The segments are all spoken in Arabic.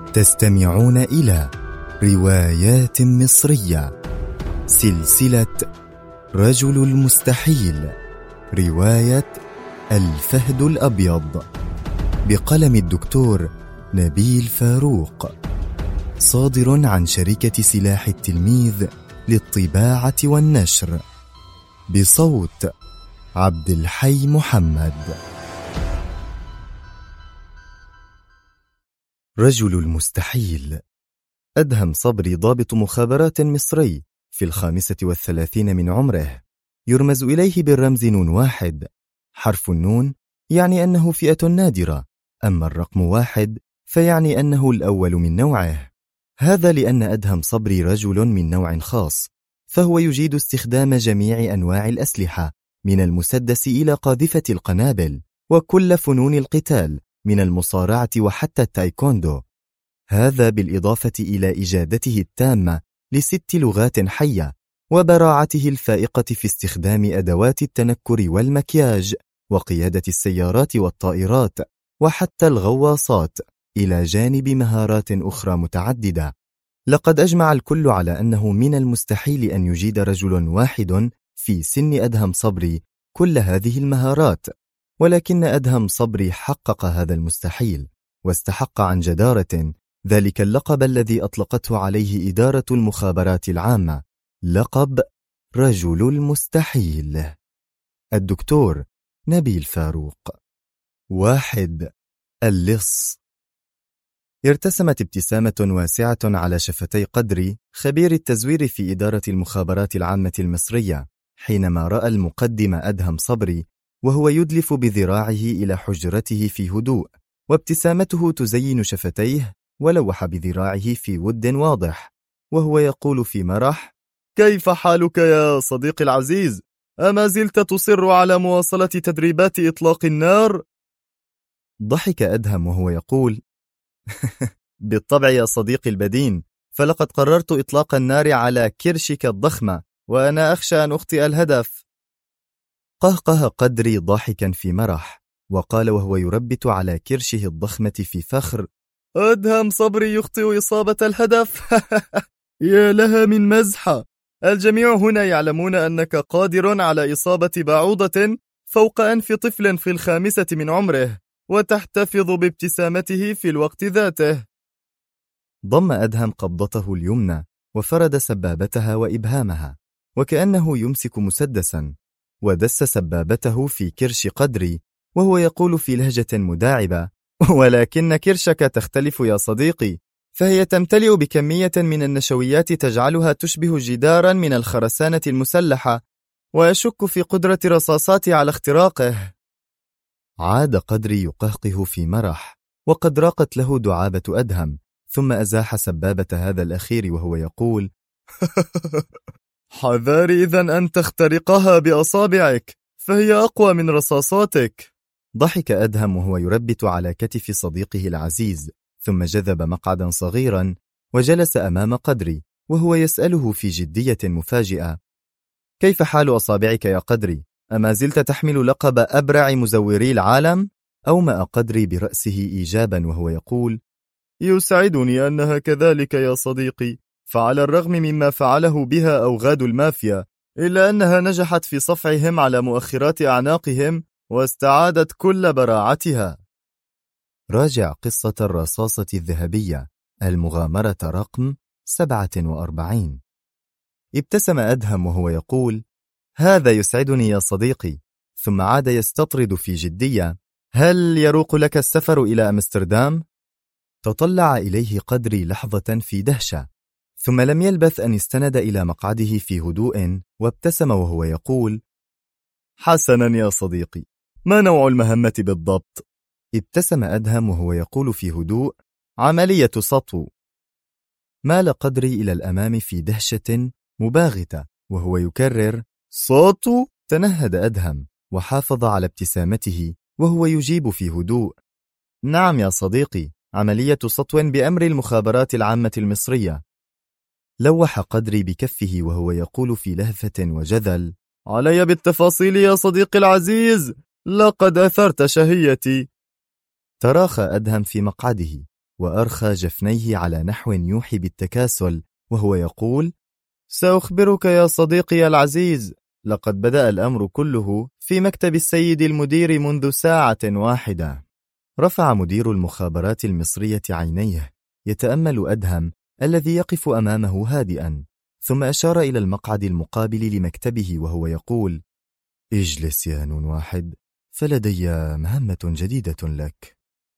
تستمعون إلى روايات مصرية، سلسلة رجل المستحيل، رواية الفهد الأبيض، بقلم الدكتور نبيل فاروق، صادر عن شركة سلاح التلميذ للطباعة والنشر، بصوت عبد الحي محمد. رجل المستحيل. أدهم صبري ضابط مخابرات مصري في 35 من عمره، يرمز إليه بالرمز نون واحد. حرف النون يعني أنه فئة نادرة، أما الرقم 1 فيعني أنه الأول من نوعه. هذا لأن أدهم صبري رجل من نوع خاص، فهو يجيد استخدام جميع أنواع الأسلحة من المسدس إلى قاذفة القنابل، وكل فنون القتال من المصارعة وحتى التايكوندو. هذا بالإضافة إلى إجادته التامة ل6 لغات حية، وبراعته الفائقة في استخدام أدوات التنكر والمكياج، وقيادة السيارات والطائرات، وحتى الغواصات، إلى جانب مهارات أخرى متعددة. لقد أجمع الكل على أنه من المستحيل أن يجيد رجل واحد في سن أدهم صبري كل هذه المهارات، ولكن أدهم صبري حقق هذا المستحيل، واستحق عن جدارة ذلك اللقب الذي أطلقته عليه إدارة المخابرات العامة، لقب رجل المستحيل. الدكتور نبيل فاروق. 1. اللص. ارتسمت ابتسامة واسعة على شفتي قدري، خبير التزوير في إدارة المخابرات العامة المصرية، حينما رأى المقدم أدهم صبري وهو يدلف بذراعه إلى حجرته في هدوء، وابتسامته تزين شفتيه، ولوح بذراعه في ود واضح، وهو يقول في مرح: كيف حالك يا صديقي العزيز؟ أما زلت تصر على مواصلة تدريبات إطلاق النار؟ ضحك أدهم وهو يقول: بالطبع يا صديقي البدين، فلقد قررت إطلاق النار على كرشك الضخمة، وأنا أخشى أن أخطئ الهدف. قهقه قدري ضاحكا في مرح، وقال وهو يربت على كرشه الضخمة في فخر: أدهم صبري يخطئ إصابة الهدف. يا لها من مزحة! الجميع هنا يعلمون أنك قادر على إصابة بعوضة فوق أنف طفل في 5 من عمره، وتحتفظ بابتسامته في الوقت ذاته. ضم أدهم قبضته اليمنى وفرد سبابتها وإبهامها، وكأنه يمسك مسدسا، ودس سبابته في كرش قدري وهو يقول في لهجة مداعبة: ولكن كرشك تختلف يا صديقي، فهي تمتلئ بكمية من النشويات تجعلها تشبه جدارا من الخرسانة المسلحة، ويشك في قدرة رصاصاتي على اختراقه. عاد قدري يقهقه في مرح، وقد راقت له دعابة أدهم، ثم أزاح سبابة هذا الأخير وهو يقول: حذار إذن أن تخترقها بأصابعك، فهي أقوى من رصاصاتك. ضحك أدهم وهو يربت على كتف صديقه العزيز، ثم جذب مقعدا صغيرا وجلس أمام قدري وهو يسأله في جدية مفاجئة: كيف حال أصابعك يا قدري؟ أما زلت تحمل لقب أبرع مزوري العالم؟ أومأ قدري برأسه إيجابا وهو يقول: يسعدني أنها كذلك يا صديقي، فعلى الرغم مما فعله بها أوغاد المافيا، إلا أنها نجحت في صفعهم على مؤخرات أعناقهم واستعادت كل براعتها. راجع قصة الرصاصة الذهبية، المغامرة رقم 47. ابتسم أدهم وهو يقول: هذا يسعدني يا صديقي، ثم عاد يستطرد في جدية: هل يروق لك السفر إلى أمستردام؟ تطلع إليه قدري لحظة في دهشة، ثم لم يلبث أن استند إلى مقعده في هدوء وابتسم وهو يقول: حسنا يا صديقي، ما نوع المهمة بالضبط؟ ابتسم أدهم وهو يقول في هدوء: عملية سطو. مال قدري إلى الأمام في دهشة مباغتة وهو يكرر: سطو. تنهد أدهم وحافظ على ابتسامته وهو يجيب في هدوء: نعم يا صديقي، عملية سطو بأمر المخابرات العامة المصرية. لوح قدري بكفه وهو يقول في لهفة وجذل: علي بالتفاصيل يا صديقي العزيز، لقد أثرت شهيتي. تراخى أدهم في مقعده وأرخى جفنيه على نحو يوحي بالتكاسل وهو يقول: سأخبرك يا صديقي العزيز، لقد بدأ الأمر كله في مكتب السيد المدير منذ ساعة واحدة. رفع مدير المخابرات المصرية عينيه يتأمل أدهم الذي يقف أمامه هادئا، ثم أشار إلى المقعد المقابل لمكتبه وهو يقول: اجلس يا نون واحد، فلدي مهمة جديدة لك.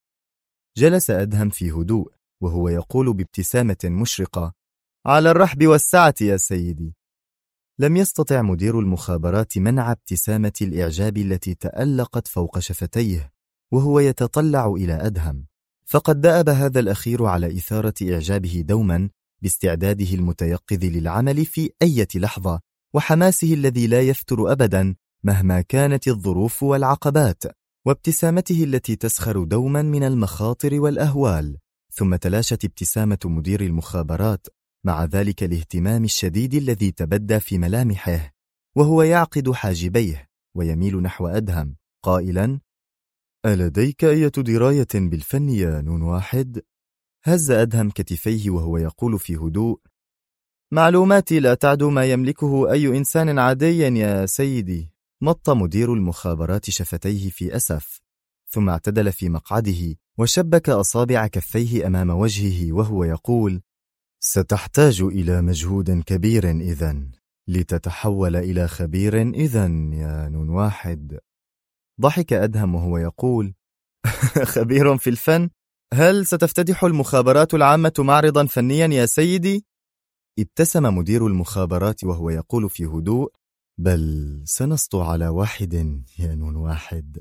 جلس أدهم في هدوء وهو يقول بابتسامة مشرقة: على الرحب والسعة يا سيدي. لم يستطع مدير المخابرات منع ابتسامة الإعجاب التي تألقت فوق شفتيه وهو يتطلع إلى أدهم، فقد دأب هذا الأخير على إثارة إعجابه دوما باستعداده المتيقظ للعمل في أي لحظة، وحماسه الذي لا يفتر أبدا مهما كانت الظروف والعقبات، وابتسامته التي تسخر دوما من المخاطر والأهوال. ثم تلاشت ابتسامة مدير المخابرات مع ذلك الاهتمام الشديد الذي تبدى في ملامحه، وهو يعقد حاجبيه ويميل نحو أدهم قائلا: ألديك أي دراية بالفن يا نون واحد؟ هز أدهم كتفيه وهو يقول في هدوء: معلوماتي لا تعدو ما يملكه أي إنسان عادي يا سيدي. مط مدير المخابرات شفتيه في أسف، ثم اعتدل في مقعده وشبك أصابع كفيه أمام وجهه وهو يقول: ستحتاج إلى مجهود كبير إذن لتتحول إلى خبير إذن يا نون واحد. ضحك أدهم وهو يقول: خبير في الفن؟ هل ستفتتح المخابرات العامة معرضا فنيا يا سيدي؟ ابتسم مدير المخابرات وهو يقول في هدوء: بل سنسطو على واحد يا نون واحد.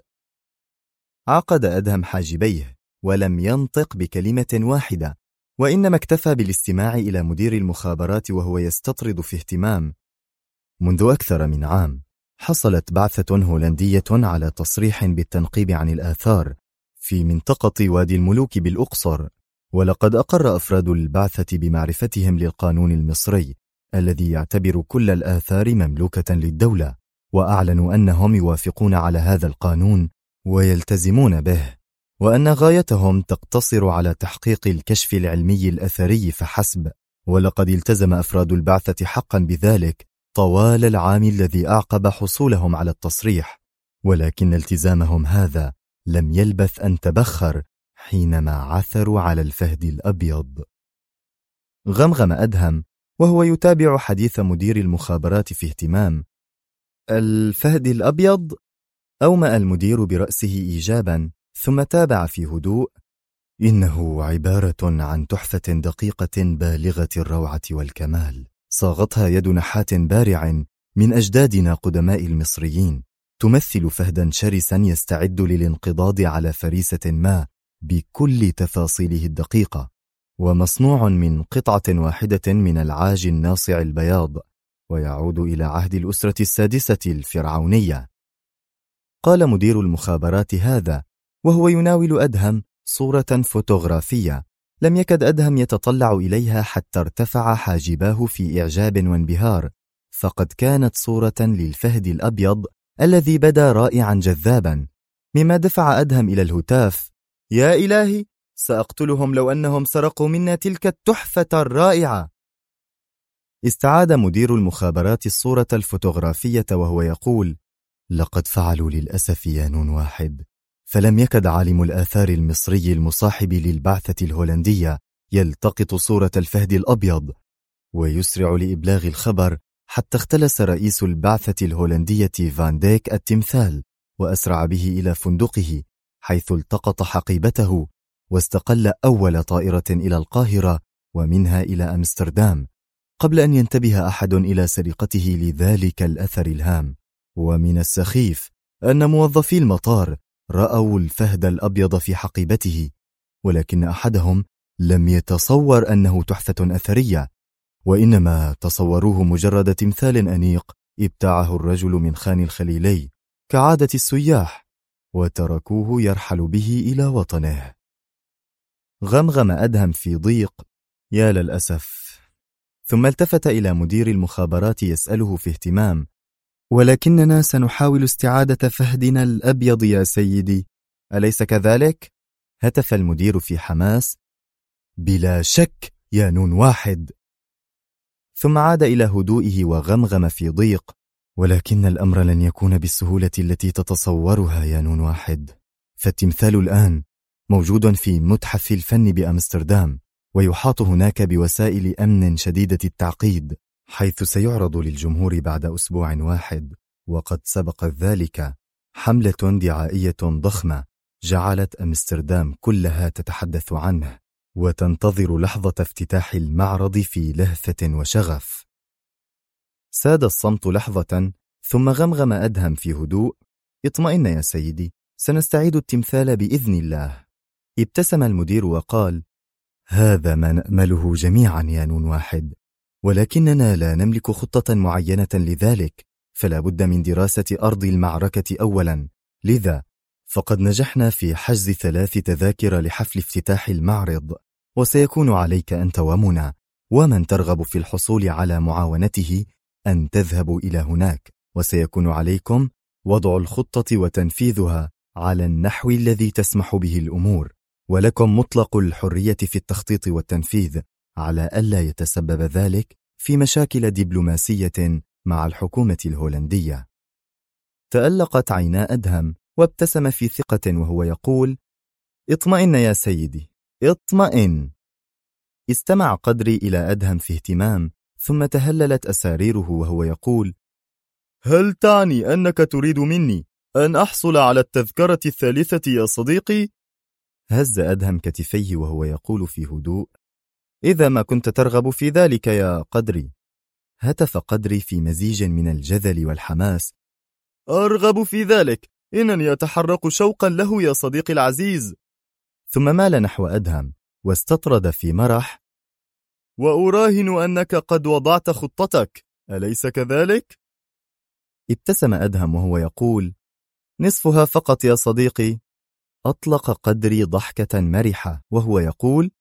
عقد أدهم حاجبيه ولم ينطق بكلمة واحدة، وإنما اكتفى بالاستماع إلى مدير المخابرات وهو يستطرد في اهتمام. منذ أكثر من عام حصلت بعثة هولندية على تصريح بالتنقيب عن الآثار في منطقة وادي الملوك بالأقصر، ولقد أقر أفراد البعثة بمعرفتهم للقانون المصري الذي يعتبر كل الآثار مملوكة للدولة، وأعلنوا أنهم يوافقون على هذا القانون ويلتزمون به، وأن غايتهم تقتصر على تحقيق الكشف العلمي الأثري فحسب. ولقد التزم أفراد البعثة حقا بذلك طوال العام الذي أعقب حصولهم على التصريح، ولكن التزامهم هذا لم يلبث أن تبخر حينما عثروا على الفهد الأبيض. غمغم أدهم وهو يتابع حديث مدير المخابرات في اهتمام. الفهد الأبيض؟ أومأ المدير برأسه إيجابا، ثم تابع في هدوء: إنه عبارة عن تحفة دقيقة بالغة الروعة والكمال، صاغتها يد نحات بارع من أجدادنا قدماء المصريين، تمثل فهدا شرسا يستعد للانقضاض على فريسة ما بكل تفاصيله الدقيقة، ومصنوع من قطعة واحدة من العاج الناصع البياض، ويعود إلى عهد الأسرة السادسة الفرعونية. قال مدير المخابرات هذا وهو يناول أدهم صورة فوتوغرافية، لم يكد أدهم يتطلع إليها حتى ارتفع حاجباه في إعجاب وانبهار، فقد كانت صورة للفهد الأبيض الذي بدا رائعا جذابا، مما دفع أدهم إلى الهتاف: يا إلهي، سأقتلهم لو أنهم سرقوا منا تلك التحفة الرائعة. استعاد مدير المخابرات الصورة الفوتوغرافية وهو يقول: لقد فعلوا للأسف يا نون واحد، فلم يكد عالم الآثار المصري المصاحب للبعثة الهولندية يلتقط صورة الفهد الأبيض ويسرع لإبلاغ الخبر، حتى اختلس رئيس البعثة الهولندية فان ديك التمثال وأسرع به إلى فندقه، حيث التقط حقيبته واستقل أول طائرة إلى القاهرة ومنها إلى أمستردام، قبل أن ينتبه أحد إلى سرقته لذلك الأثر الهام. ومن السخيف أن موظفي المطار رأوا الفهد الأبيض في حقيبته، ولكن أحدهم لم يتصور أنه تحفة أثرية، وإنما تصوروه مجرد تمثال أنيق ابتاعه الرجل من خان الخليلي كعادة السياح، وتركوه يرحل به إلى وطنه. غمغم أدهم في ضيق: يا للأسف. ثم التفت إلى مدير المخابرات يسأله في اهتمام: ولكننا سنحاول استعادة فهدنا الأبيض يا سيدي، أليس كذلك؟ هتف المدير في حماس: بلا شك يا نون واحد. ثم عاد إلى هدوئه وغمغم في ضيق: ولكن الأمر لن يكون بالسهولة التي تتصورها يا نون واحد، فالتمثال الآن موجود في متحف الفن بأمستردام، ويحاط هناك بوسائل أمن شديدة التعقيد، حيث سيعرض للجمهور بعد أسبوع واحد. وقد سبقت ذلك حملة دعائية ضخمة جعلت أمستردام كلها تتحدث عنه وتنتظر لحظة افتتاح المعرض في لهفة وشغف. ساد الصمت لحظة، ثم غمغم أدهم في هدوء: اطمئن يا سيدي، سنستعيد التمثال بإذن الله. ابتسم المدير وقال: هذا ما نأمله جميعا يا نون واحد، ولكننا لا نملك خطة معينة لذلك، فلا بد من دراسة أرض المعركة أولا. لذا فقد نجحنا في حجز 3 تذاكر لحفل افتتاح المعرض، وسيكون عليك أنت ومنى ومن ترغب في الحصول على معاونته أن تذهبوا إلى هناك، وسيكون عليكم وضع الخطة وتنفيذها على النحو الذي تسمح به الأمور، ولكم مطلق الحرية في التخطيط والتنفيذ على ألا يتسبب ذلك في مشاكل دبلوماسية مع الحكومة الهولندية. تألقت عينا أدهم وابتسم في ثقة وهو يقول: اطمئن يا سيدي، اطمئن. استمع قدري إلى أدهم في اهتمام، ثم تهللت أساريره وهو يقول: هل تعني أنك تريد مني أن أحصل على التذكرة الثالثة يا صديقي؟ هز أدهم كتفيه وهو يقول في هدوء: إذا ما كنت ترغب في ذلك يا قدري. هتف قدري في مزيج من الجذل والحماس: أرغب في ذلك، إنني أتحرك شوقا له يا صديقي العزيز. ثم مال نحو أدهم واستطرد في مرح: وأراهن أنك قد وضعت خطتك، أليس كذلك؟ ابتسم أدهم وهو يقول: نصفها فقط يا صديقي. أطلق قدري ضحكة مرحة وهو يقول: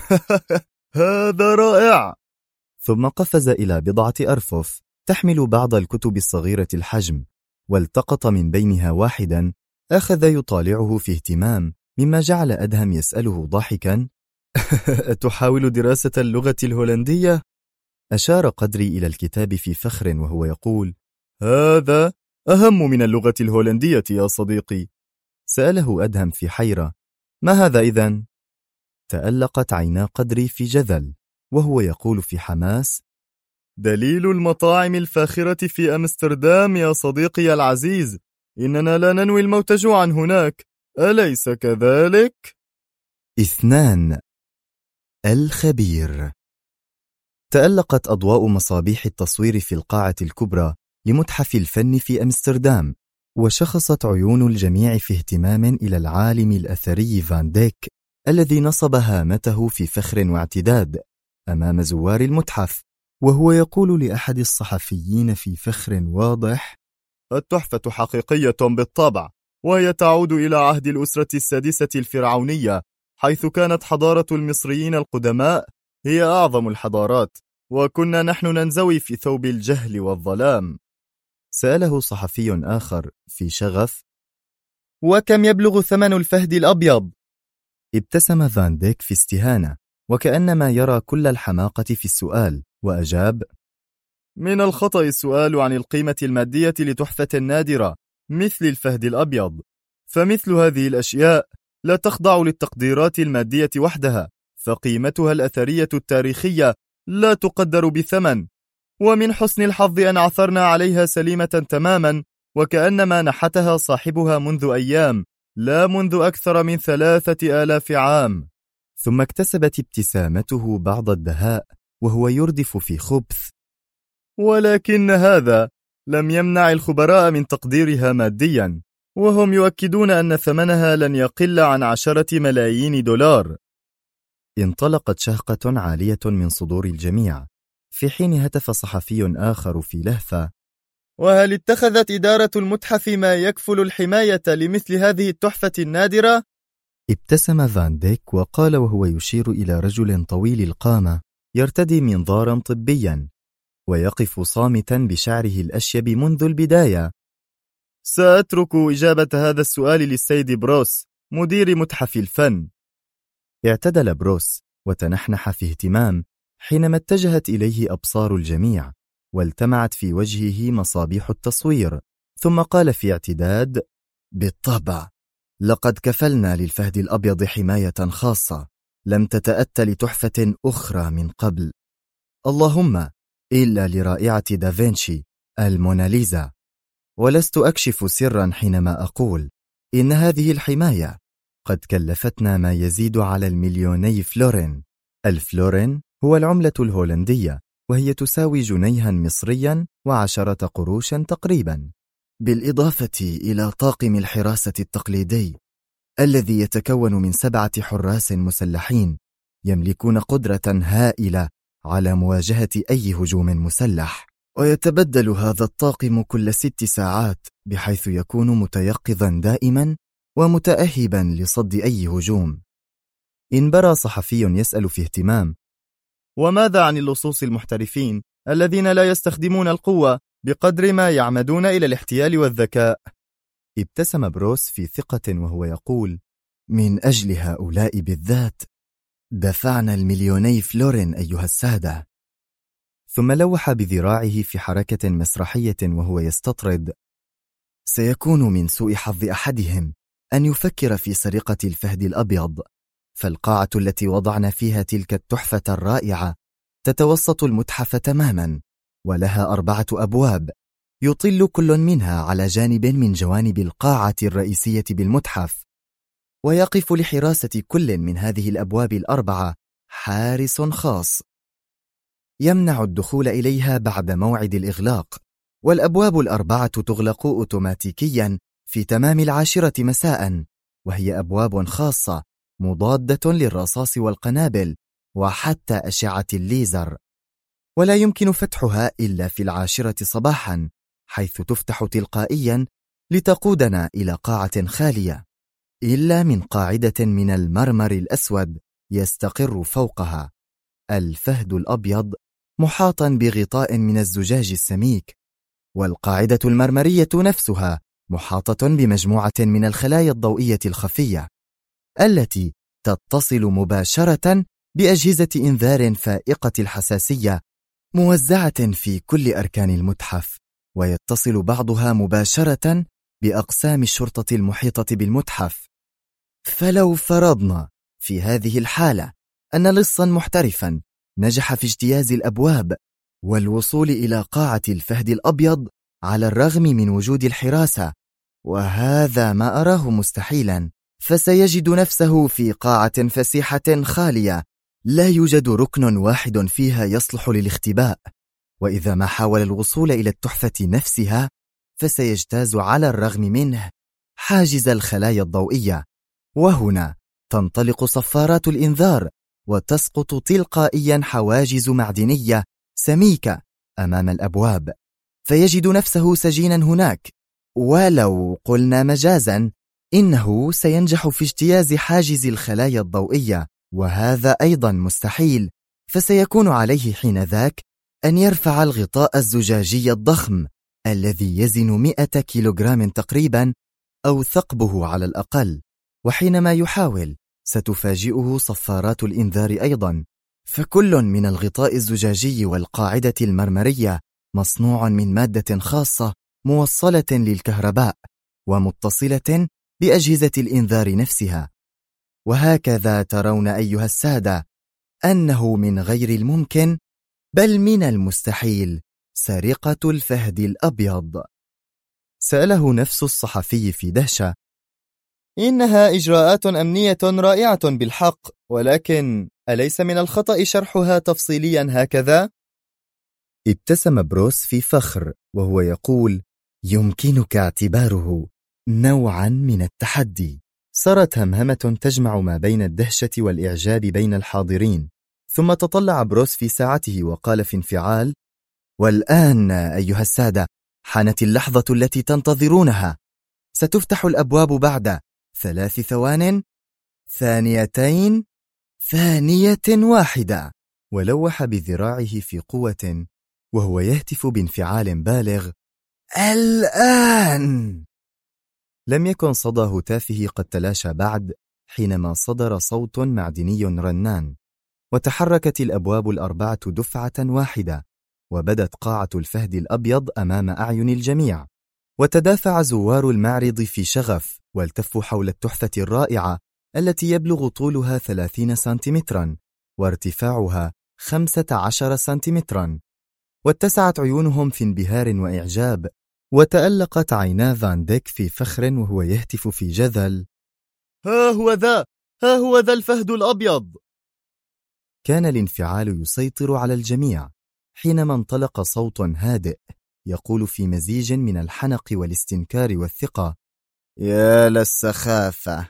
هذا رائع. ثم قفز إلى بضعة أرفف تحمل بعض الكتب الصغيرة الحجم، والتقط من بينها واحدا أخذ يطالعه في اهتمام، مما جعل أدهم يسأله ضاحكا: تحاول دراسة اللغة الهولندية؟ أشار قدري إلى الكتاب في فخر وهو يقول: هذا أهم من اللغة الهولندية يا صديقي. سأله أدهم في حيرة: ما هذا إذن؟ تألقت عينا قدري في جذل وهو يقول في حماس: دليل المطاعم الفاخرة في أمستردام يا صديقي العزيز، إننا لا ننوي الموت جوعا هناك، أليس كذلك؟ 2. الخبير. تألقت أضواء مصابيح التصوير في القاعة الكبرى لمتحف الفن في أمستردام، وشخصت عيون الجميع في اهتمام إلى العالم الأثري فان ديك الذي نصب هامته في فخر واعتداد أمام زوار المتحف، وهو يقول لأحد الصحفيين في فخر واضح: التحفة حقيقية بالطبع، وهي تعود إلى عهد الأسرة السادسة الفرعونية، حيث كانت حضارة المصريين القدماء هي أعظم الحضارات، وكنا نحن ننزوي في ثوب الجهل والظلام. سأله صحفي آخر في شغف: وكم يبلغ ثمن الفهد الأبيض؟ ابتسم فان ديك في استهانة وكأنما يرى كل الحماقة في السؤال، وأجاب: من الخطأ السؤال عن القيمة المادية لتحفة نادرة مثل الفهد الأبيض، فمثل هذه الأشياء لا تخضع للتقديرات المادية وحدها، فقيمتها الأثرية التاريخية لا تقدر بثمن، ومن حسن الحظ أن عثرنا عليها سليمة تماما، وكأنما نحتها صاحبها منذ أيام لا منذ أكثر من 3000 عام. ثم اكتسبت ابتسامته بعض الدهاء وهو يردف في خبث: ولكن هذا لم يمنع الخبراء من تقديرها ماديا، وهم يؤكدون أن ثمنها لن يقل عن 10 ملايين دولار. انطلقت شهقة عالية من صدور الجميع، في حين هتف صحفي آخر في لهفة: وهل اتخذت إدارة المتحف ما يكفل الحماية لمثل هذه التحفة النادرة؟ ابتسم فان ديك وقال وهو يشير إلى رجل طويل القامة يرتدي منظارا طبيا ويقف صامتا بشعره الأشيب منذ البداية: سأترك إجابة هذا السؤال للسيد بروس، مدير متحف الفن. اعتدل بروس وتنحنح في اهتمام حينما اتجهت إليه أبصار الجميع، والتمعت في وجهه مصابيح التصوير، ثم قال في اعتداد: بالطبع، لقد كفلنا للفهد الأبيض حماية خاصة لم تتأتى لتحفة أخرى من قبل، اللهم إلا لرائعة دافنشي الموناليزا. ولست أكشف سرا حينما أقول إن هذه الحماية قد كلفتنا ما يزيد على 2,000,000 فلورين. الفلورين هو العملة الهولندية، وهي تساوي جنيها مصريا و10 قروش تقريبا، بالإضافة إلى طاقم الحراسة التقليدي الذي يتكون من 7 حراس مسلحين يملكون قدرة هائلة على مواجهة أي هجوم مسلح، ويتبدل هذا الطاقم كل 6 ساعات، بحيث يكون متيقظا دائما ومتأهبا لصد أي هجوم. انبرى صحفي يسأل في اهتمام: وماذا عن اللصوص المحترفين الذين لا يستخدمون القوة بقدر ما يعمدون إلى الاحتيال والذكاء؟ ابتسم بروس في ثقة وهو يقول: من أجل هؤلاء بالذات دفعنا 2,000,000 فلورين أيها السادة. ثم لوح بذراعه في حركة مسرحية وهو يستطرد: سيكون من سوء حظ أحدهم أن يفكر في سرقة الفهد الأبيض، فالقاعة التي وضعنا فيها تلك التحفة الرائعة تتوسط المتحف تماما، ولها 4 أبواب يطل كل منها على جانب من جوانب القاعة الرئيسية بالمتحف، ويقف لحراسة كل من هذه الأبواب ال4 حارس خاص يمنع الدخول إليها بعد موعد الإغلاق، والأبواب ال4 تغلق أوتوماتيكيا في تمام 10 مساء، وهي أبواب خاصة مضادة للرصاص والقنابل وحتى أشعة الليزر، ولا يمكن فتحها إلا في 10 صباحا، حيث تفتح تلقائيا لتقودنا إلى قاعة خالية، إلا من قاعدة من المرمر الأسود يستقر فوقها الفهد الأبيض محاطا بغطاء من الزجاج السميك، والقاعدة المرمرية نفسها محاطة بمجموعة من الخلايا الضوئية الخفية التي تتصل مباشرة بأجهزة إنذار فائقة الحساسية موزعة في كل أركان المتحف، ويتصل بعضها مباشرة بأقسام الشرطة المحيطة بالمتحف. فلو فرضنا في هذه الحالة أن لصا محترفا نجح في اجتياز الأبواب والوصول إلى قاعة الفهد الأبيض على الرغم من وجود الحراسة، وهذا ما أراه مستحيلا، فسيجد نفسه في قاعة فسيحة خالية لا يوجد ركن واحد فيها يصلح للاختباء، وإذا ما حاول الوصول إلى التحفة نفسها فسيجتاز على الرغم منه حاجز الخلايا الضوئية، وهنا تنطلق صفارات الإنذار وتسقط تلقائيا حواجز معدنية سميكة أمام الأبواب، فيجد نفسه سجينا هناك. ولو قلنا مجازا إنه سينجح في اجتياز حاجز الخلايا الضوئية، وهذا أيضا مستحيل، فسيكون عليه حينذاك أن يرفع الغطاء الزجاجي الضخم الذي يزن 100 كيلوغرام تقريبا أو ثقبه على الأقل، وحينما يحاول ستفاجئه صفارات الإنذار أيضا، فكل من الغطاء الزجاجي والقاعدة المرمرية مصنوع من مادة خاصة موصلة للكهرباء ومتصلة بأجهزة الإنذار نفسها. وهكذا ترون أيها السادة أنه من غير الممكن بل من المستحيل سرقة الفهد الأبيض. سأله نفس الصحفي في دهشة: إنها إجراءات أمنية رائعة بالحق، ولكن أليس من الخطأ شرحها تفصيليا هكذا؟ ابتسم بروس في فخر وهو يقول: يمكنك اعتباره نوعا من التحدي. صارت همهمة تجمع ما بين الدهشة والإعجاب بين الحاضرين، ثم تطلع بروس في ساعته وقال في انفعال: والآن أيها السادة حانت اللحظة التي تنتظرونها، ستفتح الأبواب بعد 3 ثوان، 2 ثانية واحدة. ولوح بذراعه في قوة وهو يهتف بانفعال بالغ: الآن! لم يكن صدى هتافه قد تلاشى بعد حينما صدر صوت معدني رنان، وتحركت الأبواب الأربعة دفعة واحدة، وبدت قاعة الفهد الأبيض أمام أعين الجميع، وتدافع زوار المعرض في شغف والتفوا حول التحفة الرائعة التي يبلغ طولها 30 سنتيمترا وارتفاعها 15 سنتيمترا. واتسعت عيونهم في انبهار وإعجاب، وتألقت عينا فان ديك في فخر وهو يهتف في جذل: ها هو ذا الفهد الأبيض. كان الانفعال يسيطر على الجميع حينما انطلق صوت هادئ يقول في مزيج من الحنق والاستنكار والثقة: يا للسخافة.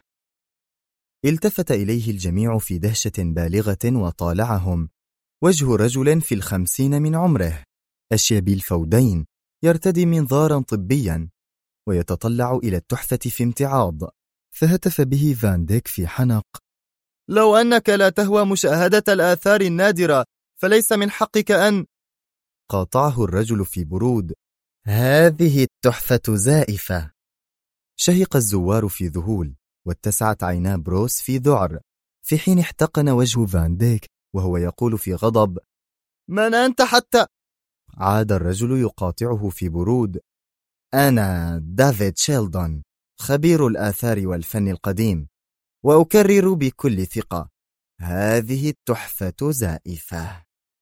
التفت إليه الجميع في دهشة بالغة وطالعهم وجه رجل في 50 من عمره، أشيب الفودين، يرتدي منظارا طبيا ويتطلع إلى التحفة في امتعاض، فهتف به فان ديك في حنق: لو أنك لا تهوى مشاهدة الآثار النادرة فليس من حقك أن... قاطعه الرجل في برود: هذه التحفة زائفة. شهق الزوار في ذهول، واتسعت عينا بروس في ذعر، في حين احتقن وجه فان ديك وهو يقول في غضب: من أنت حتى؟ عاد الرجل يقاطعه في برود: أنا دافيد شيلدون، خبير الآثار والفن القديم، وأكرر بكل ثقة: هذه التحفة زائفة.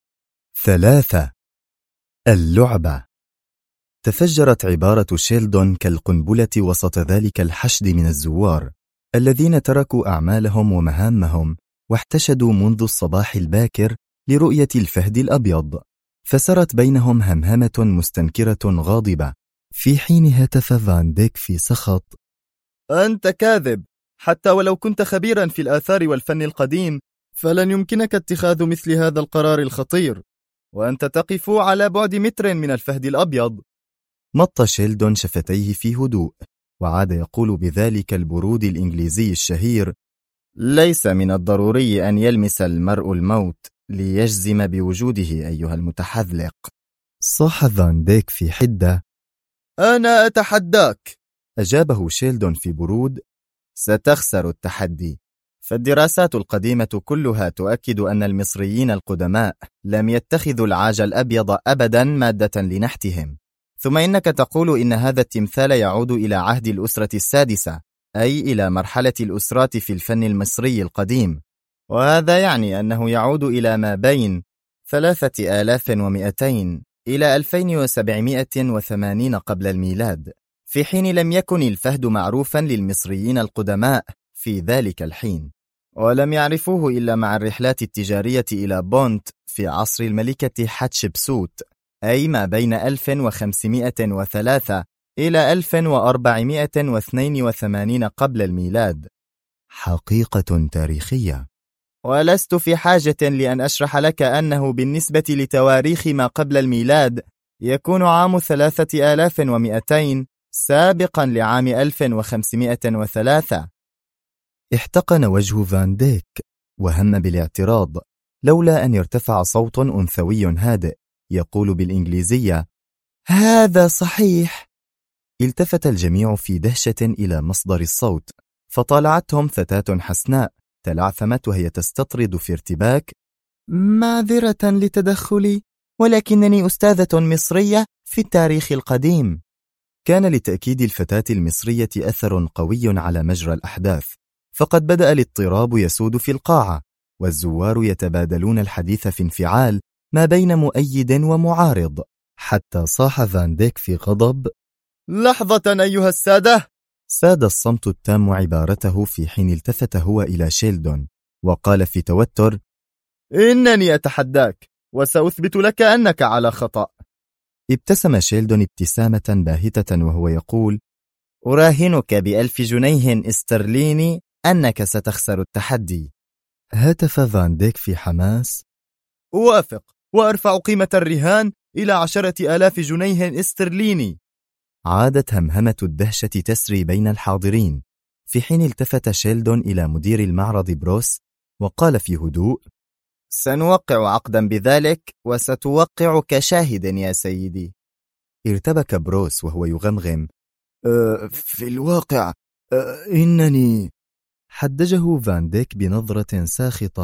3. اللعبة. تفجرت عبارة شيلدون كالقنبلة وسط ذلك الحشد من الزوار الذين تركوا أعمالهم ومهامهم واحتشدوا منذ الصباح الباكر لرؤية الفهد الأبيض، فسرت بينهم همهمة مستنكرة غاضبة، في حين هتف فان ديك في سخط: أنت كاذب، حتى ولو كنت خبيرا في الآثار والفن القديم فلن يمكنك اتخاذ مثل هذا القرار الخطير، وأنت تقف على بعد متر من الفهد الأبيض. مط شيلدون شفتيه في هدوء، وعاد يقول بذلك البرود الإنجليزي الشهير: ليس من الضروري أن يلمس المرء الموت ليجزم بوجوده أيها المتحذلق. صاح فان ديك في حدة: أنا أتحداك. أجابه شيلدون في برود: ستخسر التحدي، فالدراسات القديمة كلها تؤكد أن المصريين القدماء لم يتخذوا العاج الأبيض أبدا مادة لنحتهم، ثم إنك تقول إن هذا التمثال يعود إلى عهد الأسرة السادسة، أي إلى مرحلة الأسرات في الفن المصري القديم، وهذا يعني أنه يعود إلى ما بين 3200 إلى 2780 قبل الميلاد، في حين لم يكن الفهد معروفا للمصريين القدماء في ذلك الحين، ولم يعرفوه إلا مع الرحلات التجارية إلى بونت في عصر الملكة حتشبسوت، أي ما بين 1503 إلى 1482 قبل الميلاد. حقيقة تاريخية. ولست في حاجة لأن أشرح لك أنه بالنسبة لتواريخ ما قبل الميلاد يكون عام 3200 سابقا لعام 1503. احتقن وجه فان ديك وهم بالاعتراض، لولا أن يرتفع صوت أنثوي هادئ يقول بالإنجليزية: هذا صحيح. التفت الجميع في دهشة إلى مصدر الصوت، فطالعتهم فتاة حسناء تلعثمت وهي تستطرد في ارتباك: معذرة لتدخلي، ولكنني أستاذة مصرية في التاريخ القديم. كان لتأكيد الفتاة المصرية أثر قوي على مجرى الأحداث، فقد بدأ الاضطراب يسود في القاعة، والزوار يتبادلون الحديث في انفعال ما بين مؤيد ومعارض، حتى صاح فان ديك في غضب: لحظة أيها السادة. ساد الصمت التام عبارته، في حين التفت هو إلى شيلدون وقال في توتر: إنني أتحداك، وسأثبت لك أنك على خطأ. ابتسم شيلدون ابتسامة باهتة وهو يقول: أراهنك ب1000 جنيه استرليني أنك ستخسر التحدي. هتف فان ديك في حماس: أوافق، وأرفع قيمة الرهان إلى 10,000 جنيه استرليني. عادت همهمة الدهشة تسري بين الحاضرين، في حين التفت شيلدون إلى مدير المعرض بروس وقال في هدوء: سنوقع عقدا بذلك، وستوقع كشاهد يا سيدي. ارتبك بروس وهو يغمغم: في الواقع إنني... حدجه فان ديك بنظرة ساخطة: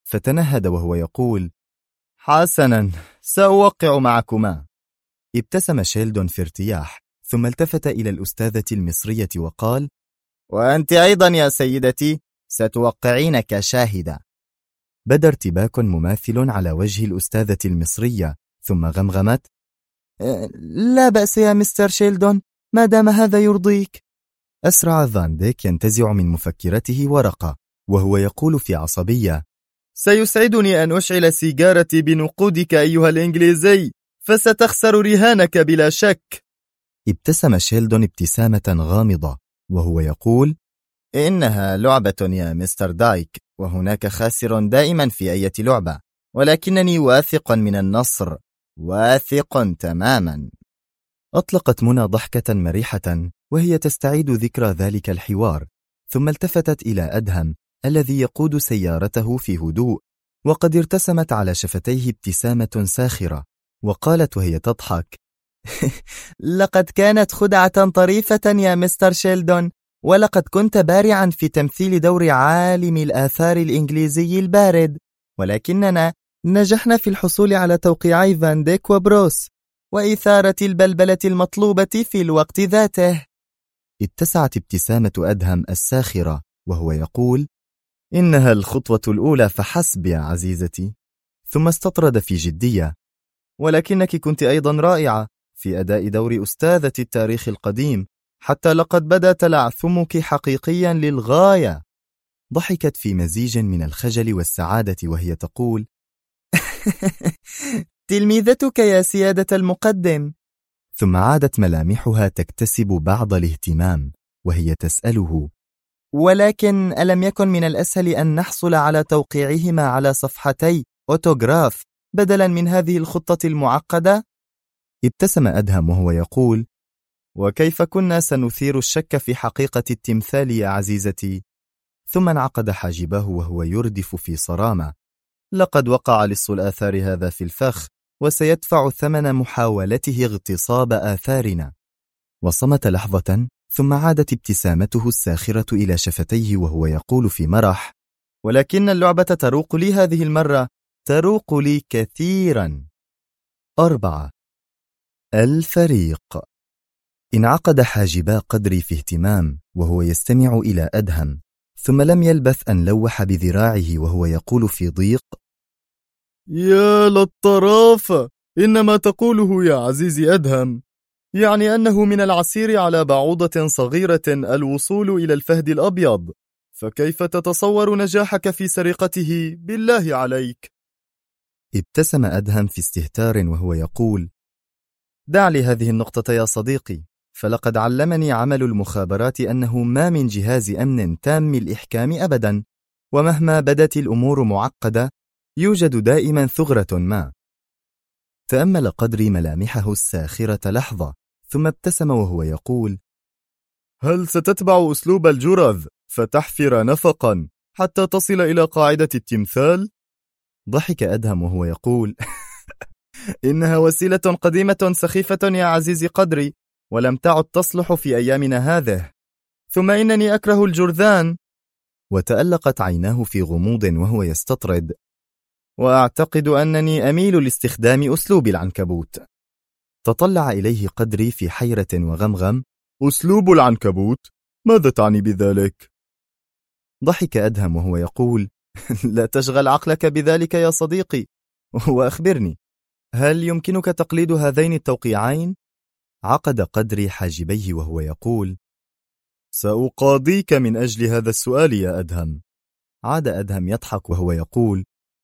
فتنهد وهو يقول: حسنا، سأوقع معكما. ابتسم شيلدون في ارتياح، ثم التفت إلى الأستاذة المصرية وقال: وأنت أيضا يا سيدتي ستوقعين كشاهدة. بدا ارتباك مماثل على وجه الأستاذة المصرية، ثم غمغمت: لا بأس يا مستر شيلدون، ما دام هذا يرضيك. أسرع فان ديك ينتزع من مفكرته ورقة وهو يقول في عصبية: سيسعدني أن أشعل سيجارتي بنقودك أيها الإنجليزي، فستخسر رهانك بلا شك. ابتسم شيلدون ابتسامة غامضة وهو يقول: إنها لعبة يا مستر دايك، وهناك خاسر دائما في أي لعبة، ولكنني واثق من النصر، واثق تماما. أطلقت منى ضحكة مريحة وهي تستعيد ذكرى ذلك الحوار، ثم التفتت إلى أدهم الذي يقود سيارته في هدوء، وقد ارتسمت على شفتيه ابتسامة ساخرة، وقالت وهي تضحك: لقد كانت خدعة طريفة يا مستر شيلدون، ولقد كنت بارعا في تمثيل دور عالم الآثار الإنجليزي البارد، ولكننا نجحنا في الحصول على توقيعي فان ديك وبروس وإثارة البلبلة المطلوبة في الوقت ذاته. اتسعت ابتسامة أدهم الساخرة وهو يقول: إنها الخطوة الأولى فحسب يا عزيزتي. ثم استطرد في جدية: ولكنك كنت أيضا رائعة في أداء دور أستاذة التاريخ القديم، حتى لقد بدا تلعثمك حقيقيا للغاية. ضحكت في مزيج من الخجل والسعادة وهي تقول: تلميذتك يا سيادة المقدم. ثم عادت ملامحها تكتسب بعض الاهتمام وهي تسأله: ولكن ألم يكن من الأسهل أن نحصل على توقيعهما على صفحتي أوتوغراف بدلا من هذه الخطة المعقدة؟ ابتسم أدهم وهو يقول: وكيف كنا سنثير الشك في حقيقة التمثال يا عزيزتي؟ ثم انعقد حاجباه وهو يردف في صرامة: لقد وقع لص الآثار هذا في الفخ، وسيدفع ثمن محاولته اغتصاب آثارنا. وصمت لحظة، ثم عادت ابتسامته الساخرة إلى شفتيه وهو يقول في مرح: ولكن اللعبة تروق لي هذه المرة، تروق لي كثيرا. 4. الفريق. انعقد حاجبا قدري في اهتمام وهو يستمع إلى أدهم، ثم لم يلبث أن لوح بذراعه وهو يقول في ضيق: يا للطرافة، إنما تقوله يا عزيزي أدهم يعني أنه من العسير على بعوضة صغيرة الوصول إلى الفهد الأبيض، فكيف تتصور نجاحك في سرقته بالله عليك؟ ابتسم أدهم في استهتار وهو يقول: دع لي هذه النقطة يا صديقي، فلقد علمني عمل المخابرات أنه ما من جهاز أمن تام الإحكام أبدا، ومهما بدت الأمور معقدة يوجد دائما ثغرة ما. تأمل قدري ملامحه الساخرة لحظة، ثم ابتسم وهو يقول: هل ستتبع أسلوب الجرذ فتحفر نفقا حتى تصل إلى قاعدة التمثال؟ ضحك أدهم وهو يقول: إنها وسيلة قديمة سخيفة يا عزيزي قدري، ولم تعد تصلح في أيامنا هذه، ثم إنني أكره الجرذان. وتألقت عيناه في غموض وهو يستطرد: وأعتقد أنني أميل لاستخدام أسلوب العنكبوت. تطلع إليه قدري في حيرة وغمغم: أسلوب العنكبوت؟ ماذا تعني بذلك؟ ضحك أدهم وهو يقول: لا تشغل عقلك بذلك يا صديقي، وأخبرني، هل يمكنك تقليد هذين التوقيعين؟ عقد قدري حاجبيه وهو يقول: سأقاضيك من أجل هذا السؤال يا أدهم. عاد أدهم يضحك وهو يقول: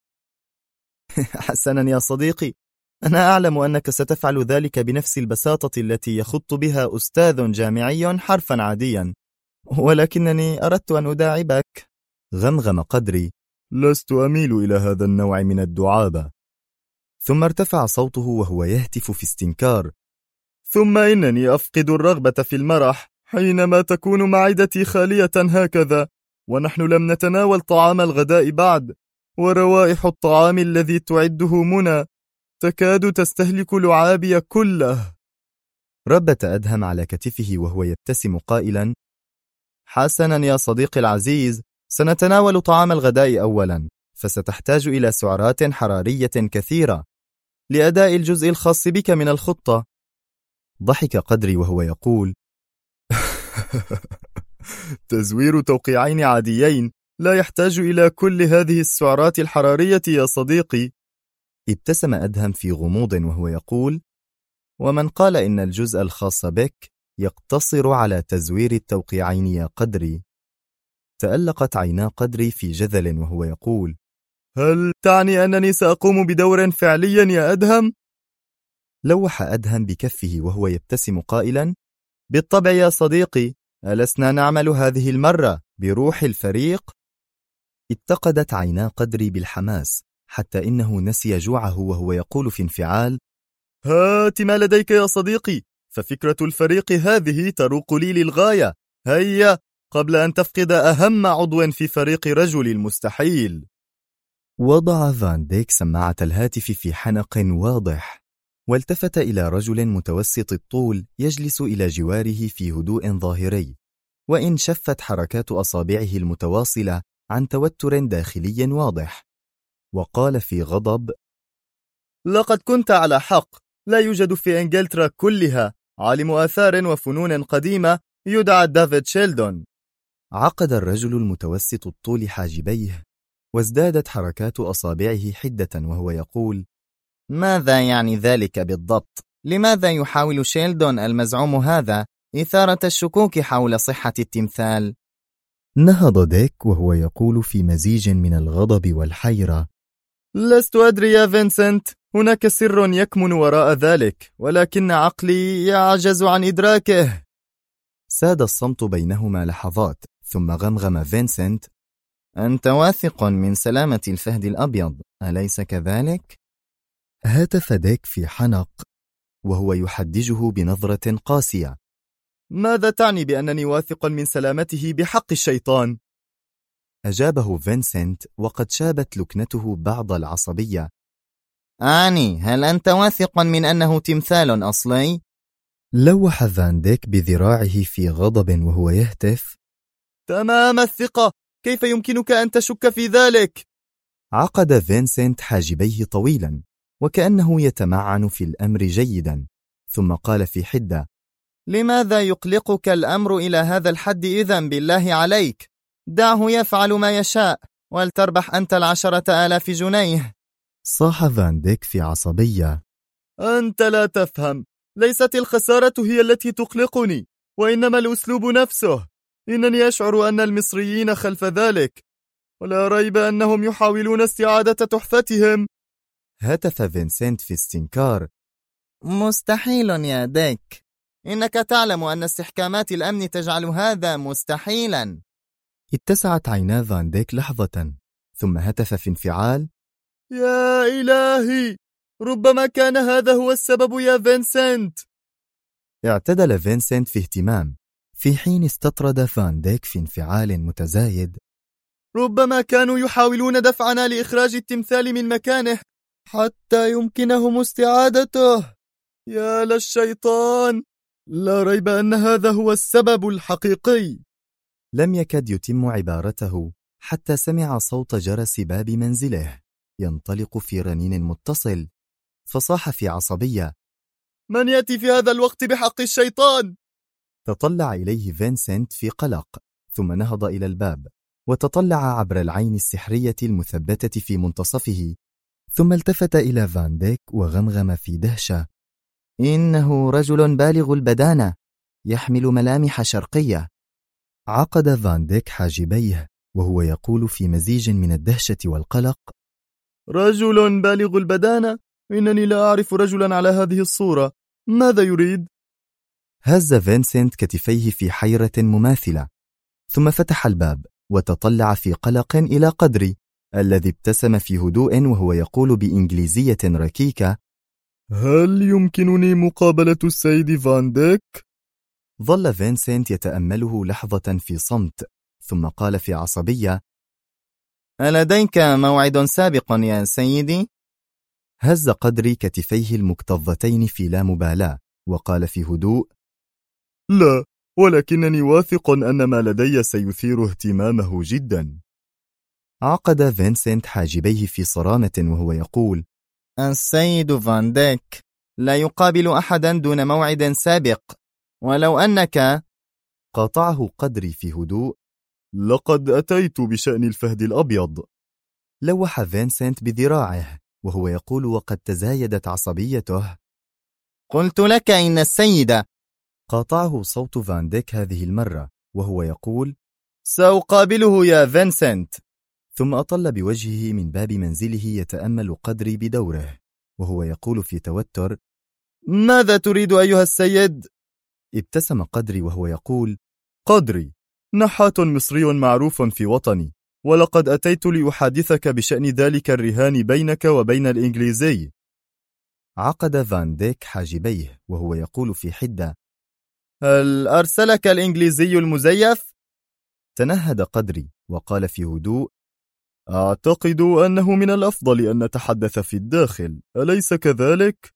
حسنا يا صديقي، أنا أعلم أنك ستفعل ذلك بنفس البساطة التي يخط بها أستاذ جامعي حرفا عاديا، ولكنني أردت أن أداعبك. غمغم قدري: لست أميل إلى هذا النوع من الدعابة. ثم ارتفع صوته وهو يهتف في استنكار: ثم إنني أفقد الرغبة في المرح حينما تكون معدتي خالية هكذا، ونحن لم نتناول طعام الغداء بعد، وروائح الطعام الذي تعده منى تكاد تستهلك لعابي كله. ربت أدهم على كتفه وهو يبتسم قائلا: حسنا يا صديقي العزيز، سنتناول طعام الغداء أولا، فستحتاج إلى سعرات حرارية كثيرة لأداء الجزء الخاص بك من الخطة. ضحك قدري وهو يقول: تزوير توقيعين عاديين لا يحتاج إلى كل هذه السعرات الحرارية يا صديقي. ابتسم أدهم في غموض وهو يقول: ومن قال إن الجزء الخاص بك يقتصر على تزوير التوقيعين يا قدري؟ تألقت عينا قدري في جذل وهو يقول: هل تعني أنني سأقوم بدور فعليا يا أدهم؟ لوح أدهم بكفه وهو يبتسم قائلا: بالطبع يا صديقي، ألسنا نعمل هذه المرة بروح الفريق؟ اتقدت عينا قدري بالحماس حتى إنه نسي جوعه وهو يقول في انفعال: هات ما لديك يا صديقي، ففكرة الفريق هذه تروق لي للغاية. هيا قبل أن تفقد أهم عضو في فريق رجل المستحيل. وضع فان ديك سماعة الهاتف في حنق واضح، والتفت إلى رجل متوسط الطول يجلس إلى جواره في هدوء ظاهري، وإن شفت حركات أصابعه المتواصلة عن توتر داخلي واضح، وقال في غضب: لقد كنت على حق، لا يوجد في إنجلترا كلها عالم آثار وفنون قديمة يدعى دافيد شيلدون. عقد الرجل المتوسط الطول حاجبيه، وازدادت حركات أصابعه حدة وهو يقول: ماذا يعني ذلك بالضبط؟ لماذا يحاول شيلدون المزعوم هذا إثارة الشكوك حول صحة التمثال؟ نهض ديك وهو يقول في مزيج من الغضب والحيرة: لست أدري يا فينسنت، هناك سر يكمن وراء ذلك، ولكن عقلي يعجز عن إدراكه. ساد الصمت بينهما لحظات، ثم غمغم فينسنت: أنت واثق من سلامة الفهد الأبيض، أليس كذلك؟ هاتف ديك في حنق وهو يحدجه بنظرة قاسية: ماذا تعني بأنني واثق من سلامته بحق الشيطان؟ أجابه فينسنت وقد شابت لكنته بعض العصبية: هل أنت واثق من أنه تمثال أصلي؟ لوح فان ديك بذراعه في غضب وهو يهتف: تمام الثقة، كيف يمكنك أن تشك في ذلك؟ عقد فينسنت حاجبيه طويلا وكأنه يتمعن في الأمر جيدا، ثم قال في حدة: لماذا يقلقك الأمر إلى هذا الحد إذن بالله عليك؟ دعه يفعل ما يشاء، ولتربح أنت 10,000 جنيه. صاح فان ديك في عصبية: أنت لا تفهم، ليست الخسارة هي التي تقلقني، وإنما الأسلوب نفسه. إنني أشعر أن المصريين خلف ذلك، ولا ريب أنهم يحاولون استعادة تحفتهم. هتف فينسنت في استنكار: مستحيل يا ديك، إنك تعلم أن استحكامات الأمن تجعل هذا مستحيلا. اتسعت عينا فان ديك لحظة، ثم هتف في انفعال: يا إلهي، ربما كان هذا هو السبب يا فينسنت. اعتدل فينسنت في اهتمام، في حين استطرد فان ديك في انفعال متزايد: ربما كانوا يحاولون دفعنا لإخراج التمثال من مكانه حتى يمكنهم استعادته. يا للشيطان، لا ريب أن هذا هو السبب الحقيقي. لم يكد يتم عبارته حتى سمع صوت جرس باب منزله ينطلق في رنين متصل، فصاح في عصبية: من يأتي في هذا الوقت بحق الشيطان؟ تطلع إليه فينسنت في قلق، ثم نهض إلى الباب وتطلع عبر العين السحرية المثبتة في منتصفه، ثم التفت إلى فان ديك وغمغم في دهشة: إنه رجل بالغ البدانة، يحمل ملامح شرقية. عقد فان ديك حاجبيه وهو يقول في مزيج من الدهشة والقلق: رجل بالغ البدانة؟ إنني لا أعرف رجلا على هذه الصورة، ماذا يريد؟ هز فينسنت كتفيه في حيرة مماثلة، ثم فتح الباب وتطلع في قلق إلى قدري الذي ابتسم في هدوء وهو يقول بإنجليزية ركيكة: هل يمكنني مقابلة السيد فان ديك؟ ظل فينسنت يتأمله لحظة في صمت، ثم قال في عصبية: ألديك موعد سابق يا سيدي؟ هز قدري كتفيه المكتظتين في لا مبالاة وقال في هدوء: لا، ولكنني واثق أن ما لدي سيثير اهتمامه جدا. عقد فينسنت حاجبيه في صرامة وهو يقول: السيد فان ديك لا يقابل أحدا دون موعد سابق، ولو أنك... قاطعه قدري في هدوء: لقد أتيت بشأن الفهد الأبيض. لوح فينسنت بذراعه وهو يقول وقد تزايدت عصبيته: قلت لك إن السيد... قاطعه صوت فان ديك هذه المرة وهو يقول: سأقابله يا فينسنت. ثم أطل بوجهه من باب منزله يتأمل قدري بدوره وهو يقول في توتر: ماذا تريد أيها السيد؟ ابتسم قدري وهو يقول: قدري، نحات مصري معروف في وطني، ولقد أتيت لأحادثك بشأن ذلك الرهان بينك وبين الإنجليزي. عقد فان ديك حاجبيه وهو يقول في حدة: هل أرسلك الإنجليزي المزيف؟ تنهد قدري وقال في هدوء: أعتقد أنه من الأفضل أن نتحدث في الداخل، أليس كذلك؟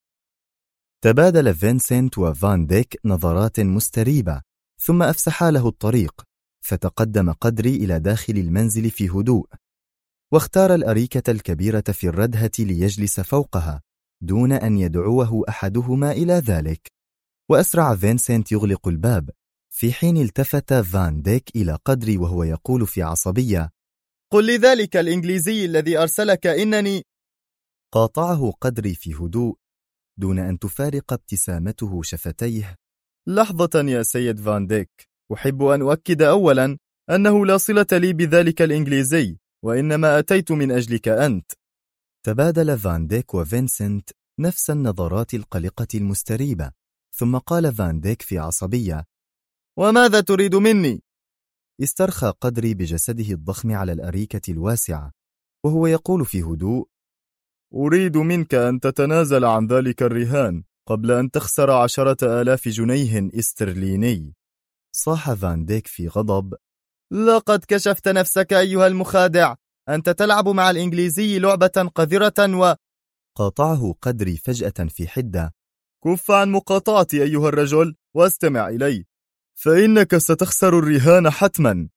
تبادل فينسنت وفان ديك نظرات مستريبة ثم أفسحا له الطريق، فتقدم قدري إلى داخل المنزل في هدوء واختار الأريكة الكبيرة في الردهة ليجلس فوقها دون أن يدعوه أحدهما إلى ذلك. وأسرع فينسنت يغلق الباب في حين التفت فان ديك إلى قدري وهو يقول في عصبية: قل لذلك الإنجليزي الذي أرسلك إنني... قاطعه قدري في هدوء دون أن تفارق ابتسامته شفتيه: لحظة يا سيد فان ديك، أحب أن أؤكد أولا أنه لا صلة لي بذلك الإنجليزي، وإنما أتيت من أجلك أنت. تبادل فان ديك وفينسنت نفس النظرات القلقة المستريبة، ثم قال فان ديك في عصبية: وماذا تريد مني؟ استرخى قدري بجسده الضخم على الأريكة الواسعة وهو يقول في هدوء: أريد منك أن تتنازل عن ذلك الرهان قبل أن تخسر 10,000 جنيه استرليني. صاح فان ديك في غضب: لقد كشفت نفسك أيها المخادع، أنت تلعب مع الإنجليزي لعبة قذرة قاطعه قدري فجأة في حدة: كف عن مقاطعتي أيها الرجل واستمع إلي، فإنك ستخسر الرهان حتما.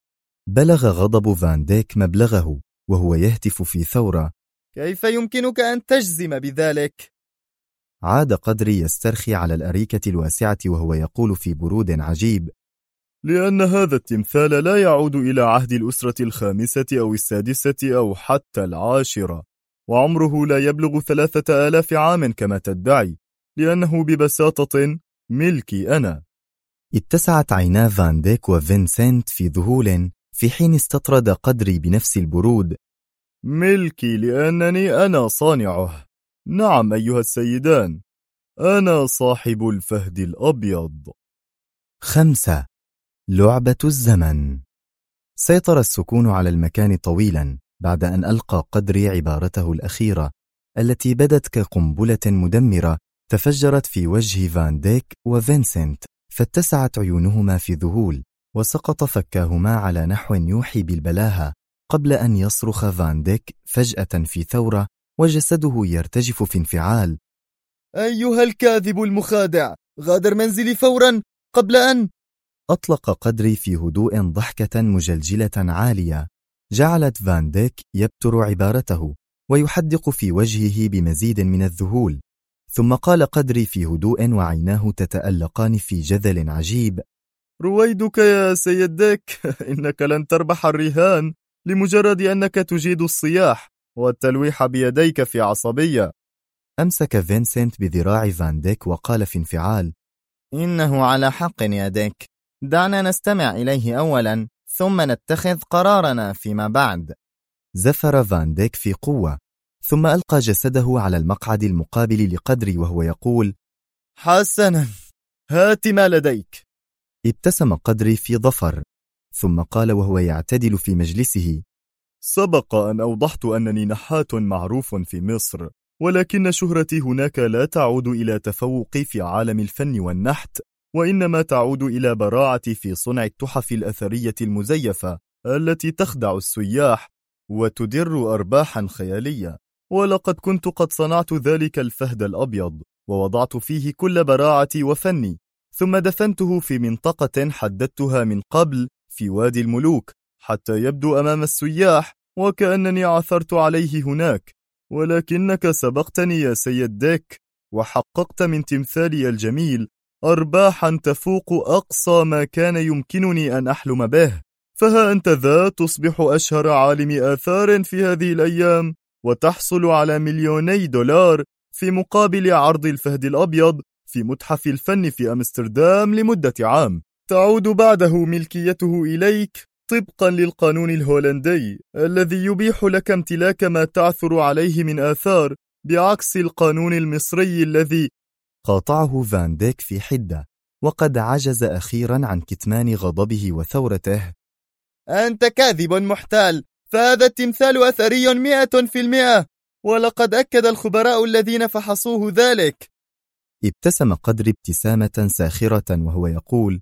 بلغ غضب فان ديك مبلغه وهو يهتف في ثورة: كيف يمكنك أن تجزم بذلك؟ عاد قدري يسترخي على الأريكة الواسعة وهو يقول في برود عجيب: لأن هذا التمثال لا يعود إلى عهد الأسرة 5 أو 6 أو حتى 10، وعمره لا يبلغ 3,000 عام كما تدعي، لأنه ببساطة ملكي أنا. اتسعت عينا فان ديك وفينسنت في ذهول في حين استطرد قدري بنفس البرود: ملكي لأنني أنا صانعه. نعم أيها السيدان، أنا صاحب الفهد الأبيض. 5. لعبة الزمن. سيطر السكون على المكان طويلا بعد أن ألقى قدري عبارته الأخيرة التي بدت كقنبلة مدمرة تفجرت في وجه فان ديك وفينسنت، فاتسعت عيونهما في ذهول وسقط فكاهما على نحو يوحي بالبلاهة قبل أن يصرخ فان ديك فجأة في ثورة وجسده يرتجف في انفعال: أيها الكاذب المخادع، غادر منزلي فورا قبل أن... أطلق قدري في هدوء ضحكة مجلجلة عالية جعلت فان ديك يبتر عبارته ويحدق في وجهه بمزيد من الذهول، ثم قال قدري في هدوء وعيناه تتألقان في جذل عجيب: رويدك يا سيد ديك، إنك لن تربح الرهان لمجرد أنك تجيد الصياح والتلويح بيديك في عصبية. أمسك فينسنت بذراع فان ديك وقال في انفعال: إنه على حق يا ديك، دعنا نستمع إليه أولا ثم نتخذ قرارنا فيما بعد. زفر فان ديك في قوة ثم ألقى جسده على المقعد المقابل لقدري وهو يقول: حسنا، هات ما لديك. ابتسم قدري في ظفر ثم قال وهو يعتدل في مجلسه: سبق أن أوضحت أنني نحات معروف في مصر، ولكن شهرتي هناك لا تعود إلى تفوقي في عالم الفن والنحت، وإنما تعود إلى براعتي في صنع التحف الأثرية المزيفة التي تخدع السياح وتدر أرباحا خيالية. ولقد كنت قد صنعت ذلك الفهد الأبيض ووضعت فيه كل براعتي وفني، ثم دفنته في منطقة حددتها من قبل في وادي الملوك حتى يبدو أمام السياح وكأنني عثرت عليه هناك، ولكنك سبقتني يا سيد ديك، وحققت من تمثالي الجميل أرباحا تفوق أقصى ما كان يمكنني أن أحلم به. فها أنت ذا تصبح أشهر عالم آثار في هذه الأيام، وتحصل على $2,000,000 في مقابل عرض الفهد الأبيض في متحف الفن في أمستردام لمدة عام، تعود بعده ملكيته إليك طبقا للقانون الهولندي الذي يبيح لك امتلاك ما تعثر عليه من آثار، بعكس القانون المصري الذي... قاطعه فان ديك في حدة، وقد عجز أخيرا عن كتمان غضبه وثورته. أنت كاذب محتال، فهذا التمثال أثري 100%، ولقد أكد الخبراء الذين فحصوه ذلك. ابتسم قدري ابتسامة ساخرة وهو يقول: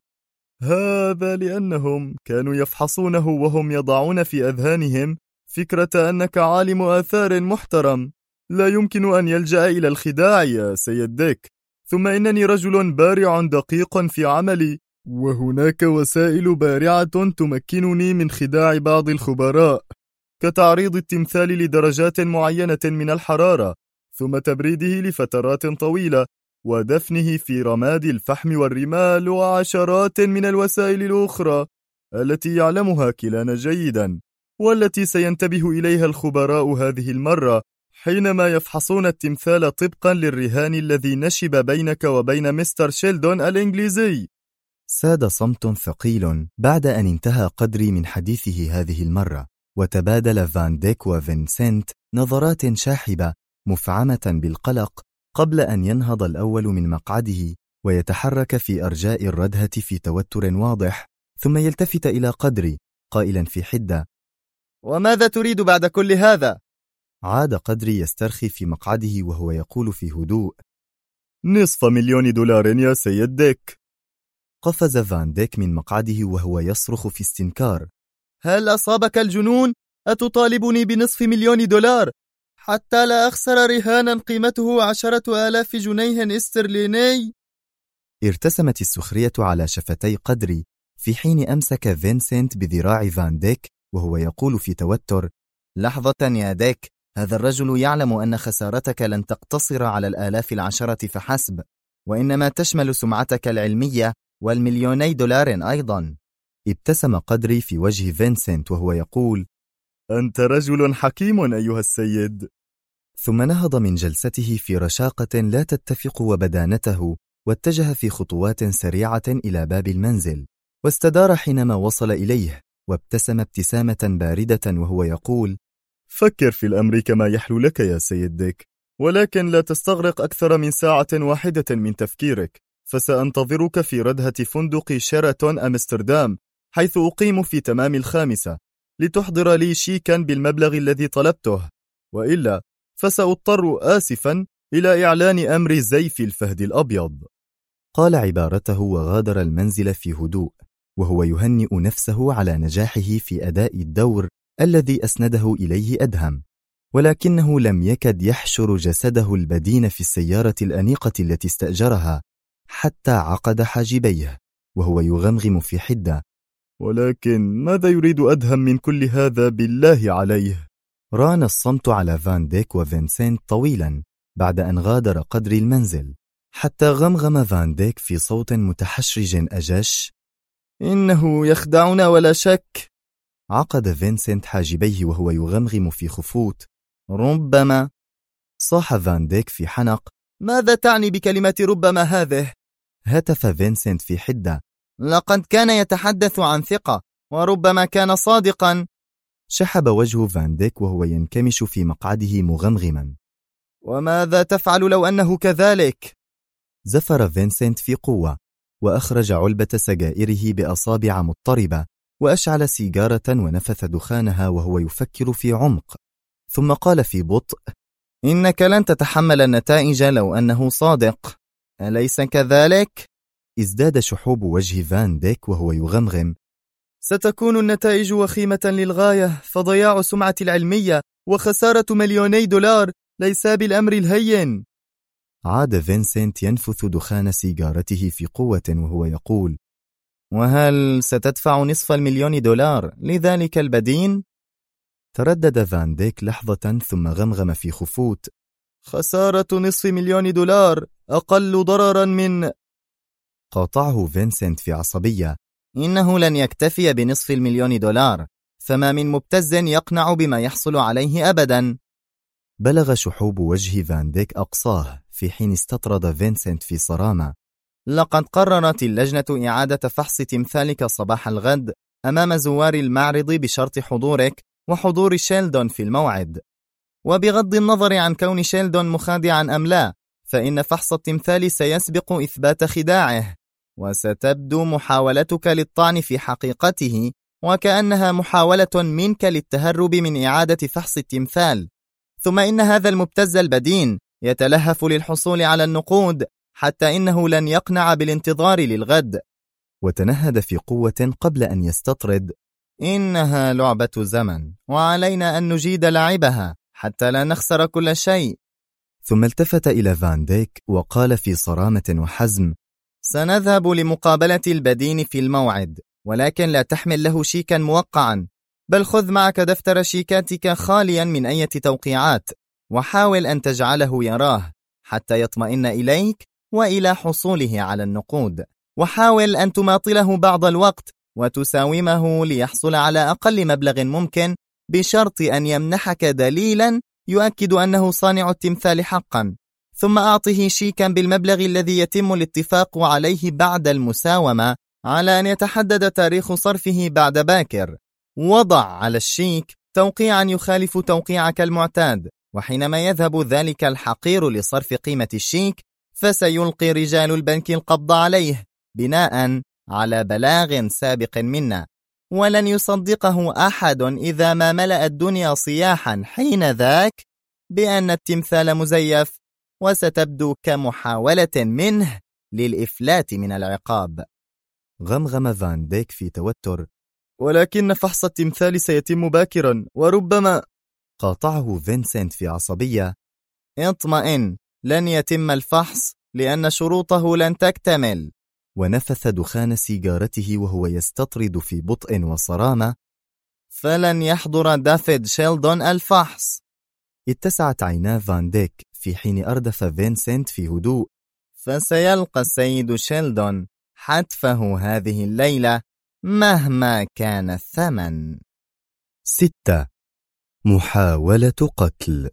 هذا لأنهم كانوا يفحصونه وهم يضعون في أذهانهم فكرة أنك عالم آثار محترم لا يمكن أن يلجأ إلى الخداع يا سيد ديك. ثم إنني رجل بارع دقيق في عملي، وهناك وسائل بارعة تمكنني من خداع بعض الخبراء، كتعريض التمثال لدرجات معينة من الحرارة، ثم تبريده لفترات طويلة، ودفنه في رماد الفحم والرمال، وعشرات من الوسائل الأخرى التي يعلمها كلانا جيدا، والتي سينتبه إليها الخبراء هذه المرة حينما يفحصون التمثال طبقا للرهان الذي نشب بينك وبين مستر شيلدون الإنجليزي. ساد صمت ثقيل بعد أن انتهى قدري من حديثه هذه المرة، وتبادل فان ديك وفينسنت نظرات شاحبة مفعمة بالقلق قبل أن ينهض الأول من مقعده ويتحرك في أرجاء الردهة في توتر واضح، ثم يلتفت إلى قدري قائلا في حدة: وماذا تريد بعد كل هذا؟ عاد قدري يسترخي في مقعده وهو يقول في هدوء: $500,000 يا سيد ديك. قفز فان ديك من مقعده وهو يصرخ في استنكار: هل أصابك الجنون؟ أتطالبني $500,000 حتى لا أخسر رهانا قيمته 10,000 جنيه استرليني؟ ارتسمت السخرية على شفتي قدري، في حين أمسك فينسنت بذراع فان ديك وهو يقول في توتر: لحظة يا ديك، هذا الرجل يعلم أن خسارتك لن تقتصر على 10,000 فحسب، وإنما تشمل سمعتك العلمية $1,000,000 أيضا. ابتسم قدري في وجه فينسنت وهو يقول: أنت رجل حكيم أيها السيد. ثم نهض من جلسته في رشاقة لا تتفق وبدانته، واتجه في خطوات سريعة إلى باب المنزل، واستدار حينما وصل إليه، وابتسم ابتسامة باردة وهو يقول: فكر في الأمر كما يحلو لك يا سيد ديك، ولكن لا تستغرق أكثر من ساعة واحدة من تفكيرك، فسأنتظرك في ردهة فندق شيراتون أمستردام، حيث أقيم في تمام 5، لتحضر لي شيكا بالمبلغ الذي طلبته، وإلا فسأضطر آسفا إلى إعلان أمر زيف الفهد الأبيض. قال عبارته وغادر المنزل في هدوء، وهو يهنئ نفسه على نجاحه في أداء الدور الذي أسنده إليه أدهم، ولكنه لم يكد يحشر جسده البدين في السيارة الأنيقة التي استأجرها حتى عقد حاجبيه وهو يغمغم في حدة: ولكن ماذا يريد أدهم من كل هذا بالله عليه؟ ران الصمت على فان ديك وفينسنت طويلا بعد أن غادر قدري المنزل، حتى غمغم فان ديك في صوت متحشرج أجش: إنه يخدعنا ولا شك. عقد فينسنت حاجبيه وهو يغمغم في خفوت: ربما. صاح فان ديك في حنق: ماذا تعني بكلمة ربما هذه؟ هتف فينسنت في حدة: لقد كان يتحدث عن ثقة، وربما كان صادقا. شحب وجه فان ديك وهو ينكمش في مقعده مغمغما: وماذا تفعل لو أنه كذلك؟ زفر فينسنت في قوة، وأخرج علبة سجائره بأصابع مضطربة، وأشعل سيجارة ونفث دخانها وهو يفكر في عمق، ثم قال في بطء: إنك لن تتحمل النتائج لو أنه صادق، أليس كذلك؟ ازداد شحوب وجه فان ديك وهو يغمغم: ستكون النتائج وخيمة للغاية، فضياع سمعة العلمية وخسارة $2,000,000 ليس بالأمر الهين. عاد فينسنت ينفث دخان سيجارته في قوة وهو يقول: وهل ستدفع $250,000 لذلك البدين؟ تردد فان ديك لحظة ثم غمغم في خفوت: خسارة $500,000 أقل ضررا من... قاطعه فينسنت في عصبية: إنه لن يكتفي $500,000، فما من مبتز يقنع بما يحصل عليه أبدا. بلغ شحوب وجه فان ديك أقصاه في حين استطرد فينسنت في صرامة: لقد قررت اللجنة إعادة فحص تمثالك صباح الغد أمام زوار المعرض بشرط حضورك وحضور شيلدون في الموعد. وبغض النظر عن كون شيلدون مخادعا أم لا، فإن فحص التمثال سيسبق إثبات خداعه، وستبدو محاولتك للطعن في حقيقته وكأنها محاولة منك للتهرب من إعادة فحص التمثال. ثم إن هذا المبتز البدين يتلهف للحصول على النقود، حتى إنه لن يقنع بالانتظار للغد. وتنهد في قوة قبل أن يستطرد: إنها لعبة زمن، وعلينا أن نجيد لعبها حتى لا نخسر كل شيء. ثم التفت إلى فان ديك وقال في صرامة وحزم: سنذهب لمقابلة البدين في الموعد، ولكن لا تحمل له شيكا موقعا، بل خذ معك دفتر شيكاتك خاليا من أي توقيعات، وحاول أن تجعله يراه حتى يطمئن إليك وإلى حصوله على النقود، وحاول أن تماطله بعض الوقت وتساومه ليحصل على أقل مبلغ ممكن، بشرط أن يمنحك دليلا يؤكد أنه صانع التمثال حقا، ثم أعطه شيكا بالمبلغ الذي يتم الاتفاق عليه بعد المساومة، على أن يتحدد تاريخ صرفه بعد باكر. وضع على الشيك توقيعا يخالف توقيعك المعتاد، وحينما يذهب ذلك الحقير لصرف قيمة الشيك فسيلقي رجال البنك القبض عليه بناء على بلاغ سابق منا، ولن يصدقه أحد إذا ما ملأ الدنيا صياحا حين ذاك بأن التمثال مزيف، وستبدو كمحاولة منه للإفلات من العقاب. غمغم فان ديك في توتر: ولكن فحص التمثال سيتم باكرا، وربما... قاطعه فينسنت في عصبية: اطمئن، لن يتم الفحص لأن شروطه لن تكتمل. ونفث دخان سيجارته وهو يستطرد في بطء وصرامة: فلن يحضر دافيد شيلدون الفحص. اتسعت عينا فان ديك في حين أردف فينسنت في هدوء: فسيلقى السيد شيلدون حتفه هذه الليلة مهما كان الثمن. 6. محاولة قتل.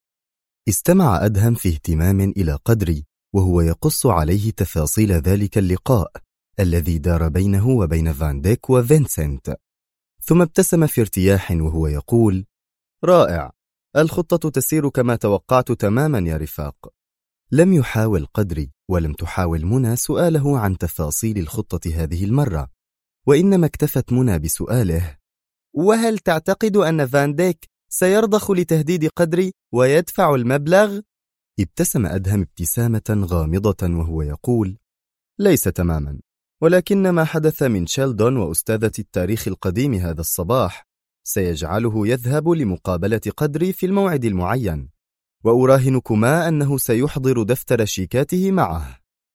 استمع أدهم في اهتمام إلى قدري وهو يقص عليه تفاصيل ذلك اللقاء الذي دار بينه وبين فان ديك وفينسنت، ثم ابتسم في ارتياح وهو يقول: رائع، الخطة تسير كما توقعت تماما يا رفاق. لم يحاول قدري ولم تحاول منى سؤاله عن تفاصيل الخطة هذه المرة، وإنما اكتفت منى بسؤاله: وهل تعتقد أن فان ديك سيرضخ لتهديد قدري ويدفع المبلغ؟ ابتسم أدهم ابتسامة غامضة وهو يقول: ليس تماما، ولكن ما حدث من شيلدون وأستاذة التاريخ القديم هذا الصباح سيجعله يذهب لمقابلة قدري في الموعد المعين، وأراهنكما أنه سيحضر دفتر شيكاته معه.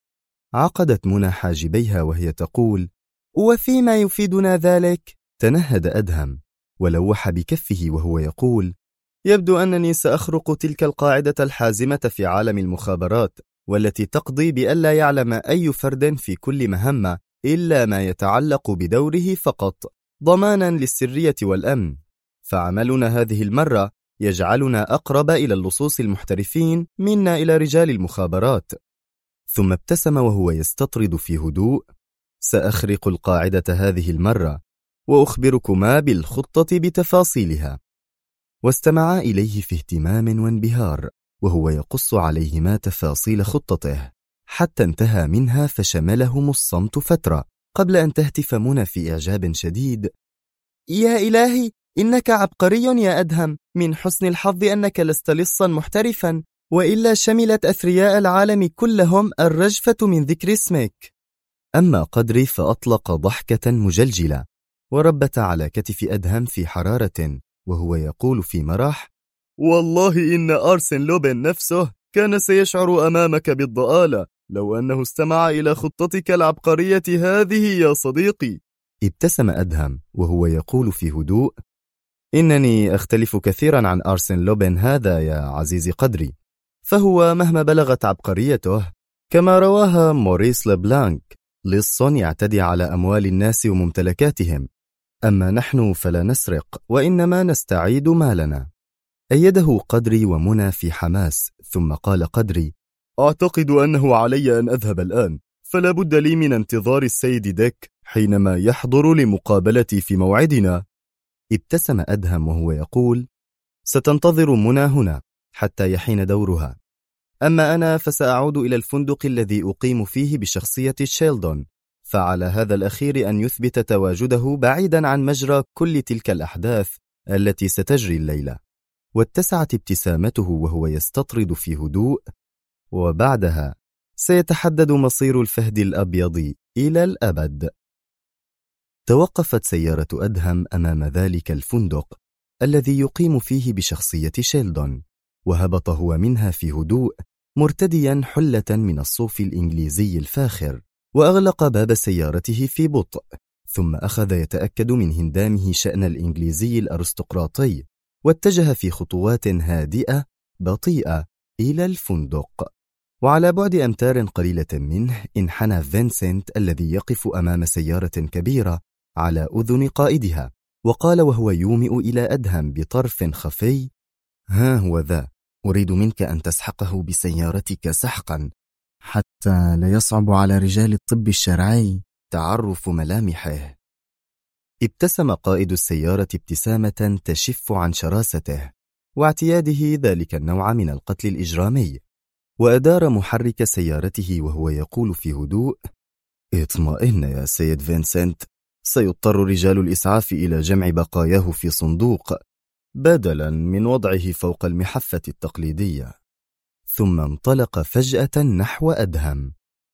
عقدت منى حاجبيها وهي تقول: وفيما يفيدنا ذلك؟ تنهد أدهم ولوح بكفه وهو يقول: يبدو أنني سأخرق تلك القاعدة الحازمة في عالم المخابرات، والتي تقضي بألا يعلم أي فرد في كل مهمة إلا ما يتعلق بدوره فقط، ضمانا للسرية والأمن. فعملنا هذه المرة يجعلنا أقرب إلى اللصوص المحترفين منا إلى رجال المخابرات. ثم ابتسم وهو يستطرد في هدوء: سأخرق القاعدة هذه المرة وأخبركما بالخطة بتفاصيلها. واستمعا إليه في اهتمام وانبهار وهو يقص عليهما تفاصيل خطته حتى انتهى منها، فشملهم الصمت فترة قبل أن تهتف منى في إعجاب شديد: يا إلهي، إنك عبقري يا أدهم، من حسن الحظ أنك لست لصا محترفا، وإلا شملت أثرياء العالم كلهم الرجفة من ذكر اسمك. أما قدري فأطلق ضحكة مجلجلة وربت على كتف أدهم في حرارة وهو يقول في مرح: والله إن أرسن لوبين نفسه كان سيشعر أمامك بالضآلة لو أنه استمع إلى خطتك العبقرية هذه يا صديقي. ابتسم أدهم وهو يقول في هدوء: إنني أختلف كثيرا عن أرسن لوبين هذا يا عزيزي قدري، فهو مهما بلغت عبقريته كما رواها موريس لبلانك لص يعتدي على أموال الناس وممتلكاتهم، أما نحن فلا نسرق وإنما نستعيد مالنا. أيده قدري ومنى في حماس، ثم قال قدري: أعتقد أنه علي أن أذهب الآن، فلا بد لي من انتظار السيد ديك حينما يحضر لمقابلتي في موعدنا. ابتسم أدهم وهو يقول: ستنتظر منى هنا حتى يحين دورها، أما أنا فسأعود إلى الفندق الذي أقيم فيه بشخصية شيلدون، فعلى هذا الأخير أن يثبت تواجده بعيدا عن مجرى كل تلك الأحداث التي ستجري الليلة. واتسعت ابتسامته وهو يستطرد في هدوء، وبعدها سيتحدد مصير الفهد الأبيض إلى الأبد. توقفت سيارة أدهم أمام ذلك الفندق الذي يقيم فيه بشخصية شيلدون، وهبط هو منها في هدوء مرتديا حلة من الصوف الإنجليزي الفاخر، وأغلق باب سيارته في بطء، ثم أخذ يتأكد من هندامه شأن الإنجليزي الأرستقراطي، واتجه في خطوات هادئة بطيئة إلى الفندق. وعلى بعد أمتار قليلة منه انحنى فينسنت الذي يقف أمام سيارة كبيرة على أذن قائدها، وقال وهو يومئ إلى أدهم بطرف خفي: ها هو ذا، أريد منك أن تسحقه بسيارتك سحقا حتى لا يصعب على رجال الطب الشرعي تعرف ملامحه. ابتسم قائد السيارة ابتسامة تشف عن شراسته واعتياده ذلك النوع من القتل الإجرامي، وأدار محرك سيارته وهو يقول في هدوء: اطمئن يا سيد فينسنت، سيضطر رجال الإسعاف إلى جمع بقاياه في صندوق بدلا من وضعه فوق المحفة التقليدية. ثم انطلق فجأة نحو أدهم.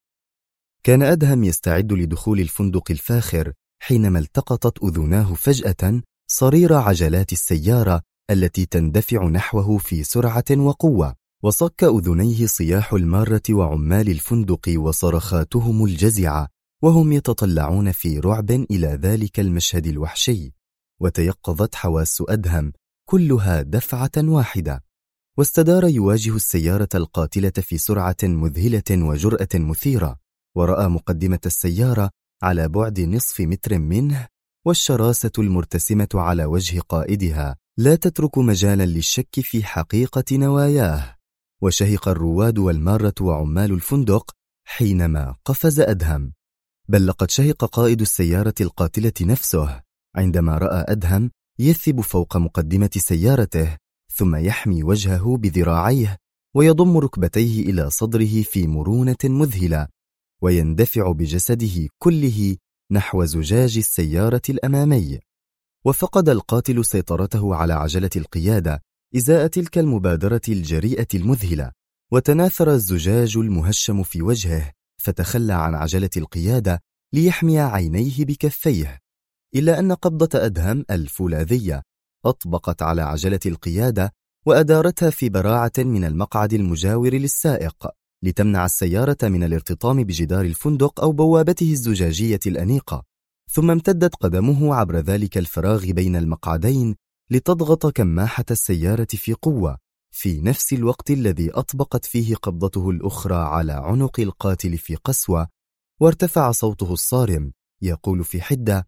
كان أدهم يستعد لدخول الفندق الفاخر حينما التقطت أذناه فجأة صرير عجلات السيارة التي تندفع نحوه في سرعة وقوة، وصك أذنيه صياح المارة وعمال الفندق وصرخاتهم الجزعة وهم يتطلعون في رعب إلى ذلك المشهد الوحشي. وتيقظت حواس أدهم كلها دفعة واحدة، واستدار يواجه السيارة القاتلة في سرعة مذهلة وجرأة مثيرة، ورأى مقدمة السيارة على بعد نصف متر منه، والشراسة المرتسمة على وجه قائدها لا تترك مجالا للشك في حقيقة نواياه. وشهق الرواد والمارة وعمال الفندق حينما قفز أدهم، بل لقد شهق قائد السيارة القاتلة نفسه عندما رأى أدهم يثب فوق مقدمة سيارته، ثم يحمي وجهه بذراعيه ويضم ركبتيه إلى صدره في مرونة مذهلة، ويندفع بجسده كله نحو زجاج السيارة الأمامي. وفقد القاتل سيطرته على عجلة القيادة إزاء تلك المبادرة الجريئة المذهلة، وتناثر الزجاج المهشم في وجهه، فتخلى عن عجلة القيادة ليحمي عينيه بكفيه، إلا أن قبضة أدهم الفولاذية أطبقت على عجلة القيادة وأدارتها في براعة من المقعد المجاور للسائق لتمنع السيارة من الارتطام بجدار الفندق أو بوابته الزجاجية الأنيقة. ثم امتدت قدمه عبر ذلك الفراغ بين المقعدين لتضغط كماحة السيارة في قوة، في نفس الوقت الذي أطبقت فيه قبضته الأخرى على عنق القاتل في قسوة، وارتفع صوته الصارم يقول في حدة: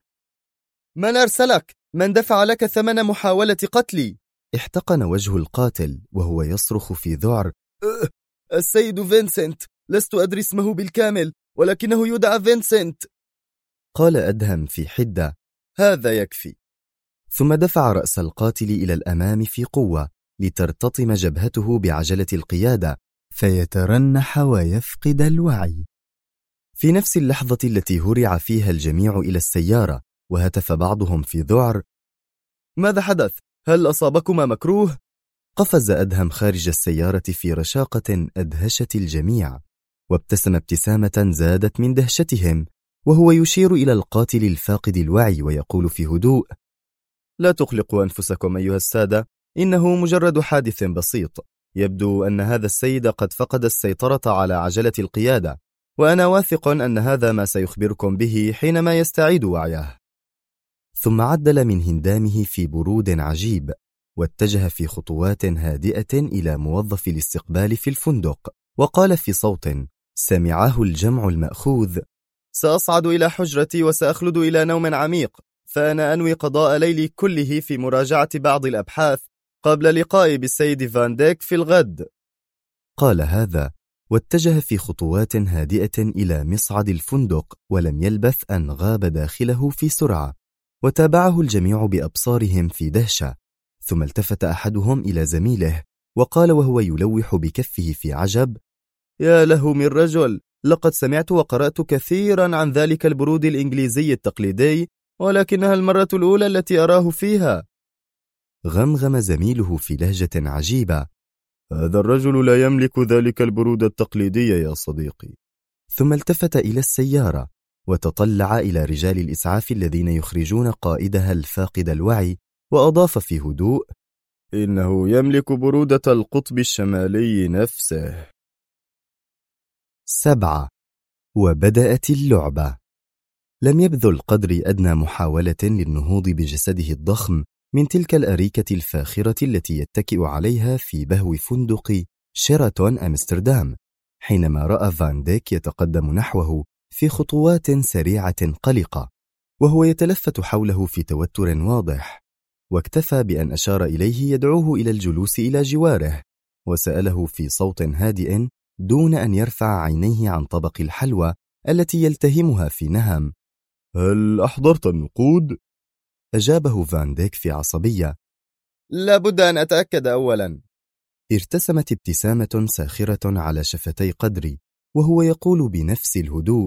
من أرسلك؟ من دفع لك ثمن محاولة قتلي؟ احتقن وجه القاتل وهو يصرخ في ذعر: السيد فينسنت، لست أدري اسمه بالكامل، ولكنه يدعى فينسنت. قال أدهم في حدة: هذا يكفي. ثم دفع رأس القاتل إلى الأمام في قوة لترتطم جبهته بعجلة القيادة فيترنح ويفقد الوعي. في نفس اللحظة التي هرع فيها الجميع إلى السيارة، وهتف بعضهم في ذعر: ماذا حدث؟ هل أصابكما مكروه؟ قفز أدهم خارج السيارة في رشاقة أدهشت الجميع، وابتسم ابتسامة زادت من دهشتهم وهو يشير إلى القاتل الفاقد الوعي ويقول في هدوء: لا تقلقوا أنفسكم أيها السادة، إنه مجرد حادث بسيط. يبدو أن هذا السيد قد فقد السيطرة على عجلة القيادة، وأنا واثق أن هذا ما سيخبركم به حينما يستعيد وعيه. ثم عدل من هندامه في برود عجيب، واتجه في خطوات هادئة إلى موظف الاستقبال في الفندق، وقال في صوت سمعه الجمع المأخوذ: سأصعد إلى حجرتي وسأخلد إلى نوم عميق، فأنا أنوي قضاء ليلي كله في مراجعة بعض الأبحاث قبل لقائي بالسيد فان ديك في الغد. قال هذا واتجه في خطوات هادئة إلى مصعد الفندق، ولم يلبث أن غاب داخله في سرعة، وتابعه الجميع بأبصارهم في دهشة. ثم التفت أحدهم إلى زميله وقال وهو يلوح بكفه في عجب: يا له من رجل، لقد سمعت وقرأت كثيرا عن ذلك البرود الإنجليزي التقليدي، ولكنها المرة الأولى التي أراه فيها. غمغم زميله في لهجة عجيبة: هذا الرجل لا يملك ذلك البرود التقليدي يا صديقي. ثم التفت إلى السيارة وتطلع إلى رجال الإسعاف الذين يخرجون قائدها الفاقد الوعي، وأضاف في هدوء: إنه يملك برودة القطب الشمالي نفسه. 7. وبدأت اللعبة. لم يبذل قدري أدنى محاولة للنهوض بجسده الضخم من تلك الأريكة الفاخرة التي يتكئ عليها في بهو فندق شيراتون أمستردام، حينما رأى فان ديك يتقدم نحوه في خطوات سريعة قلقة، وهو يتلفت حوله في توتر واضح، واكتفى بأن أشار إليه يدعوه إلى الجلوس إلى جواره، وسأله في صوت هادئ دون أن يرفع عينيه عن طبق الحلوى التي يلتهمها في نهم: هل أحضرت النقود؟ أجابه فان ديك في عصبية: لابد أن أتأكد أولا. ارتسمت ابتسامة ساخرة على شفتي قدري وهو يقول بنفس الهدوء: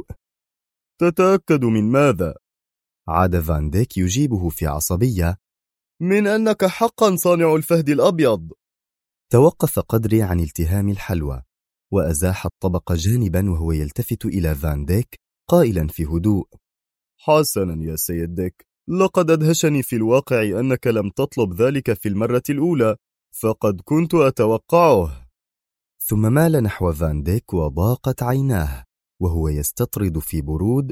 تتأكد من ماذا؟ عاد فان ديك يجيبه في عصبية: من أنك حقا صانع الفهد الأبيض. توقف قدري عن التهام الحلوى وأزاح الطبق جانبا وهو يلتفت إلى فان ديك قائلا في هدوء: حسنا يا سيد ديك، لقد أدهشني في الواقع أنك لم تطلب ذلك في المرة الأولى، فقد كنت أتوقعه. ثم مال نحو فان ديك وضاقت عيناه وهو يستطرد في برود: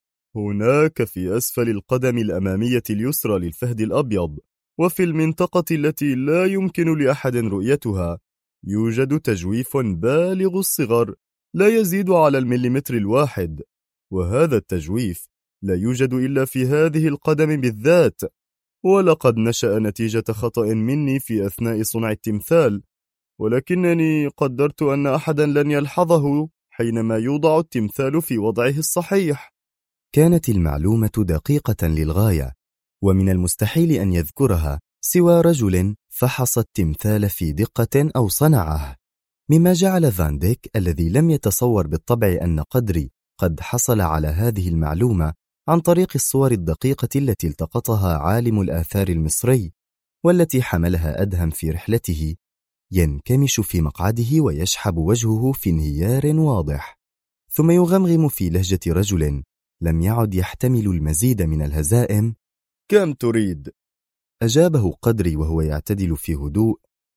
هناك في أسفل القدم الأمامية اليسرى للفهد الأبيض، وفي المنطقة التي لا يمكن لأحد رؤيتها، يوجد تجويف بالغ الصغر لا يزيد على المليمتر الواحد، وهذا التجويف لا يوجد إلا في هذه القدم بالذات، ولقد نشأ نتيجة خطأ مني في أثناء صنع التمثال، ولكنني قدرت أن أحدا لن يلحظه حينما يوضع التمثال في وضعه الصحيح. كانت المعلومة دقيقة للغاية، ومن المستحيل أن يذكرها سوى رجل فحص التمثال في دقة أو صنعه، مما جعل فان ديك الذي لم يتصور بالطبع أن قدري قد حصل على هذه المعلومة عن طريق الصور الدقيقة التي التقطها عالم الآثار المصري والتي حملها أدهم في رحلته، ينكمش في مقعده ويشحب وجهه في انهيار واضح، ثم يغمغم في لهجة رجل لم يعد يحتمل المزيد من الهزائم: كم تريد؟ أجابه قدري وهو يعتدل في هدوء: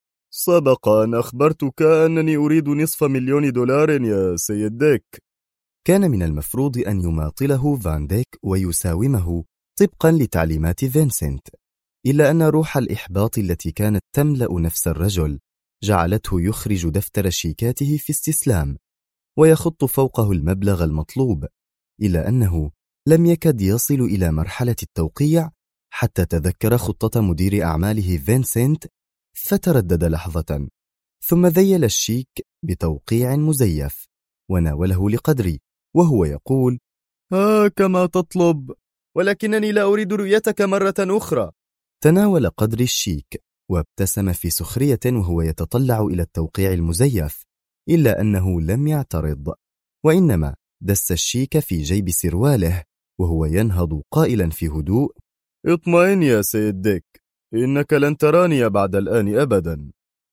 سبق أن أخبرتك أنني أريد $500,000 يا سيد ديك. كان من المفروض أن يماطله فان ديك ويساومه طبقا لتعليمات فينسنت، إلا أن روح الإحباط التي كانت تملأ نفس الرجل جعلته يخرج دفتر شيكاته في استسلام ويخط فوقه المبلغ المطلوب، إلا أنه لم يكد يصل إلى مرحلة التوقيع حتى تذكر خطة مدير أعماله فينسنت، فتردد لحظة ثم ذيل الشيك بتوقيع مزيف وناوله لقدري وهو يقول: كما تطلب، ولكنني لا أريد رؤيتك مرة أخرى. تناول قدري الشيك وابتسم في سخرية وهو يتطلع إلى التوقيع المزيف، إلا أنه لم يعترض، وإنما دس الشيك في جيب سرواله وهو ينهض قائلا في هدوء: اطمئن يا سيد ديك، إنك لن تراني بعد الآن أبدا.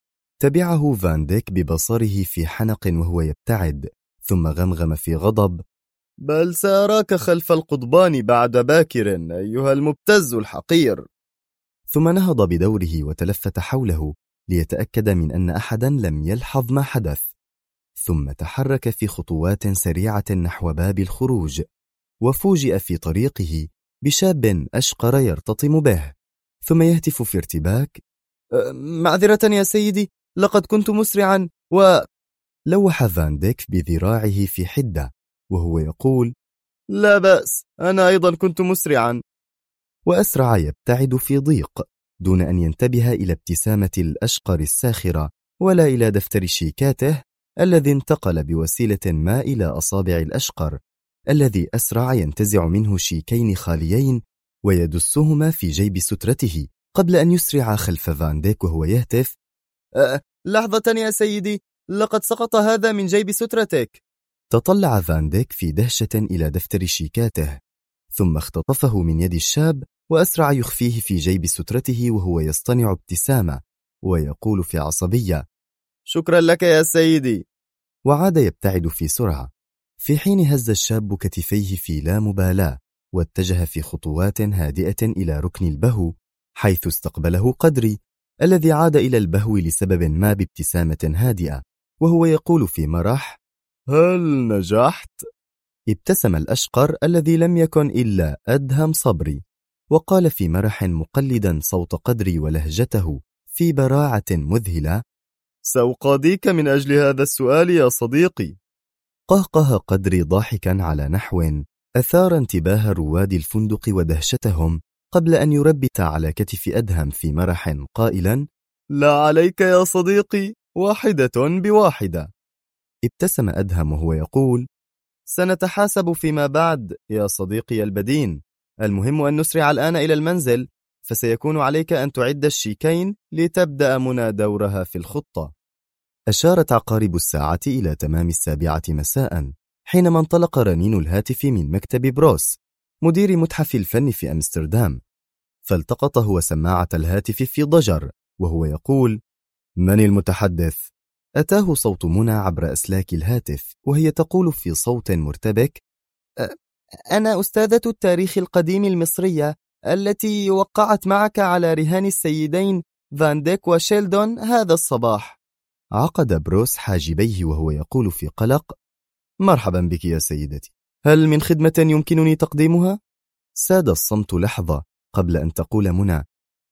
تبعه فان ديك ببصره في حنق وهو يبتعد، ثم غمغم في غضب: بل سأراك خلف القضبان بعد باكر أيها المبتز الحقير. ثم نهض بدوره وتلفت حوله ليتأكد من أن أحدا لم يلحظ ما حدث، ثم تحرك في خطوات سريعة نحو باب الخروج، وفوجئ في طريقه بشاب أشقر يرتطم به، ثم يهتف في ارتباك: معذرة يا سيدي، لقد كنت مسرعا لوح فان ديك بذراعه في حدة وهو يقول: لا بأس، أنا أيضا كنت مسرعا. وأسرع يبتعد في ضيق دون أن ينتبه إلى ابتسامة الأشقر الساخرة ولا إلى دفتر شيكاته الذي انتقل بوسيلة ما إلى أصابع الأشقر، الذي أسرع ينتزع منه شيكين خاليين ويدسهما في جيب سترته قبل أن يسرع خلف فان ديك وهو يهتف: لحظة يا سيدي، لقد سقط هذا من جيب سترتك. تطلع فان ديك في دهشة إلى دفتر شيكاته، ثم اختطفه من يد الشاب وأسرع يخفيه في جيب سترته وهو يصطنع ابتسامة ويقول في عصبية: شكرا لك يا سيدي. وعاد يبتعد في سرعة، في حين هز الشاب كتفيه في لا مبالاة واتجه في خطوات هادئة إلى ركن البهو، حيث استقبله قدري الذي عاد إلى البهو لسبب ما بابتسامة هادئة وهو يقول في مرح: هل نجحت؟ ابتسم الأشقر الذي لم يكن إلا أدهم صبري وقال في مرح مقلدا صوت قدري ولهجته في براعة مذهلة: سأقاضيك من أجل هذا السؤال يا صديقي. قهقه قدري ضاحكا على نحو أثار انتباه رواد الفندق ودهشتهم قبل أن يربت على كتف أدهم في مرح قائلا: لا عليك يا صديقي، واحدة بواحدة. ابتسم أدهم وهو يقول: سنتحاسب فيما بعد يا صديقي البدين، المهم أن نسرع الآن إلى المنزل، فسيكون عليك أن تعد الشيكين لتبدأ منى دورها في الخطة. أشارت عقارب الساعة إلى تمام 7 مساء حينما انطلق رنين الهاتف من مكتب بروس مدير متحف الفن في أمستردام، فالتقط هو سماعة الهاتف في ضجر وهو يقول: من المتحدث؟ أتاه صوت منى عبر أسلاك الهاتف وهي تقول في صوت مرتبك: أنا أستاذة التاريخ القديم المصرية التي وقعت معك على رهان السيدين فان ديك وشيلدون هذا الصباح. عقد بروس حاجبيه وهو يقول في قلق: مرحبا بك يا سيدتي، هل من خدمة يمكنني تقديمها؟ ساد الصمت لحظة قبل أن تقول منى: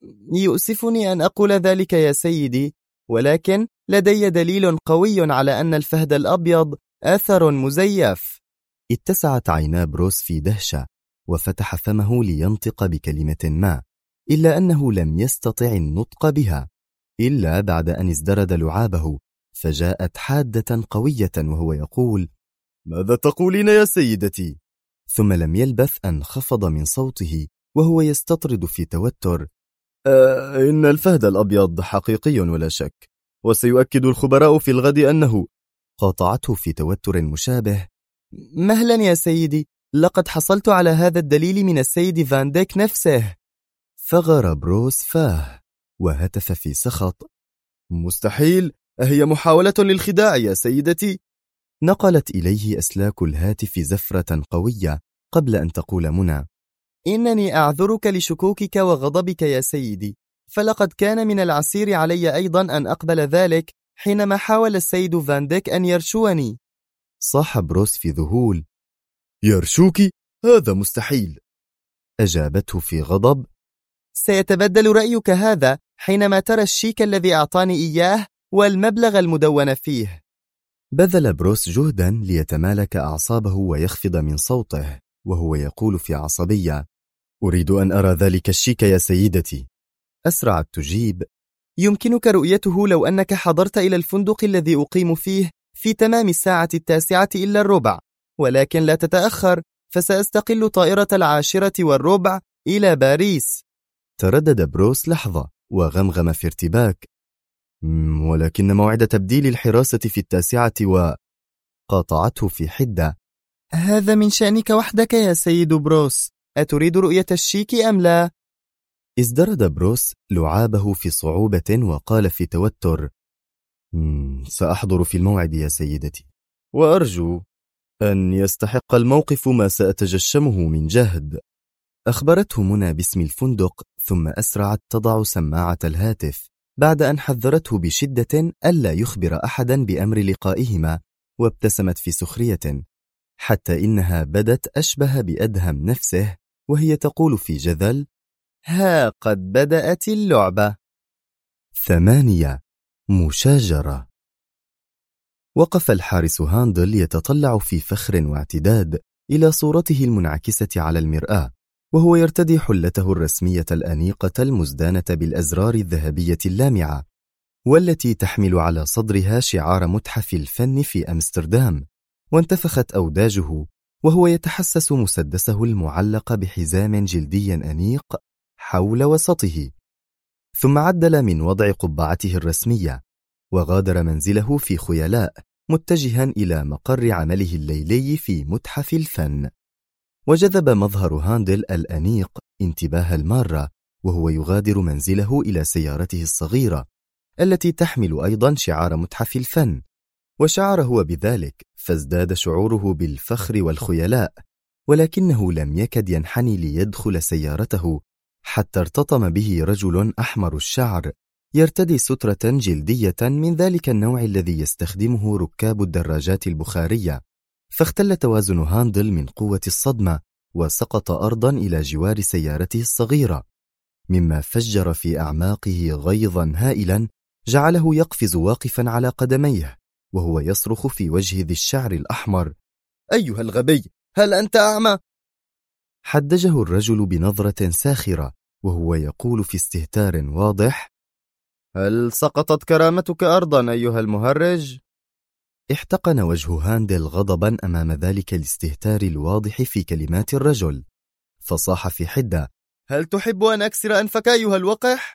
يؤسفني أن أقول ذلك يا سيدي، ولكن لدي دليل قوي على أن الفهد الأبيض أثر مزيف. اتسعت عينا بروس في دهشة وفتح فمه لينطق بكلمة ما، إلا أنه لم يستطع النطق بها إلا بعد أن ازدرد لعابه، فجاءت حادة قوية وهو يقول: ماذا تقولين يا سيدتي؟ ثم لم يلبث أن خفض من صوته وهو يستطرد في توتر: إن الفهد الأبيض حقيقي ولا شك، وسيؤكد الخبراء في الغد أنه. قاطعته في توتر مشابه: مهلا يا سيدي، لقد حصلت على هذا الدليل من السيد فان ديك نفسه. فغر بروس فاه وهتف في سخط: مستحيل، أهي محاولة للخداع يا سيدتي؟ نقلت إليه أسلاك الهاتف زفرة قوية قبل أن تقول منى: إنني أعذرك لشكوكك وغضبك يا سيدي، فلقد كان من العسير علي أيضا أن أقبل ذلك حينما حاول السيد فان ديك أن يرشوني. صاح بروس في ذهول: يرشوكي؟ هذا مستحيل. أجابته في غضب: سيتبدل رأيك هذا حينما ترى الشيك الذي أعطاني إياه والمبلغ المدون فيه. بذل بروس جهدا ليتمالك أعصابه ويخفض من صوته وهو يقول في عصبية: أريد أن أرى ذلك الشيك يا سيدتي. أسرعت تجيب: يمكنك رؤيته لو أنك حضرت إلى الفندق الذي أقيم فيه في تمام 9:10 ولكن لا تتأخر، فسأستقل طائرة 10:15 إلى باريس. تردد بروس لحظة وغمغم في ارتباك: ولكن موعد تبديل الحراسة في 9. قاطعته في حدة: هذا من شأنك وحدك يا سيد بروس، أتريد رؤية الشيك أم لا؟ ازدرد بروس لعابه في صعوبة وقال في توتر: سأحضر في الموعد يا سيدتي، وأرجو أن يستحق الموقف ما سأتجشمه من جهد. أخبرته منى باسم الفندق، ثم أسرعت تضع سماعة الهاتف بعد أن حذرته بشدة ألا يخبر أحدا بأمر لقائهما، وابتسمت في سخرية حتى إنها بدت أشبه بأدهم نفسه وهي تقول في جذل: ها قد بدأت اللعبة. 8. مشاجرة. وقف الحارس هاندل يتطلع في فخر واعتداد إلى صورته المنعكسة على المرآة، وهو يرتدي حلته الرسمية الأنيقة المزدانة بالأزرار الذهبية اللامعة، والتي تحمل على صدرها شعار متحف الفن في أمستردام، وانتفخت أوداجه وهو يتحسس مسدسه المعلق بحزام جلدي أنيق حول وسطه. ثم عدل من وضع قبعته الرسمية وغادر منزله في خيلاء، متجها إلى مقر عمله الليلي في متحف الفن. وجذب مظهر هاندل الأنيق انتباه المارة وهو يغادر منزله إلى سيارته الصغيرة التي تحمل أيضا شعار متحف الفن، وشعر هو بذلك فازداد شعوره بالفخر والخيلاء، ولكنه لم يكد ينحني ليدخل سيارته حتى ارتطم به رجل أحمر الشعر يرتدي سترة جلدية من ذلك النوع الذي يستخدمه ركاب الدراجات البخارية، فاختل توازن هاندل من قوة الصدمة وسقط أرضا إلى جوار سيارته الصغيرة، مما فجر في أعماقه غيظا هائلا جعله يقفز واقفا على قدميه وهو يصرخ في وجه ذي الشعر الأحمر: أيها الغبي، هل أنت أعمى؟ حدجه الرجل بنظرة ساخرة وهو يقول في استهتار واضح: هل سقطت كرامتك أرضا أيها المهرج؟ احتقن وجه هاندل غضبا أمام ذلك الاستهتار الواضح في كلمات الرجل، فصاح في حدة: هل تحب أن أكسر أنفك أيها الوقح؟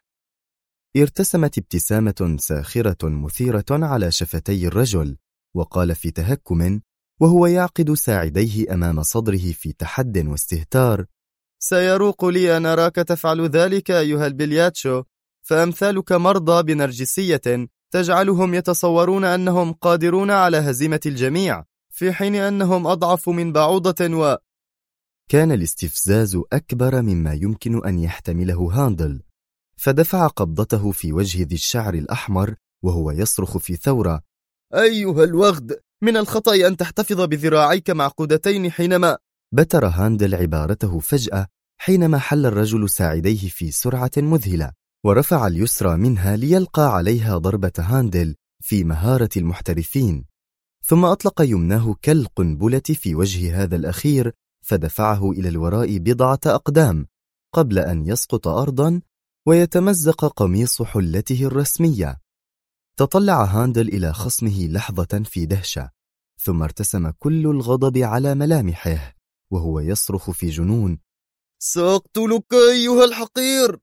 ارتسمت ابتسامة ساخرة مثيرة على شفتي الرجل، وقال في تهكم وهو يعقد ساعديه أمام صدره في تحد واستهتار: سيروق لي أن أراك تفعل ذلك أيها البلياتشو، فأمثالك مرضى بنرجسية تجعلهم يتصورون أنهم قادرون على هزيمة الجميع، في حين أنهم أضعف من بعوضة كان الاستفزاز أكبر مما يمكن أن يحتمله هاندل، فدفع قبضته في وجه ذي الشعر الأحمر وهو يصرخ في ثورة: أيها الوغد، من الخطأ أن تحتفظ بذراعيك معقودتين حينما... بتر هاندل عبارته فجأة حينما حل الرجل ساعديه في سرعة مذهلة، ورفع اليسرى منها ليلقى عليها ضربة هاندل في مهارة المحترفين، ثم أطلق يمناه كالقنبلة في وجه هذا الأخير فدفعه إلى الوراء بضعة أقدام قبل أن يسقط أرضا ويتمزق قميص حلته الرسمية. تطلع هاندل إلى خصمه لحظة في دهشة، ثم ارتسم كل الغضب على ملامحه وهو يصرخ في جنون: سأقتلك أيها الحقير!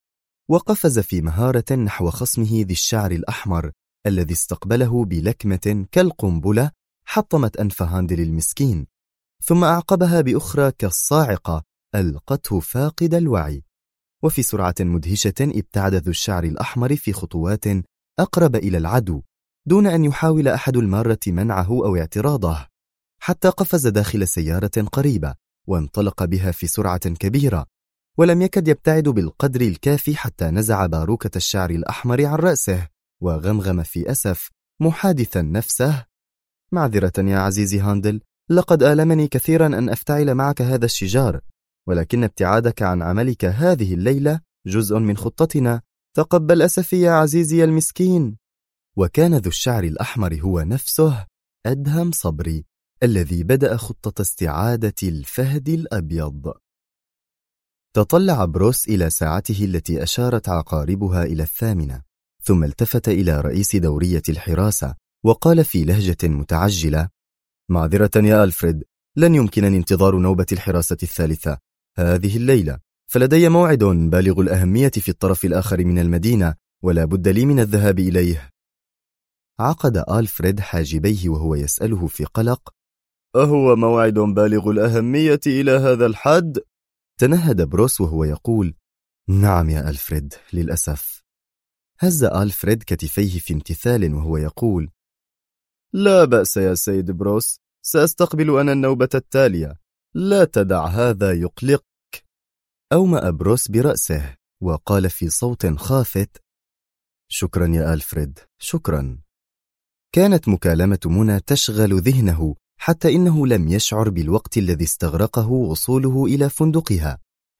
وقفز في مهارة نحو خصمه ذي الشعر الأحمر الذي استقبله بلكمة كالقنبلة حطمت أنف هاندل المسكين، ثم أعقبها بأخرى كالصاعقة ألقته فاقد الوعي. وفي سرعة مدهشة ابتعد ذو الشعر الأحمر في خطوات أقرب إلى العدو دون أن يحاول أحد المارة منعه أو اعتراضه، حتى قفز داخل سيارة قريبة وانطلق بها في سرعة كبيرة، ولم يكد يبتعد بالقدر الكافي حتى نزع باروكة الشعر الأحمر عن رأسه وغمغم في أسف محادثا نفسه: معذرة يا عزيزي هاندل، لقد آلمني كثيرا أن أفتعل معك هذا الشجار، ولكن ابتعادك عن عملك هذه الليلة جزء من خطتنا، تقبل أسفي يا عزيزي المسكين. وكان ذو الشعر الأحمر هو نفسه أدهم صبري الذي بدأ خطة استعادة الفهد الأبيض. تطلع بروس إلى ساعته التي أشارت عقاربها إلى 8، ثم التفت إلى رئيس دورية الحراسة وقال في لهجة متعجلة: معذرة يا ألفريد، لن يمكنني انتظار نوبة الحراسة الثالثة هذه الليلة، فلدي موعد بالغ الأهمية في الطرف الآخر من المدينة ولا بد لي من الذهاب إليه. عقد ألفريد حاجبيه وهو يسأله في قلق: أهو موعد بالغ الأهمية إلى هذا الحد؟ تنهد بروس وهو يقول: نعم يا ألفريد، للأسف. هز ألفريد كتفيه في امتثال وهو يقول: لا بأس يا سيد بروس، سأستقبل أنا النوبة التالية، لا تدع هذا يقلق. أومأ بروس برأسه وقال في صوت خافت: شكرا يا ألفريد، شكرا. كانت مكالمة منى تشغل ذهنه حتى إنه لم يشعر بالوقت الذي استغرقه وصوله إلى فندقها.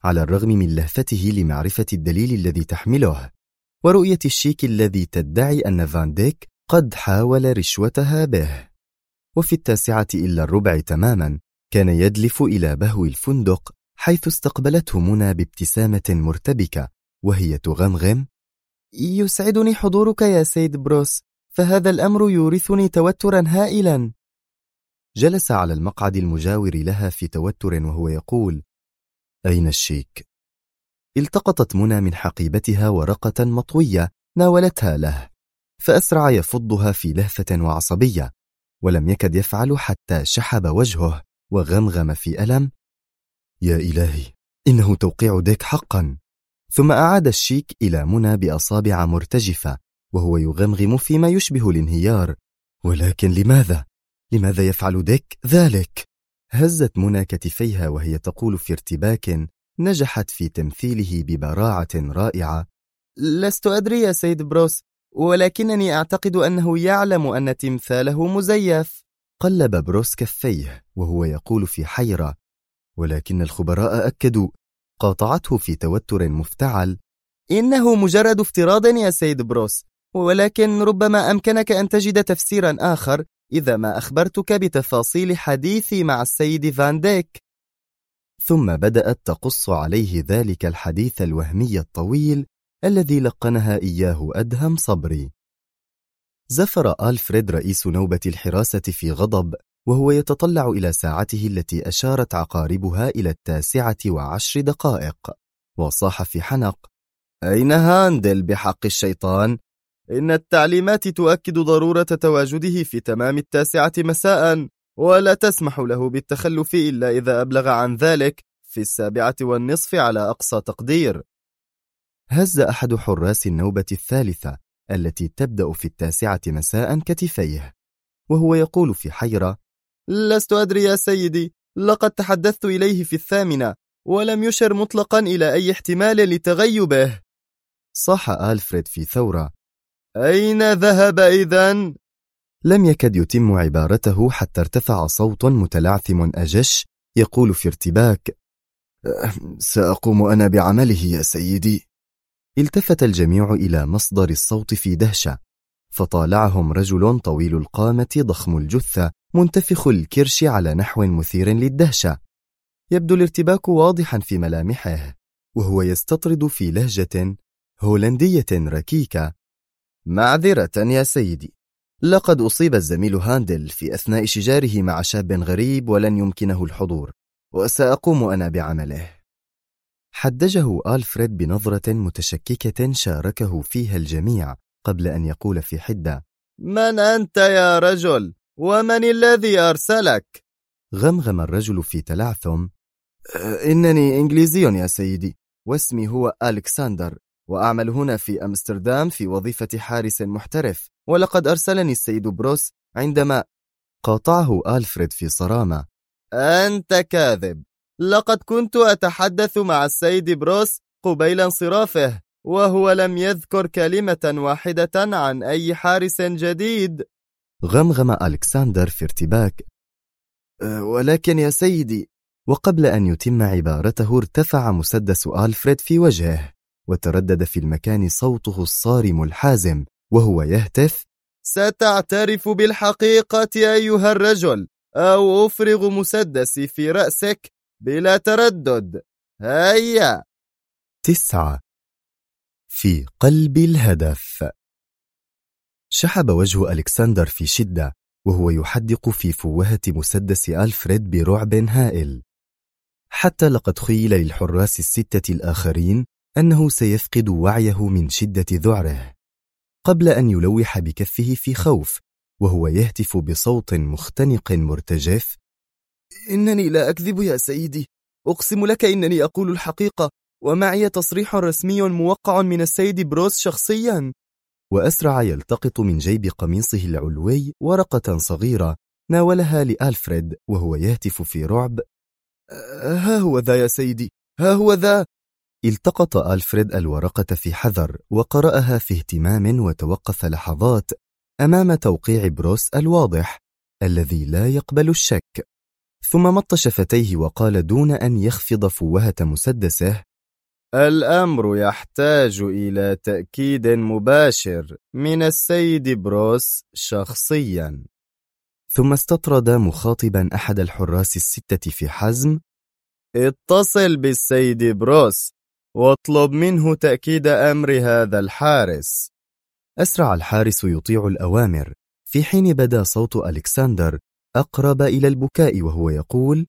على الرغم من لهفته لمعرفة الدليل الذي تحمله ورؤية الشيك الذي تدعي أن فان ديك قد حاول رشوتها به. وفي 9:45 تماما كان يدلف إلى بهو الفندق، حيث استقبلته منى بابتسامة مرتبكة وهي تغمغم: يسعدني حضورك يا سيد بروس، فهذا الأمر يورثني توترا هائلا. جلس على المقعد المجاور لها في توتر وهو يقول: أين الشيك؟ التقطت منى من حقيبتها ورقة مطوية ناولتها له، فأسرع يفضها في لهفة وعصبية، ولم يكد يفعل حتى شحب وجهه وغمغم في ألم: يا إلهي، إنه توقيع ديك حقا. ثم أعاد الشيك إلى منى بأصابع مرتجفة وهو يغمغم فيما يشبه الانهيار: ولكن لماذا يفعل ديك ذلك؟ هزت منى كتفيها وهي تقول في ارتباك نجحت في تمثيله ببراعة رائعة: لست أدري يا سيد بروس، ولكنني أعتقد أنه يعلم أن تمثاله مزيف. قلب بروس كفيه وهو يقول في حيرة: ولكن الخبراء أكدوا. قاطعته في توتر مفتعل: إنه مجرد افتراض يا سيد بروس، ولكن ربما أمكنك أن تجد تفسيرا آخر إذا ما أخبرتك بتفاصيل حديثي مع السيد فان ديك. ثم بدأت تقص عليه ذلك الحديث الوهمي الطويل الذي لقنها إياه أدهم صبري. زفر ألفريد رئيس نوبة الحراسة في غضب وهو يتطلع إلى ساعته التي أشارت عقاربها إلى 9:10، وصاح في حنق: أين هاندل بحق الشيطان؟ إن التعليمات تؤكد ضرورة تواجده في تمام 9 مساء، ولا تسمح له بالتخلف إلا إذا أبلغ عن ذلك في 7:15 على أقصى تقدير. هز أحد حراس النوبة الثالثة التي تبدأ في 9 مساء كتفيه وهو يقول في حيرة: لست أدري يا سيدي، لقد تحدثت إليه في 8 ولم يشر مطلقا إلى أي احتمال لتغيبه. صاح ألفريد في ثورة: أين ذهب إذن؟ لم يكد يتم عبارته حتى ارتفع صوت متلعثم أجش يقول في ارتباك: سأقوم أنا بعمله يا سيدي. التفت الجميع إلى مصدر الصوت في دهشة، فطالعهم رجل طويل القامة ضخم الجثة منتفخ الكرش على نحو مثير للدهشة. يبدو الارتباك واضحا في ملامحه وهو يستطرد في لهجة هولندية ركيكة: معذرة يا سيدي، لقد أصيب الزميل هاندل في أثناء شجاره مع شاب غريب ولن يمكنه الحضور، وسأقوم أنا بعمله. حدجه ألفريد بنظرة متشككة شاركه فيها الجميع قبل أن يقول في حدة: من أنت يا رجل؟ ومن الذي أرسلك؟ غمغم الرجل في تلعثم: إنني إنجليزي يا سيدي، واسمي هو ألكسندر، وأعمل هنا في أمستردام في وظيفة حارس محترف، ولقد أرسلني السيد بروس عندما... قاطعه ألفريد في صرامة: أنت كاذب، لقد كنت أتحدث مع السيد بروس قبيل انصرافه وهو لم يذكر كلمة واحدة عن أي حارس جديد. غمغم ألكسندر في ارتباك: ولكن يا سيدي... وقبل أن يتم عبارته ارتفع مسدس ألفريد في وجهه وتردد في المكان صوته الصارم الحازم وهو يهتف: ستعترف بالحقيقة أيها الرجل أو أفرغ مسدسي في رأسك بلا تردد. هيا. 9. في قلب الهدف. شحب وجه ألكسندر في شدة وهو يحدق في فوهة مسدس ألفريد برعب هائل، حتى لقد خيل للحراس 6 الآخرين أنه سيفقد وعيه من شدة ذعره، قبل أن يلوح بكفه في خوف وهو يهتف بصوت مختنق مرتجف: إنني لا أكذب يا سيدي، أقسم لك إنني أقول الحقيقة، ومعي تصريح رسمي موقع من السيد بروس شخصيا. وأسرع يلتقط من جيب قميصه العلوي ورقة صغيرة ناولها لألفريد وهو يهتف في رعب: ها هو ذا يا سيدي، ها هو ذا. التقط ألفريد الورقة في حذر وقرأها في اهتمام وتوقف لحظات أمام توقيع بروس الواضح الذي لا يقبل الشك، ثم مط شفتيه وقال دون أن يخفض فوهة مسدسه: الأمر يحتاج إلى تأكيد مباشر من السيد بروس شخصيا. ثم استطرد مخاطبا أحد الحراس الستة في حزم: اتصل بالسيد بروس واطلب منه تأكيد أمر هذا الحارس. أسرع الحارس يطيع الأوامر، في حين بدا صوت ألكسندر أقرب إلى البكاء وهو يقول: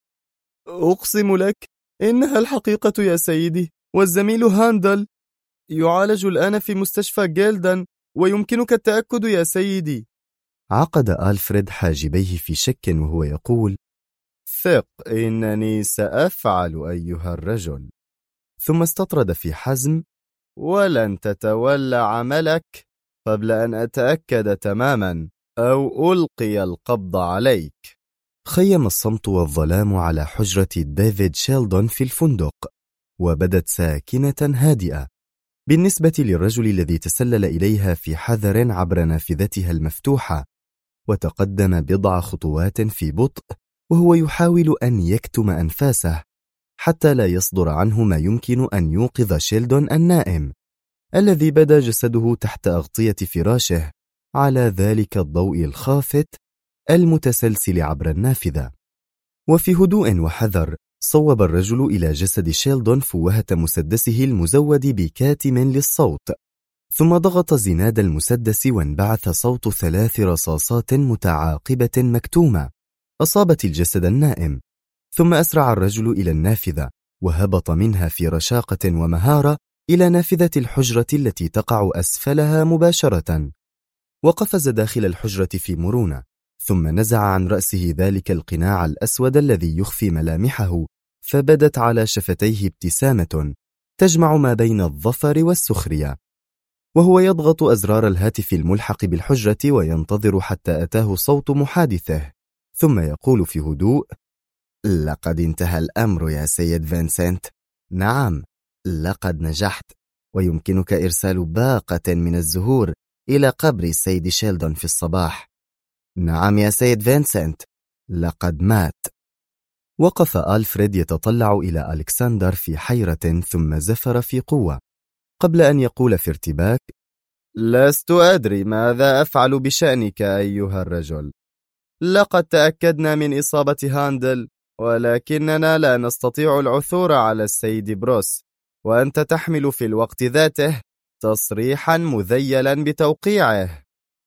أقسم لك إنها الحقيقة يا سيدي، والزميل هاندل يعالج الآن في مستشفى جيلدن، ويمكنك التأكد يا سيدي. عقد ألفريد حاجبيه في شك وهو يقول: ثق، إنني سأفعل أيها الرجل. ثم استطرد في حزم: ولن تتولى عملك قبل أن أتأكد تماما أو ألقي القبض عليك. خيم الصمت والظلام على حجرة ديفيد شيلدون في الفندق، وبدت ساكنة هادئة بالنسبة للرجل الذي تسلل إليها في حذر عبر نافذتها المفتوحة، وتقدم بضع خطوات في بطء وهو يحاول أن يكتم أنفاسه حتى لا يصدر عنه ما يمكن أن يوقظ شيلدون النائم الذي بدا جسده تحت أغطية فراشه على ذلك الضوء الخافت المتسلسل عبر النافذة. وفي هدوء وحذر صوب الرجل إلى جسد شيلدون فوهة مسدسه المزود بكاتم للصوت، ثم ضغط زناد المسدس وانبعث صوت 3 رصاصات متعاقبة مكتومة أصابت الجسد النائم. ثم أسرع الرجل إلى النافذة وهبط منها في رشاقة ومهارة إلى نافذة الحجرة التي تقع أسفلها مباشرة، وقفز داخل الحجرة في مرونة، ثم نزع عن رأسه ذلك القناع الأسود الذي يخفي ملامحه، فبدت على شفتيه ابتسامة تجمع ما بين الظفر والسخرية، وهو يضغط أزرار الهاتف الملحق بالحجرة وينتظر حتى أتاه صوت محادثه، ثم يقول في هدوء: لقد انتهى الأمر يا سيد فينسنت. نعم، لقد نجحت، ويمكنك إرسال باقة من الزهور إلى قبر السيد شيلدون في الصباح. نعم يا سيد فينسنت، لقد مات. وقف ألفريد يتطلع إلى ألكسندر في حيرة، ثم زفر في قوة قبل أن يقول في ارتباك: لست أدري ماذا أفعل بشأنك أيها الرجل. لقد تأكدنا من إصابة هاندل، ولكننا لا نستطيع العثور على السيد بروس، وأنت تحمل في الوقت ذاته تصريحا مذيلا بتوقيعه.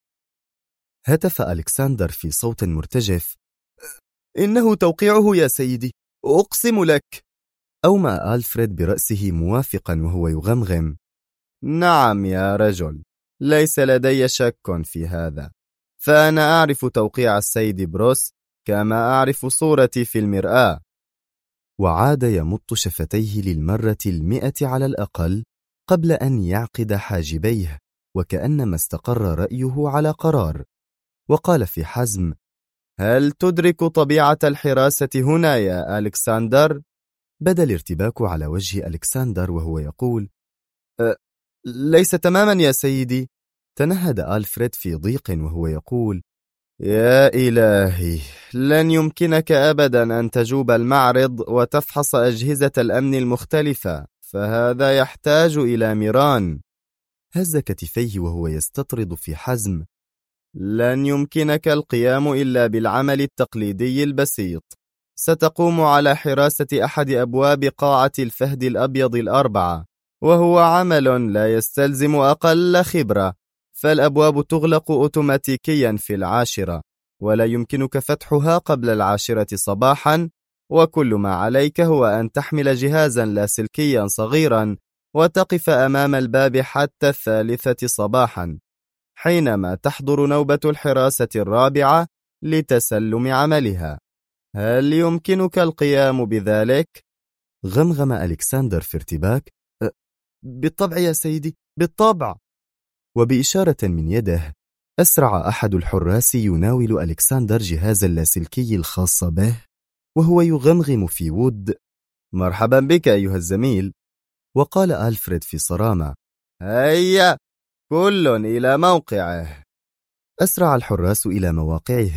هتف ألكسندر في صوت مرتجف: إنه توقيعه يا سيدي، أقسم لك. أومأ ألفريد برأسه موافقا وهو يغمغم: نعم يا رجل، ليس لدي شك في هذا، فأنا أعرف توقيع السيد بروس كما أعرف صورتي في المرآة. وعاد يمط شفتيه للمرة 100 على الأقل قبل أن يعقد حاجبيه، وكأنما استقر رأيه على قرار، وقال في حزم: هل تدرك طبيعة الحراسة هنا يا ألكسندر؟ بدا الارتباك على وجه ألكسندر وهو يقول: ليس تماما يا سيدي. تنهد ألفريد في ضيق وهو يقول: يا إلهي، لن يمكنك أبدا أن تجوب المعرض وتفحص أجهزة الأمن المختلفة، فهذا يحتاج إلى ميران. هز كتفيه وهو يستطرد في حزم: لن يمكنك القيام إلا بالعمل التقليدي البسيط. ستقوم على حراسة أحد أبواب قاعة الفهد الأبيض ال4، وهو عمل لا يستلزم أقل خبرة، فالأبواب تغلق أوتوماتيكيا في 10، ولا يمكنك فتحها قبل 10 صباحا، وكل ما عليك هو أن تحمل جهازا لاسلكيا صغيرا وتقف أمام الباب حتى 3 صباحا، حينما تحضر نوبة الحراسة 4 لتسلم عملها. هل يمكنك القيام بذلك؟ غمغم ألكسندر في ارتباك: بالطبع يا سيدي، بالطبع. وبإشارة من يده أسرع أحد الحراس يناول ألكسندر جهاز اللاسلكي الخاص به، وهو يغمغم في ود: مرحبا بك أيها الزميل. وقال ألفريد في صرامة: هيا كل إلى موقعه. أسرع الحراس إلى مواقعهم،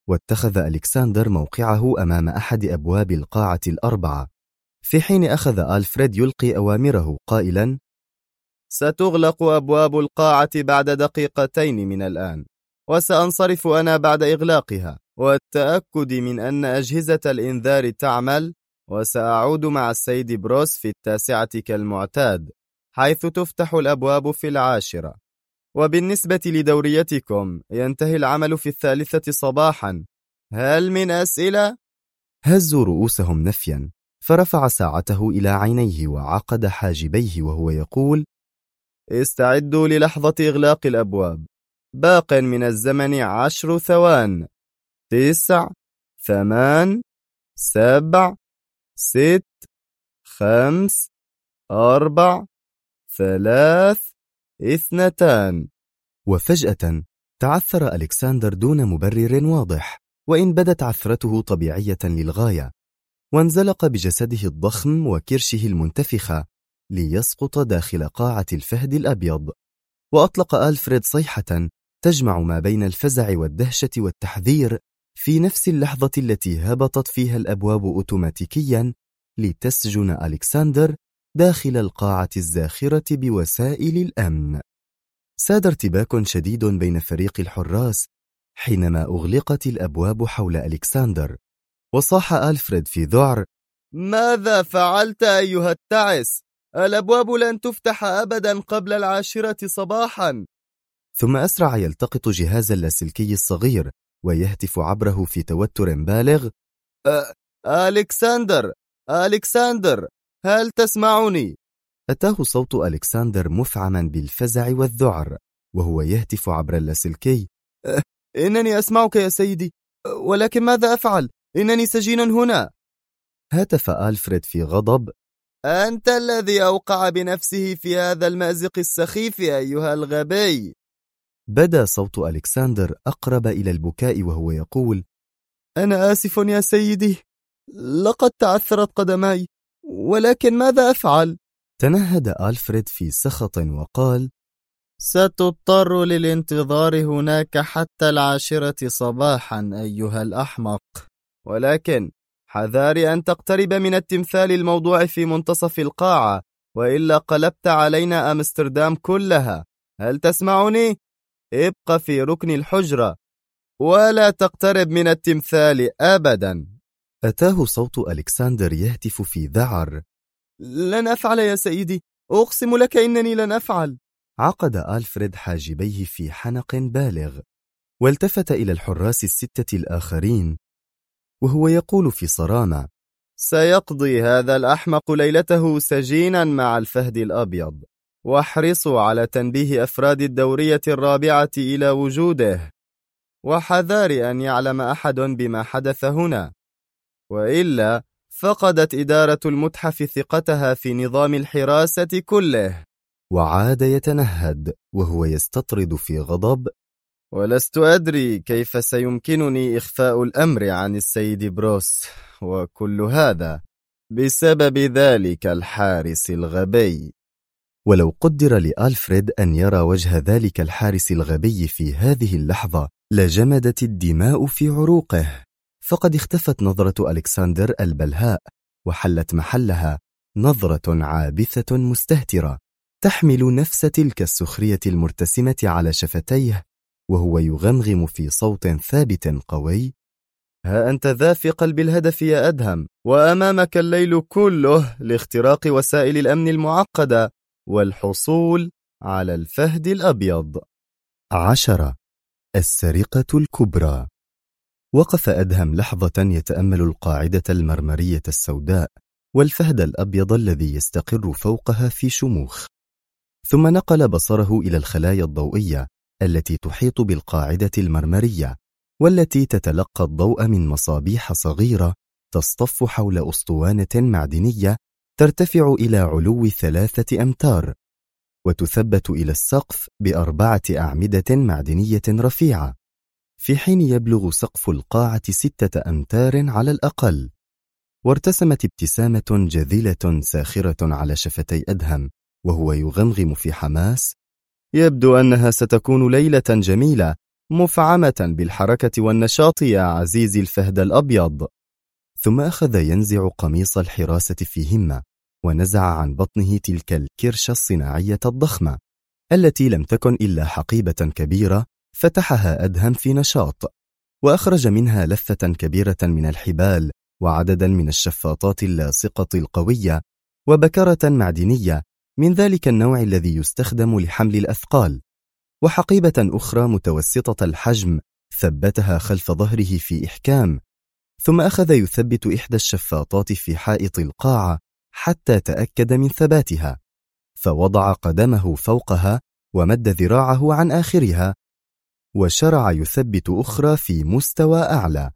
واتخذ ألكسندر موقعه أمام أحد أبواب القاعة الأربعة، في حين أخذ ألفريد يلقي أوامره قائلا: ستغلق أبواب القاعة بعد دقيقتين من الآن، وسأنصرف أنا بعد إغلاقها والتأكد من أن أجهزة الإنذار تعمل، وسأعود مع السيد بروس في 9 كالمعتاد، حيث تفتح الأبواب في 10. وبالنسبة لدوريتكم ينتهي العمل في 3 صباحا. هل من أسئلة؟ هزوا رؤوسهم نفيا، فرفع ساعته إلى عينيه وعقد حاجبيه وهو يقول: استعدوا للحظة إغلاق الأبواب. باق من الزمن 10 ثوان. 9 8 7 6 5 4 3 2. وفجأة تعثر ألكسندر دون مبرر واضح، وإن بدت عثرته طبيعية للغاية، وانزلق بجسده الضخم وكرشه المنتفخة ليسقط داخل قاعة الفهد الأبيض. وأطلق ألفريد صيحة تجمع ما بين الفزع والدهشة والتحذير في نفس اللحظة التي هبطت فيها الأبواب أوتوماتيكيا لتسجن ألكسندر داخل القاعة الزاخرة بوسائل الأمن. ساد ارتباك شديد بين فريق الحراس حينما أغلقت الأبواب حول ألكسندر، وصاح ألفريد في ذعر: ماذا فعلت أيها التعس؟ الأبواب لن تفتح أبدا قبل 10 صباحا. ثم أسرع يلتقط جهاز اللاسلكي الصغير ويهتف عبره في توتر بالغ: ألكسندر، هل تسمعني؟ أتاه صوت ألكسندر مفعما بالفزع والذعر وهو يهتف عبر اللاسلكي: إنني أسمعك يا سيدي، ولكن ماذا أفعل؟ إنني سجين هنا. هاتف ألفريد في غضب: أنت الذي أوقع بنفسه في هذا المأزق السخيف أيها الغبي. بدا صوت ألكسندر أقرب إلى البكاء وهو يقول: أنا آسف يا سيدي، لقد تعثرت قدماي، ولكن ماذا أفعل؟ تنهد ألفريد في سخط وقال: ستضطر للانتظار هناك حتى 10 صباحا أيها الأحمق، ولكن حذاري أن تقترب من التمثال الموضوع في منتصف القاعة، وإلا قلبت علينا أمستردام كلها. هل تسمعني؟ ابق في ركن الحجرة ولا تقترب من التمثال أبدا. أتاه صوت ألكسندر يهتف في ذعر: لن أفعل يا سيدي، أقسم لك إنني لن أفعل. عقد ألفريد حاجبيه في حنق بالغ، والتفت إلى الحراس 6 الآخرين وهو يقول في صرامة: سيقضي هذا الأحمق ليلته سجينا مع الفهد الأبيض، واحرصوا على تنبيه أفراد الدورية الرابعة إلى وجوده، وحذار أن يعلم أحد بما حدث هنا، وإلا فقدت إدارة المتحف ثقتها في نظام الحراسة كله. وعاد يتنهد وهو يستطرد في غضب: ولست أدري كيف سيمكنني إخفاء الأمر عن السيد بروس، وكل هذا بسبب ذلك الحارس الغبي. ولو قدر لألفريد أن يرى وجه ذلك الحارس الغبي في هذه اللحظة لجمدت الدماء في عروقه، فقد اختفت نظرة ألكسندر البلهاء وحلت محلها نظرة عابثة مستهترة تحمل نفس تلك السخرية المرتسمة على شفتيه، وهو يغمغم في صوت ثابت قوي: ها أنت ذا في قلب الهدف يا أدهم، وأمامك الليل كله لاختراق وسائل الأمن المعقدة والحصول على الفهد الأبيض. 10. السرقة الكبرى. وقف أدهم لحظة يتأمل القاعدة المرمرية السوداء والفهد الأبيض الذي يستقر فوقها في شموخ، ثم نقل بصره إلى الخلايا الضوئية التي تحيط بالقاعدة المرمرية، والتي تتلقى الضوء من مصابيح صغيرة تصطف حول أسطوانة معدنية ترتفع إلى علو 3 أمتار، وتثبت إلى السقف ب4 أعمدة معدنية رفيعة، في حين يبلغ سقف القاعة 6 أمتار على الأقل. وارتسمت ابتسامة جذلة ساخرة على شفتي أدهم وهو يغمغم في حماس: يبدو أنها ستكون ليلة جميلة، مفعمة بالحركة والنشاط يا عزيزي الفهد الأبيض. ثم أخذ ينزع قميص الحراسة في همة، ونزع عن بطنه تلك الكرشة الصناعية الضخمة التي لم تكن إلا حقيبة كبيرة، فتحها أدهم في نشاط، وأخرج منها لفة كبيرة من الحبال، وعددا من الشفاطات اللاصقة القوية، وبكرة معدنية من ذلك النوع الذي يستخدم لحمل الأثقال، وحقيبة أخرى متوسطة الحجم ثبتها خلف ظهره في إحكام. ثم أخذ يثبت إحدى الشفاطات في حائط القاعة حتى تأكد من ثباتها، فوضع قدمه فوقها ومد ذراعه عن آخرها، وشرع يثبت أخرى في مستوى أعلى.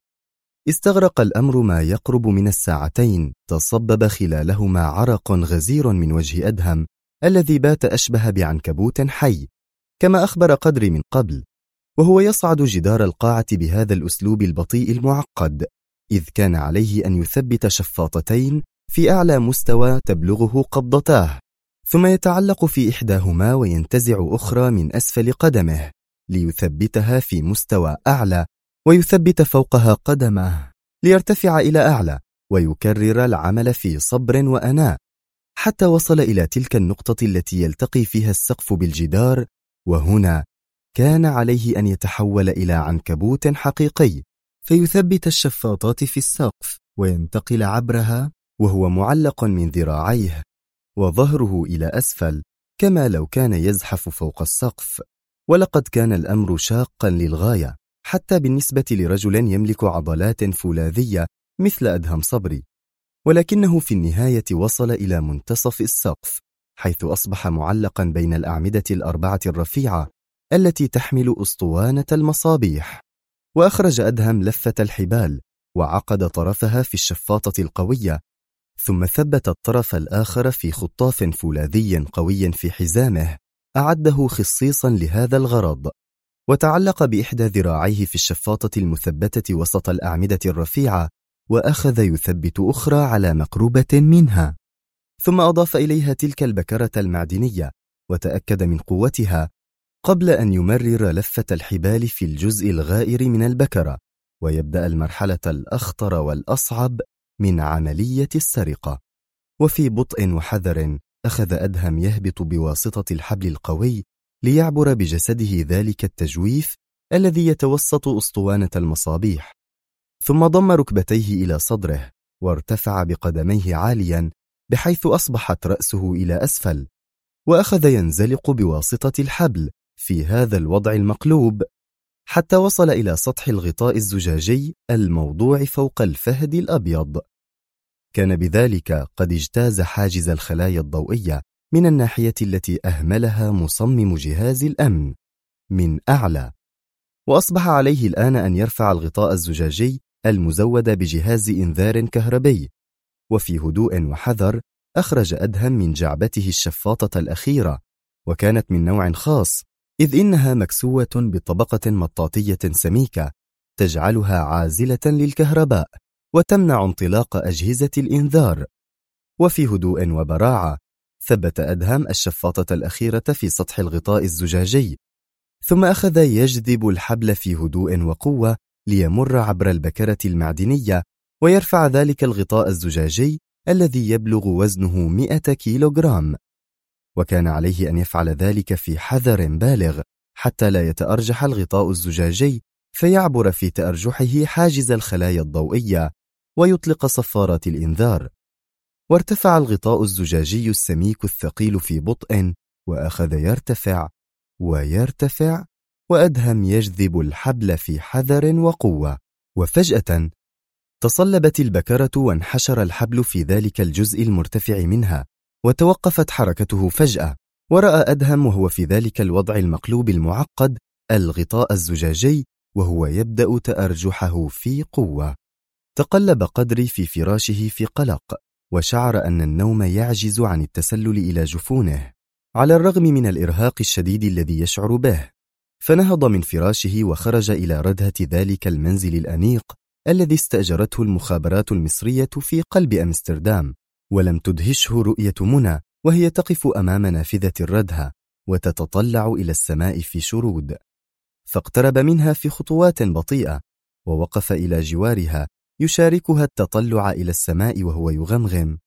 استغرق الأمر ما يقرب من الساعتين، تصبب خلالهما عرق غزير من وجه أدهم الذي بات أشبه بعنكبوت حي، كما أخبر قدري من قبل، وهو يصعد جدار القاعة بهذا الأسلوب البطيء المعقد، إذ كان عليه أن يثبت شفاطتين في أعلى مستوى تبلغه قبضتاه، ثم يتعلق في إحداهما وينتزع أخرى من أسفل قدمه ليثبتها في مستوى أعلى، ويثبت فوقها قدمه ليرتفع إلى أعلى، ويكرر العمل في صبر وأناء حتى وصل إلى تلك النقطة التي يلتقي فيها السقف بالجدار، وهنا كان عليه أن يتحول إلى عنكبوت حقيقي، فيثبت الشفاطات في السقف وينتقل عبرها وهو معلق من ذراعيه وظهره إلى أسفل، كما لو كان يزحف فوق السقف. ولقد كان الأمر شاقا للغاية، حتى بالنسبة لرجل يملك عضلات فولاذية مثل أدهم صبري، ولكنه في النهاية وصل إلى منتصف السقف، حيث أصبح معلقا بين الأعمدة الأربعة الرفيعة التي تحمل أسطوانة المصابيح. وأخرج أدهم لفة الحبال وعقد طرفها في الشفاطة القوية، ثم ثبت الطرف الآخر في خطاف فولاذي قوي في حزامه أعده خصيصا لهذا الغرض، وتعلق بإحدى ذراعيه في الشفاطة المثبتة وسط الأعمدة الرفيعة، وأخذ يثبت أخرى على مقربة منها، ثم أضاف إليها تلك البكرة المعدنية وتأكد من قوتها قبل أن يمرر لفة الحبال في الجزء الغائر من البكرة، ويبدأ المرحلة الأخطر والأصعب من عملية السرقة. وفي بطء وحذر أخذ أدهم يهبط بواسطة الحبل القوي ليعبر بجسده ذلك التجويف الذي يتوسط أسطوانة المصابيح، ثم ضم ركبتيه إلى صدره وارتفع بقدميه عاليا بحيث أصبحت رأسه إلى أسفل، وأخذ ينزلق بواسطة الحبل في هذا الوضع المقلوب حتى وصل إلى سطح الغطاء الزجاجي الموضوع فوق الفهد الأبيض. كان بذلك قد اجتاز حاجز الخلايا الضوئية من الناحية التي أهملها مصمم جهاز الأمن من أعلى، وأصبح عليه الآن أن يرفع الغطاء الزجاجي المزود بجهاز إنذار كهربي. وفي هدوء وحذر أخرج أدهم من جعبته الشفاطة الأخيرة، وكانت من نوع خاص، إذ إنها مكسوة بطبقة مطاطية سميكة تجعلها عازلة للكهرباء وتمنع انطلاق أجهزة الإنذار. وفي هدوء وبراعة ثبت أدهم الشفاطة الأخيرة في سطح الغطاء الزجاجي، ثم أخذ يجذب الحبل في هدوء وقوة ليمر عبر البكرة المعدنية ويرفع ذلك الغطاء الزجاجي الذي يبلغ وزنه 100 كيلوغرام، وكان عليه أن يفعل ذلك في حذر بالغ حتى لا يتأرجح الغطاء الزجاجي فيعبر في تأرجحه حاجز الخلايا الضوئية ويطلق صفارات الإنذار. وارتفع الغطاء الزجاجي السميك الثقيل في بطء، وأخذ يرتفع ويرتفع، وأدهم يجذب الحبل في حذر وقوة. وفجأة تصلبت البكرة وانحشر الحبل في ذلك الجزء المرتفع منها، وتوقفت حركته فجأة، ورأى أدهم وهو في ذلك الوضع المقلوب المعقد الغطاء الزجاجي وهو يبدأ تأرجحه في قوة. تقلب قدري في فراشه في قلق، وشعر أن النوم يعجز عن التسلل إلى جفونه على الرغم من الإرهاق الشديد الذي يشعر به، فنهض من فراشه وخرج إلى ردهة ذلك المنزل الأنيق الذي استأجرته المخابرات المصرية في قلب أمستردام. ولم تدهشه رؤية منى وهي تقف أمام نافذة الردهة وتتطلع إلى السماء في شرود، فاقترب منها في خطوات بطيئة، ووقف إلى جوارها يشاركها التطلع إلى السماء وهو يغمغم.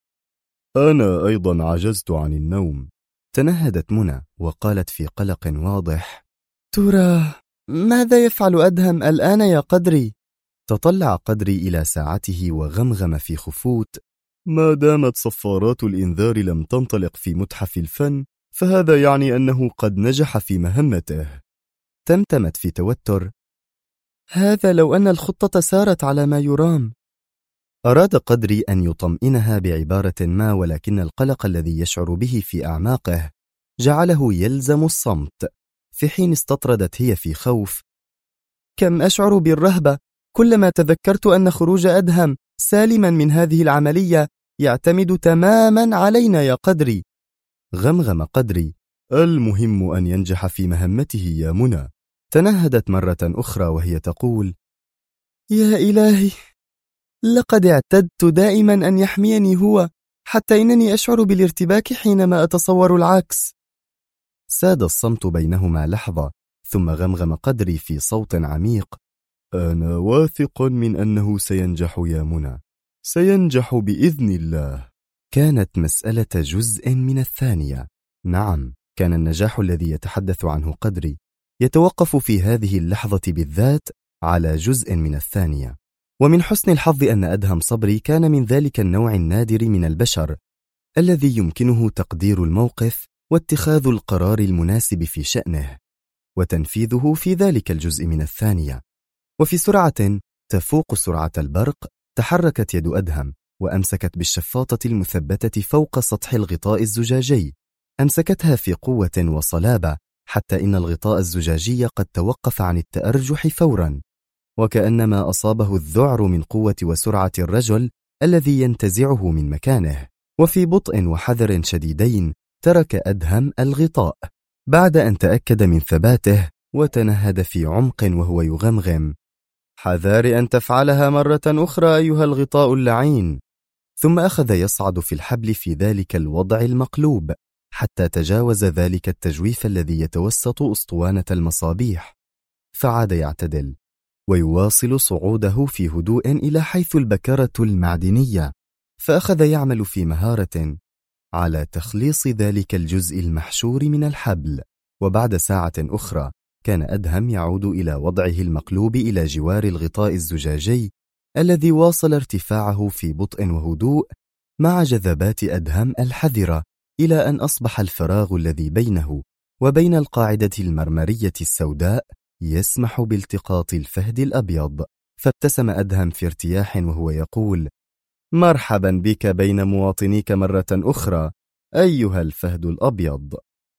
أنا أيضا عجزت عن النوم. تنهدت منى وقالت في قلق واضح: ترى ماذا يفعل أدهم الآن يا قدري؟ تطلع قدري إلى ساعته وغمغم في خفوت: ما دامت صفارات الإنذار لم تنطلق في متحف الفن، فهذا يعني أنه قد نجح في مهمته. تمتمت في توتر: هذا لو أن الخطة سارت على ما يرام. أراد قدري أن يطمئنها بعبارة ما، ولكن القلق الذي يشعر به في أعماقه جعله يلزم الصمت، في حين استطردت هي في خوف: كم أشعر بالرهبة كلما تذكرت أن خروج أدهم سالما من هذه العملية يعتمد تماما علينا يا قدري. غمغم قدري: المهم أن ينجح في مهمته يا منى. تنهدت مرة أخرى وهي تقول: يا إلهي، لقد اعتدت دائما أن يحميني هو، حتى إنني أشعر بالارتباك حينما أتصور العكس. ساد الصمت بينهما لحظة، ثم غمغم قدري في صوت عميق: أنا واثق من أنه سينجح يا منى، سينجح بإذن الله. كانت مسألة جزء من الثانية. نعم، كان النجاح الذي يتحدث عنه قدري يتوقف في هذه اللحظة بالذات على جزء من الثانية. ومن حسن الحظ أن أدهم صبري كان من ذلك النوع النادر من البشر الذي يمكنه تقدير الموقف واتخاذ القرار المناسب في شأنه، وتنفيذه في ذلك الجزء من الثانية. وفي سرعة تفوق سرعة البرق تحركت يد أدهم وأمسكت بالشفاطة المثبتة فوق سطح الغطاء الزجاجي. أمسكتها في قوة وصلابة حتى إن الغطاء الزجاجي قد توقف عن التأرجح فورا، وكأنما أصابه الذعر من قوة وسرعة الرجل الذي ينتزعه من مكانه. وفي بطء وحذر شديدين ترك أدهم الغطاء بعد أن تأكد من ثباته، وتنهد في عمق وهو يغمغم: حذار أن تفعلها مرة أخرى أيها الغطاء اللعين. ثم أخذ يصعد في الحبل في ذلك الوضع المقلوب حتى تجاوز ذلك التجويف الذي يتوسط أسطوانة المصابيح، فعاد يعتدل ويواصل صعوده في هدوء إلى حيث البكرة المعدنية، فأخذ يعمل في مهارة على تخليص ذلك الجزء المحشور من الحبل. وبعد ساعة أخرى كان أدهم يعود إلى وضعه المقلوب إلى جوار الغطاء الزجاجي الذي واصل ارتفاعه في بطء وهدوء مع جذبات أدهم الحذرة، إلى أن أصبح الفراغ الذي بينه وبين القاعدة المرمرية السوداء يسمح بالتقاط الفهد الأبيض. فابتسم أدهم في ارتياح وهو يقول: مرحبا بك بين مواطنيك مرة أخرى أيها الفهد الأبيض.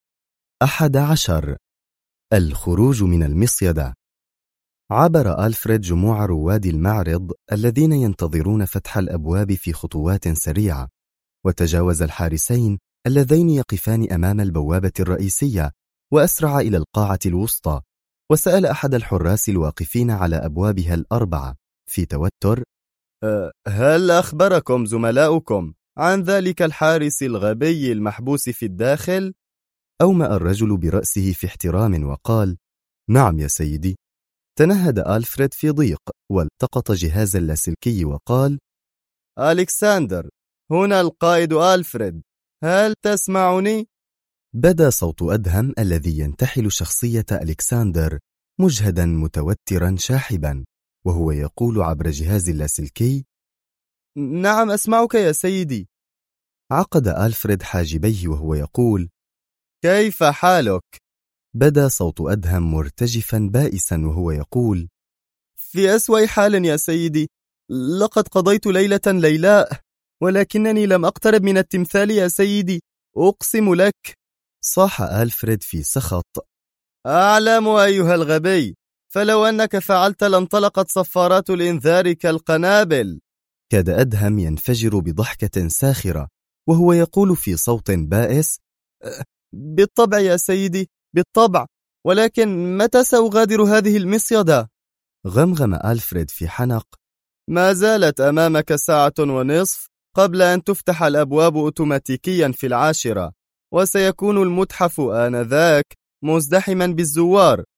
11. الخروج من المصيدة. عبر ألفريد جموع رواد المعرض الذين ينتظرون فتح الأبواب في خطوات سريعة، وتجاوز الحارسين اللذين يقفان أمام البوابة الرئيسية، وأسرع إلى القاعة الوسطى، وسأل أحد الحراس الواقفين على أبوابها الأربعة في توتر: هل أخبركم زملاؤكم عن ذلك الحارس الغبي المحبوس في الداخل؟ أومأ الرجل برأسه في احترام وقال: نعم يا سيدي. تنهد ألفريد في ضيق والتقط جهاز اللاسلكي وقال: ألكسندر، هنا القائد ألفريد، هل تسمعني؟ بدا صوت أدهم الذي ينتحل شخصية ألكسندر مجهدا متوترا شاحبا، وهو يقول عبر جهاز اللاسلكي: نعم أسمعك يا سيدي. عقد ألفريد حاجبيه وهو يقول: كيف حالك؟ بدا صوت أدهم مرتجفا بائسا وهو يقول: في أسوأ حال يا سيدي، لقد قضيت ليلة ليلاء، ولكنني لم أقترب من التمثال يا سيدي، أقسم لك. صاح ألفريد في سخط: أعلم أيها الغبي، فلو أنك فعلت لانطلقت صفارات الإنذار كالقنابل. كاد أدهم ينفجر بضحكة ساخرة وهو يقول في صوت بائس: بالطبع يا سيدي، بالطبع، ولكن متى سأغادر هذه المصيدة؟ غمغم ألفريد في حنق: ما زالت أمامك ساعة ونصف قبل أن تفتح الأبواب أوتوماتيكيا في 10، وسيكون المتحف آنذاك مزدحما بالزوار.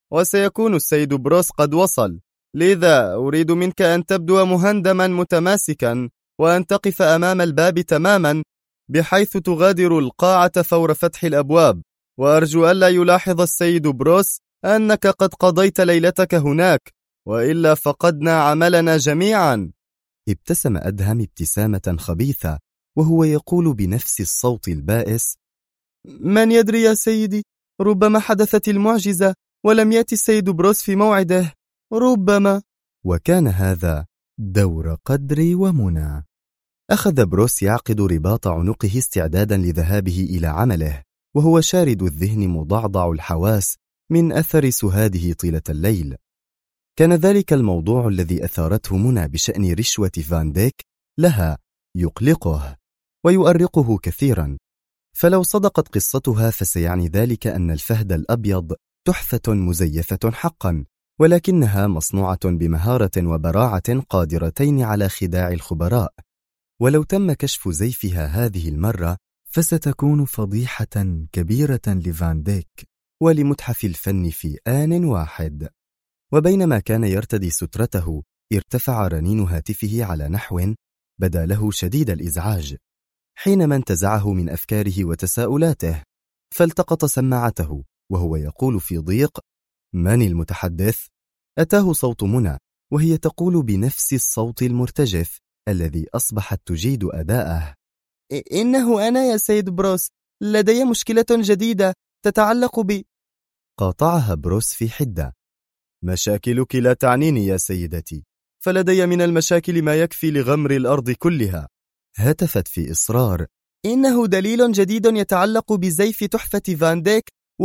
وسيكون السيد بروس قد وصل، لذا أريد منك أن تبدو مهندما متماسكا وأن تقف أمام الباب تماما بحيث تغادر القاعة فور فتح الأبواب، وأرجو ألا يلاحظ السيد بروس أنك قد قضيت ليلتك هناك، وإلا فقدنا عملنا جميعا. ابتسم أدهم ابتسامة خبيثة وهو يقول بنفس الصوت البائس: من يدري يا سيدي، ربما حدثت المعجزة ولم يأتي السيد بروس في موعده، ربما. وكان هذا دور قدري ومنى. أخذ بروس يعقد رباط عنقه استعدادا لذهابه إلى عمله، وهو شارد الذهن مضعضع الحواس من أثر سهاده طيلة الليل. كان ذلك الموضوع الذي أثارته منى بشأن رشوة فان ديك لها يقلقه ويؤرقه كثيرا، فلو صدقت قصتها فسيعني ذلك أن الفهد الأبيض تحفة مزيفة حقا، ولكنها مصنوعة بمهارة وبراعة قادرتين على خداع الخبراء، ولو تم كشف زيفها هذه المرة فستكون فضيحة كبيرة لفان ديك ولمتحف الفن في آن واحد. وبينما كان يرتدي سترته ارتفع رنين هاتفه على نحو بدا له شديد الإزعاج حينما انتزعه من أفكاره وتساؤلاته، فالتقط سماعته وهو يقول في ضيق: من المتحدث؟ أتاه صوت منى وهي تقول بنفس الصوت المرتجف الذي أصبحت تجيد أداءه: إنه أنا يا سيد بروس، لدي مشكلة جديدة تتعلق قاطعها بروس في حدة: مشاكلك لا تعنيني يا سيدتي، فلدي من المشاكل ما يكفي لغمر الأرض كلها. هتفت في إصرار: إنه دليل جديد يتعلق بزيف تحفة فان ديك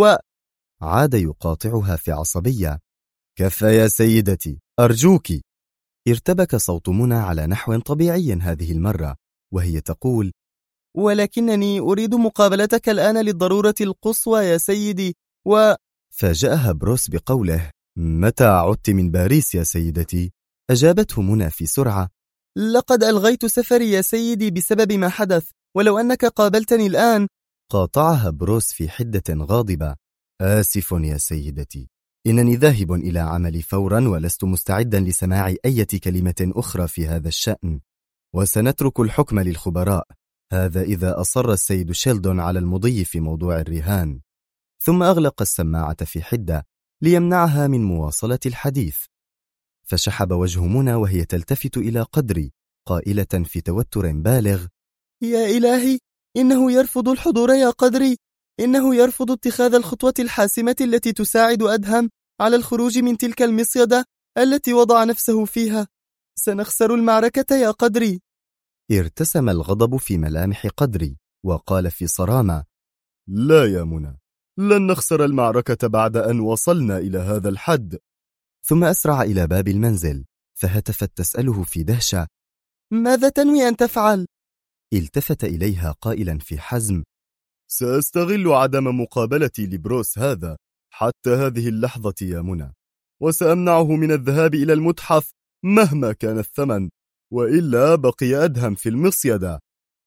عاد يقاطعها في عصبية: كفى يا سيدتي أرجوك. ارتبك صوت منى على نحو طبيعي هذه المرة وهي تقول: ولكنني أريد مقابلتك الآن للضرورة القصوى يا سيدي فاجأها بروس بقوله: متى عدت من باريس يا سيدتي؟ أجابته منى في سرعة: لقد ألغيت سفري يا سيدي بسبب ما حدث، ولو أنك قابلتني الآن. قاطعها بروس في حدة غاضبة: آسف يا سيدتي، إنني ذاهب إلى عملي فورا ولست مستعدا لسماع أي كلمة أخرى في هذا الشأن، وسنترك الحكم للخبراء، هذا إذا أصر السيد شيلدون على المضي في موضوع الرهان. ثم أغلق السماعة في حدة ليمنعها من مواصلة الحديث، فشحب وجه منى وهي تلتفت إلى قدري قائلة في توتر بالغ: يا إلهي، إنه يرفض الحضور يا قدري، إنه يرفض اتخاذ الخطوة الحاسمة التي تساعد أدهم على الخروج من تلك المصيدة التي وضع نفسه فيها. سنخسر المعركة يا قدري. ارتسم الغضب في ملامح قدري وقال في صرامة: لا يا منى، لن نخسر المعركة بعد أن وصلنا إلى هذا الحد. ثم أسرع إلى باب المنزل فهتفت تسأله في دهشة: ماذا تنوي أن تفعل؟ التفت إليها قائلا في حزم: سأستغل عدم مقابلتي لبروس هذا حتى هذه اللحظة يا منى، وسأمنعه من الذهاب إلى المتحف مهما كان الثمن، وإلا بقي أدهم في المصيدة.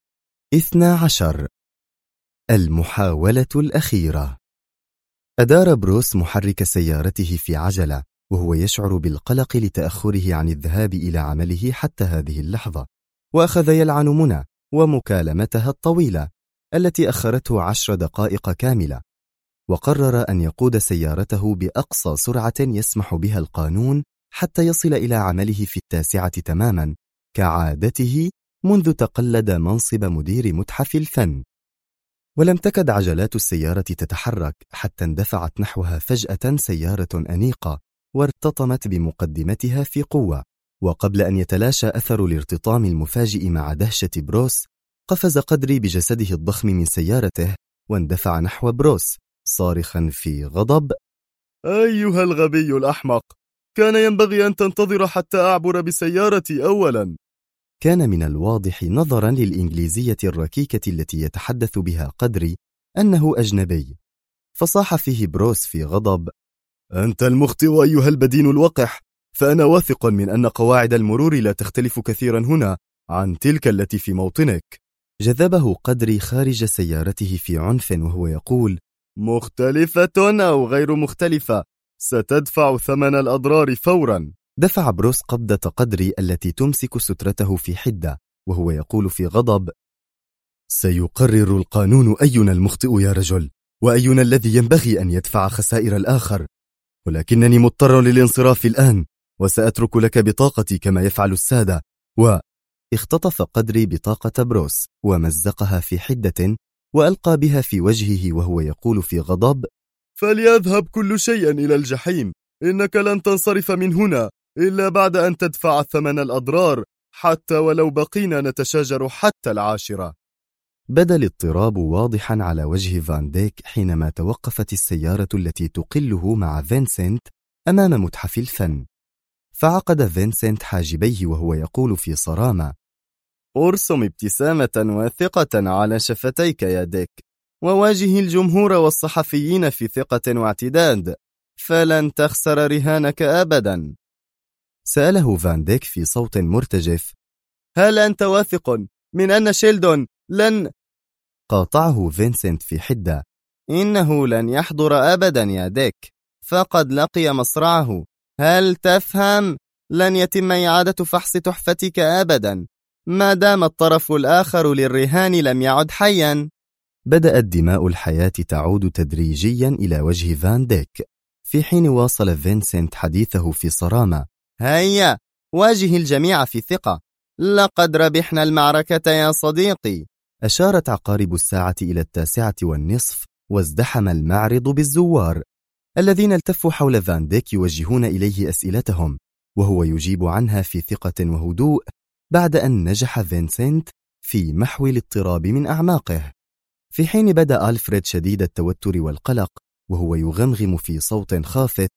12. المحاولة الأخيرة. أدار بروس محرك سيارته في عجلة وهو يشعر بالقلق لتأخره عن الذهاب إلى عمله حتى هذه اللحظة، وأخذ يلعن منى ومكالمتها الطويلة التي أخرته 10 دقائق كاملة، وقرر أن يقود سيارته بأقصى سرعة يسمح بها القانون حتى يصل إلى عمله في 9 تماما كعادته منذ تقلد منصب مدير متحف الفن. ولم تكد عجلات السيارة تتحرك حتى اندفعت نحوها فجأة سيارة أنيقة وارتطمت بمقدمتها في قوة، وقبل أن يتلاشى أثر الارتطام المفاجئ مع دهشة بروس قفز قدري بجسده الضخم من سيارته واندفع نحو بروس صارخا في غضب: أيها الغبي الأحمق، كان ينبغي أن تنتظر حتى أعبر بسيارتي أولا. كان من الواضح نظرا للإنجليزية الركيكة التي يتحدث بها قدري أنه أجنبي، فصاح فيه بروس في غضب: أنت المخطئ أيها البدين الوقح، فأنا واثق من أن قواعد المرور لا تختلف كثيرا هنا عن تلك التي في موطنك. جذبه قدري خارج سيارته في عنف وهو يقول: مختلفة أو غير مختلفة، ستدفع ثمن الأضرار فورا. دفع بروس قبضة قدري التي تمسك سترته في حدة، وهو يقول في غضب: سيقرر القانون أينا المخطئ يا رجل، وأينا الذي ينبغي أن يدفع خسائر الآخر، ولكنني مضطر للانصراف الآن، وسأترك لك بطاقتي كما يفعل السادة. اختطف قدري بطاقة بروس ومزقها في حدة وألقى بها في وجهه وهو يقول في غضب: فليذهب كل شيء إلى الجحيم، إنك لن تنصرف من هنا إلا بعد أن تدفع ثمن الأضرار، حتى ولو بقينا نتشاجر حتى 10. بدا الاضطراب واضحا على وجه فان ديك حينما توقفت السيارة التي تقله مع فينسنت أمام متحف الفن، فعقد فينسنت حاجبيه وهو يقول في صرامة: ارسم ابتسامة واثقة على شفتيك يا ديك، وواجه الجمهور والصحفيين في ثقة واعتداد، فلن تخسر رهانك أبدا. سأله فان ديك في صوت مرتجف: هل أنت واثق من أن شيلدون لن؟ قاطعه فينسنت في حدة: إنه لن يحضر أبدا يا ديك، فقد لقي مصرعه. هل تفهم؟ لن يتم إعادة فحص تحفتك أبدا ما دام الطرف الآخر للرهان لم يعد حيا. بدأت دماء الحياة تعود تدريجيا إلى وجه فان ديك، في حين واصل فينسنت حديثه في صرامة: هيا واجه الجميع في ثقة، لقد ربحنا المعركة يا صديقي. أشارت عقارب الساعة إلى 9:15، وازدحم المعرض بالزوار الذين التفوا حول فان ديك يوجهون إليه أسئلتهم، وهو يجيب عنها في ثقة وهدوء، بعد أن نجح فينسنت في محو الاضطراب من أعماقه. في حين بدأ ألفريد شديد التوتر والقلق وهو يغمغم في صوت خافت: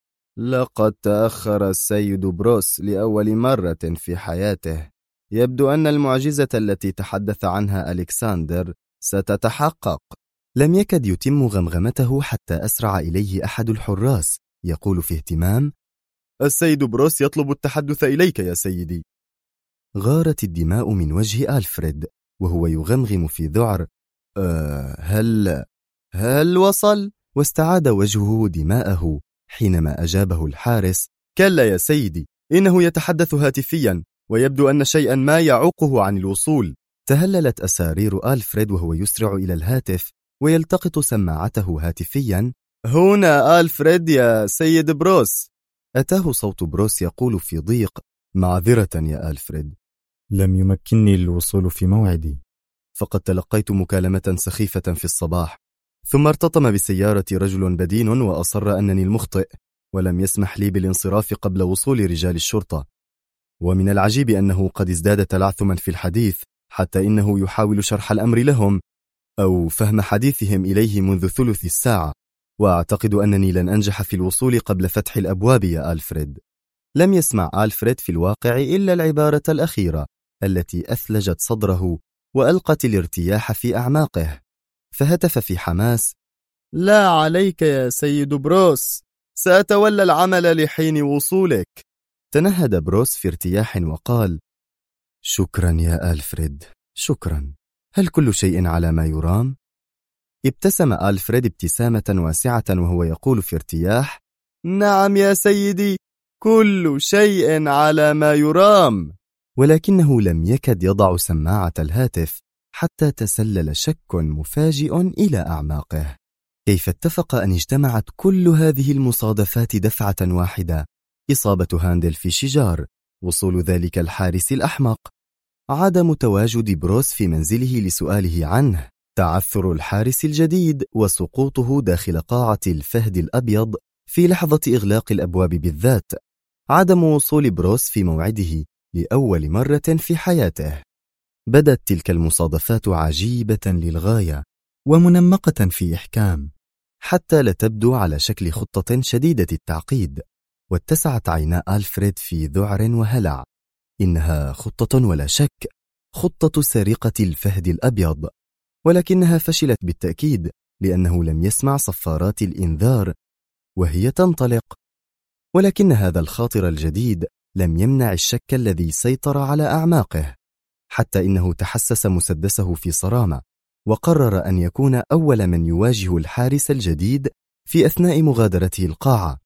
لقد تأخر السيد بروس لأول مرة في حياته، يبدو أن المعجزة التي تحدث عنها ألكسندر ستتحقق. لم يكد يتم غمغمته حتى أسرع إليه أحد الحراس يقول في اهتمام: السيد بروس يطلب التحدث إليك يا سيدي. غارت الدماء من وجه ألفريد وهو يغمغم في ذعر: هل وصل؟ واستعاد وجهه دماءه حينما أجابه الحارس: كلا يا سيدي، إنه يتحدث هاتفيا، ويبدو أن شيئا ما يعوقه عن الوصول. تهللت أسارير ألفريد وهو يسرع إلى الهاتف ويلتقط سماعته هاتفيا: هنا ألفريد يا سيد بروس. أتاه صوت بروس يقول في ضيق: معذرة يا ألفريد، لم يمكنني الوصول في موعدي، فقد تلقيت مكالمة سخيفة في الصباح، ثم ارتطم بسيارتي رجل بدين وأصر أنني المخطئ، ولم يسمح لي بالانصراف قبل وصول رجال الشرطة. ومن العجيب أنه قد ازداد تلعثما في الحديث، حتى إنه يحاول شرح الأمر لهم أو فهم حديثهم إليه منذ ثلث الساعة، وأعتقد أنني لن أنجح في الوصول قبل فتح الأبواب يا ألفريد. لم يسمع ألفريد في الواقع إلا العبارة الأخيرة التي أثلجت صدره وألقت الارتياح في أعماقه، فهتف في حماس: لا عليك يا سيد بروس، سأتولى العمل لحين وصولك. تنهد بروس في ارتياح وقال: شكرا يا ألفريد، شكرا. هل كل شيء على ما يرام؟ ابتسم ألفريد ابتسامة واسعة وهو يقول في ارتياح: نعم يا سيدي، كل شيء على ما يرام. ولكنه لم يكد يضع سماعة الهاتف حتى تسلل شك مفاجئ إلى أعماقه. كيف اتفق أن اجتمعت كل هذه المصادفات دفعة واحدة؟ إصابة هاندل في شجار، وصول ذلك الحارس الأحمق، عدم تواجد بروس في منزله لسؤاله عنه، تعثر الحارس الجديد وسقوطه داخل قاعة الفهد الأبيض في لحظة إغلاق الأبواب بالذات، عدم وصول بروس في موعده لأول مرة في حياته. بدت تلك المصادفات عجيبة للغاية ومنمقة في إحكام، حتى لا تبدو على شكل خطة شديدة التعقيد. واتسعت عينا ألفريد في ذعر وهلع. إنها خطة ولا شك، خطة سرقة الفهد الأبيض، ولكنها فشلت بالتأكيد لأنه لم يسمع صفارات الإنذار وهي تنطلق. ولكن هذا الخاطر الجديد لم يمنع الشك الذي سيطر على أعماقه، حتى إنه تحسس مسدسه في صرامة وقرر أن يكون أول من يواجه الحارس الجديد في أثناء مغادرته القاعة،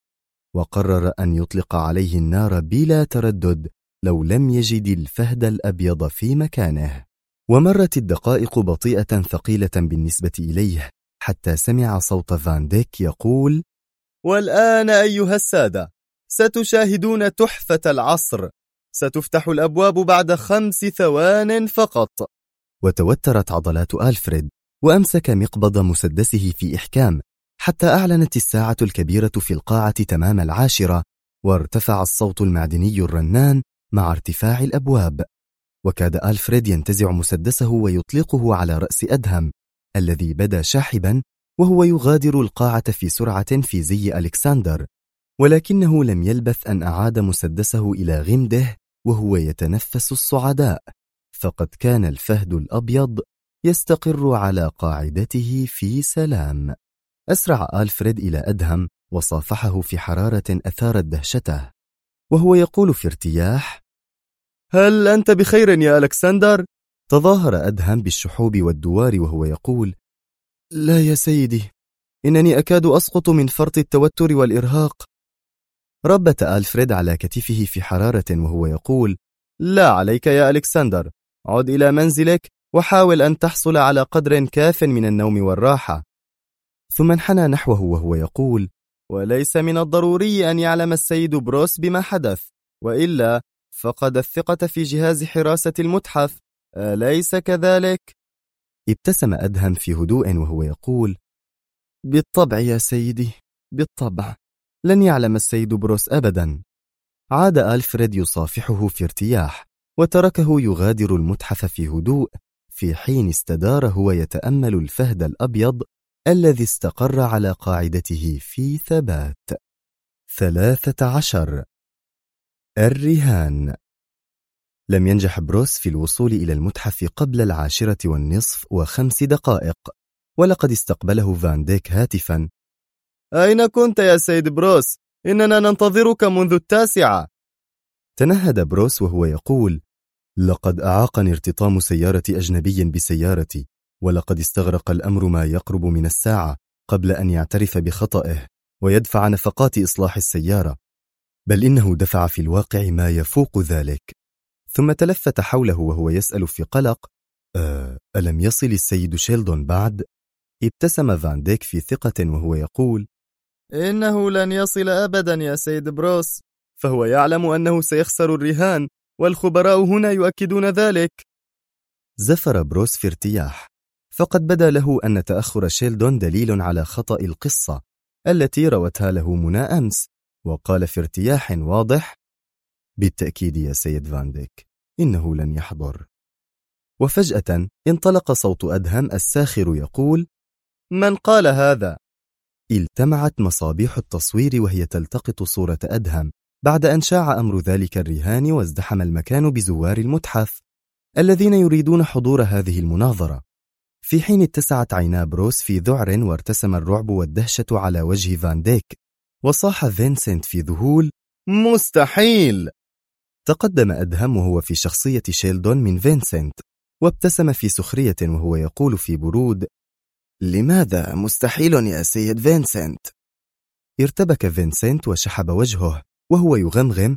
وقرر أن يطلق عليه النار بلا تردد لو لم يجد الفهد الأبيض في مكانه. ومرت الدقائق بطيئة ثقيلة بالنسبة إليه حتى سمع صوت فان ديك يقول: والآن أيها السادة، ستشاهدون تحفة العصر. ستفتح الأبواب بعد 5 ثوان فقط. وتوترت عضلات ألفريد، وأمسك مقبض مسدسه في إحكام حتى أعلنت الساعة الكبيرة في القاعة تمام 10، وارتفع الصوت المعدني الرنان مع ارتفاع الأبواب. وكاد ألفريد ينتزع مسدسه ويطلقه على رأس أدهم الذي بدا شاحبا وهو يغادر القاعة في سرعة في زي ألكسندر، ولكنه لم يلبث أن أعاد مسدسه إلى غمده وهو يتنفس الصعداء، فقد كان الفهد الأبيض يستقر على قاعدته في سلام. أسرع ألفريد إلى أدهم وصافحه في حرارة أثارت دهشته وهو يقول في ارتياح: هل أنت بخير يا ألكسندر؟ تظاهر أدهم بالشحوب والدوار وهو يقول: لا يا سيدي، إنني أكاد أسقط من فرط التوتر والإرهاق. ربت ألفريد على كتفه في حرارة وهو يقول: لا عليك يا ألكسندر، عد إلى منزلك وحاول أن تحصل على قدر كاف من النوم والراحة. ثم انحنى نحوه وهو يقول: وليس من الضروري أن يعلم السيد بروس بما حدث، وإلا فقد الثقة في جهاز حراسة المتحف، أليس كذلك؟ ابتسم أدهم في هدوء وهو يقول: بالطبع يا سيدي، بالطبع، لن يعلم السيد بروس أبدا. عاد ألفريد يصافحه في ارتياح وتركه يغادر المتحف في هدوء، في حين استدار هو يتأمل الفهد الأبيض الذي استقر على قاعدته في ثبات. 13. الرهان. لم ينجح بروس في الوصول إلى المتحف قبل 10:05 دقائق، ولقد استقبله فان ديك هاتفا: أين كنت يا سيد بروس؟ إننا ننتظرك منذ 9. تنهد بروس وهو يقول: لقد أعاقني ارتطام سيارة أجنبي بسيارتي، ولقد استغرق الأمر ما يقرب من الساعة قبل أن يعترف بخطئه ويدفع نفقات إصلاح السيارة، بل إنه دفع في الواقع ما يفوق ذلك. ثم تلفت حوله وهو يسأل في قلق: ألم يصل السيد شيلدون بعد؟ ابتسم فان ديك في ثقة وهو يقول: إنه لن يصل أبدا يا سيد بروس، فهو يعلم أنه سيخسر الرهان، والخبراء هنا يؤكدون ذلك. زفر بروس في ارتياح، فقد بدا له أن تأخر شيلدون دليل على خطأ القصة التي روتها له منى أمس، وقال في ارتياح واضح: بالتأكيد يا سيد فان ديك، إنه لن يحضر. وفجأة انطلق صوت أدهم الساخر يقول: من قال هذا؟ التمعت مصابيح التصوير وهي تلتقط صورة أدهم بعد أن شاع أمر ذلك الرهان، وازدحم المكان بزوار المتحف الذين يريدون حضور هذه المناظرة، في حين اتسعت عينا بروس في ذعر وارتسم الرعب والدهشة على وجه فان ديك، وصاح فينسنت في ذهول: مستحيل! تقدم أدهم وهو في شخصية شيلدون من فينسنت، وابتسم في سخرية وهو يقول في برود: لماذا مستحيل يا سيد فينسنت؟ ارتبك فينسنت وشحب وجهه وهو يغمغم: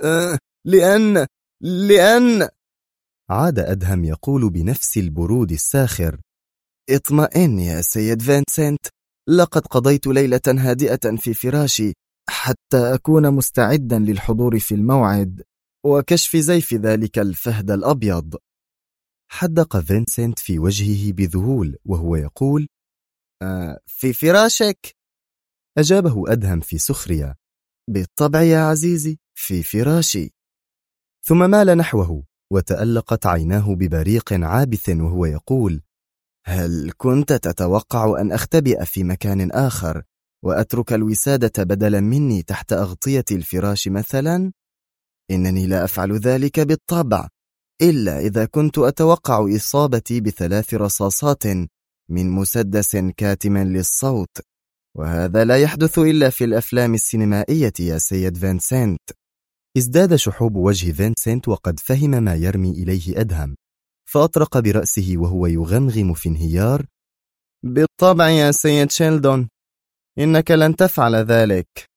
لأن عاد أدهم يقول بنفس البرود الساخر: اطمئن يا سيد فينسنت، لقد قضيت ليلة هادئة في فراشي حتى أكون مستعدا للحضور في الموعد وكشف زيف ذلك الفهد الأبيض. حدق فينسنت في وجهه بذهول وهو يقول: في فراشك؟ أجابه أدهم في سخرية: بالطبع يا عزيزي، في فراشي. ثم مال نحوه وتألقت عيناه ببريق عابث وهو يقول: هل كنت تتوقع أن أختبئ في مكان آخر وأترك الوسادة بدلا مني تحت أغطية الفراش مثلا؟ إنني لا أفعل ذلك بالطبع، إلا إذا كنت أتوقع إصابتي ب3 رصاصات من مسدس كاتم للصوت، وهذا لا يحدث إلا في الأفلام السينمائية يا سيد فينسنت. ازداد شحوب وجه فينسنت وقد فهم ما يرمي إليه أدهم، فأطرق برأسه وهو يغمغم في انهيار: بالطبع يا سيد شيلدون، إنك لن تفعل ذلك.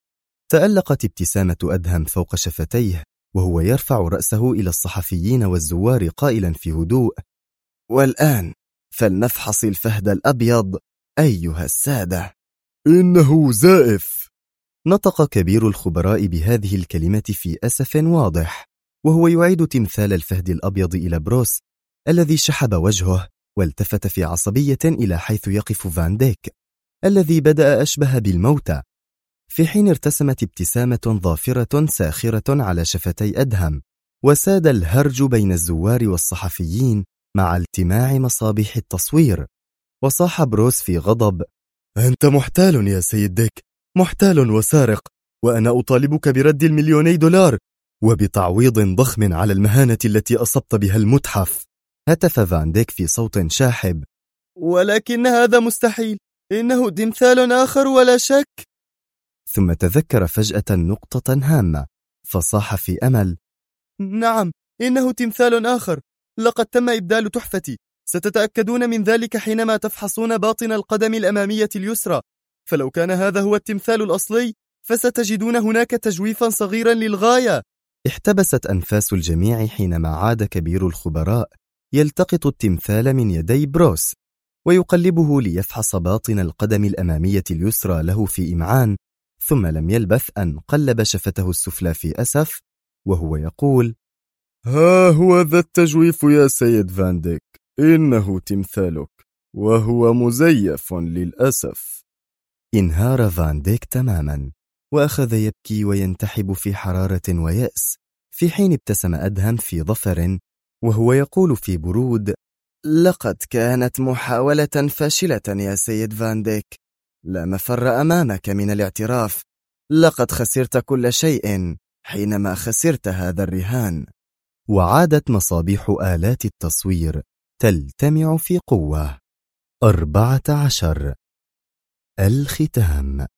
تألقت ابتسامة أدهم فوق شفتيه وهو يرفع رأسه إلى الصحفيين والزوار قائلا في هدوء: والآن فلنفحص الفهد الأبيض أيها السادة. إنه زائف. نطق كبير الخبراء بهذه الكلمة في أسف واضح، وهو يعيد تمثال الفهد الأبيض إلى بروس الذي شحب وجهه والتفت في عصبية إلى حيث يقف فان ديك الذي بدأ أشبه بالموتى، في حين ارتسمت ابتسامة ظافرة ساخرة على شفتي أدهم، وساد الهرج بين الزوار والصحفيين مع التماع مصابيح التصوير. وصاح بروس في غضب: أنت محتال يا سيد ديك، محتال وسارق، وأنا أطالبك برد $1,000,000 وبتعويض ضخم على المهانة التي أصبت بها المتحف. هتف فان ديك في صوت شاحب: ولكن هذا مستحيل، إنه تمثال آخر ولا شك. ثم تذكر فجأة نقطة هامة فصاح في أمل: نعم، إنه تمثال آخر، لقد تم إبدال تحفتي، ستتأكدون من ذلك حينما تفحصون باطن القدم الأمامية اليسرى، فلو كان هذا هو التمثال الأصلي فستجدون هناك تجويفا صغيرا للغاية. احتبست أنفاس الجميع حينما عاد كبير الخبراء يلتقط التمثال من يدي بروس ويقلبه ليفحص باطن القدم الأمامية اليسرى له في إمعان، ثم لم يلبث أن قلب شفته السفلى في أسف وهو يقول: ها هو ذا التجويف يا سيد فان ديك، إنه تمثالك وهو مزيف للأسف. انهار فان ديك تماما وأخذ يبكي وينتحب في حرارة ويأس، في حين ابتسم أدهم في ظفر وهو يقول في برود: لقد كانت محاولة فاشلة يا سيد فان ديك، لا مفر أمامك من الاعتراف، لقد خسرت كل شيء حينما خسرت هذا الرهان. وعادت مصابيح آلات التصوير تلتمع في قوة. 14. الختام.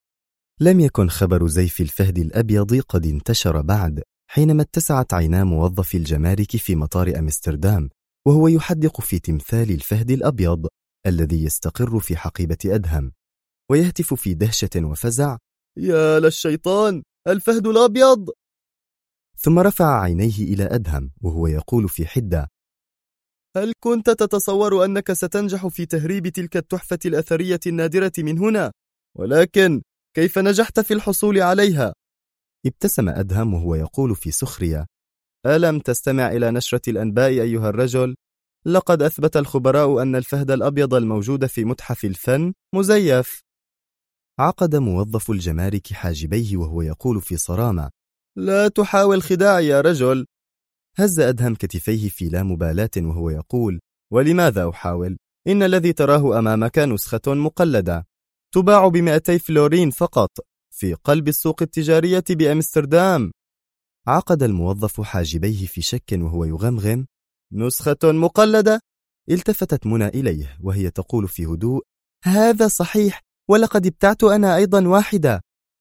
لم يكن خبر زيف الفهد الأبيض قد انتشر بعد، حينما اتسعت عينا موظف الجمارك في مطار أمستردام وهو يحدق في تمثال الفهد الأبيض الذي يستقر في حقيبة أدهم، ويهتف في دهشة وفزع: يا للشيطان، الفهد الأبيض! ثم رفع عينيه إلى أدهم وهو يقول في حدة: هل كنت تتصور أنك ستنجح في تهريب تلك التحفة الأثرية النادرة من هنا؟ ولكن كيف نجحت في الحصول عليها؟ ابتسم أدهم وهو يقول في سخرية: ألم تستمع إلى نشرة الأنباء أيها الرجل؟ لقد أثبت الخبراء أن الفهد الأبيض الموجود في متحف الفن مزيف. عقد موظف الجمارك حاجبيه وهو يقول في صرامة: لا تحاول خداعي يا رجل. هز أدهم كتفيه في لا مبالاة وهو يقول: ولماذا أحاول؟ إن الذي تراه أمامك نسخة مقلدة تباع ب200 فلورين فقط في قلب السوق التجارية بأمستردام. عقد الموظف حاجبيه في شك وهو يغمغم: نسخة مقلدة؟ التفتت منى إليه وهي تقول في هدوء: هذا صحيح، ولقد ابتعت أنا أيضا واحدة.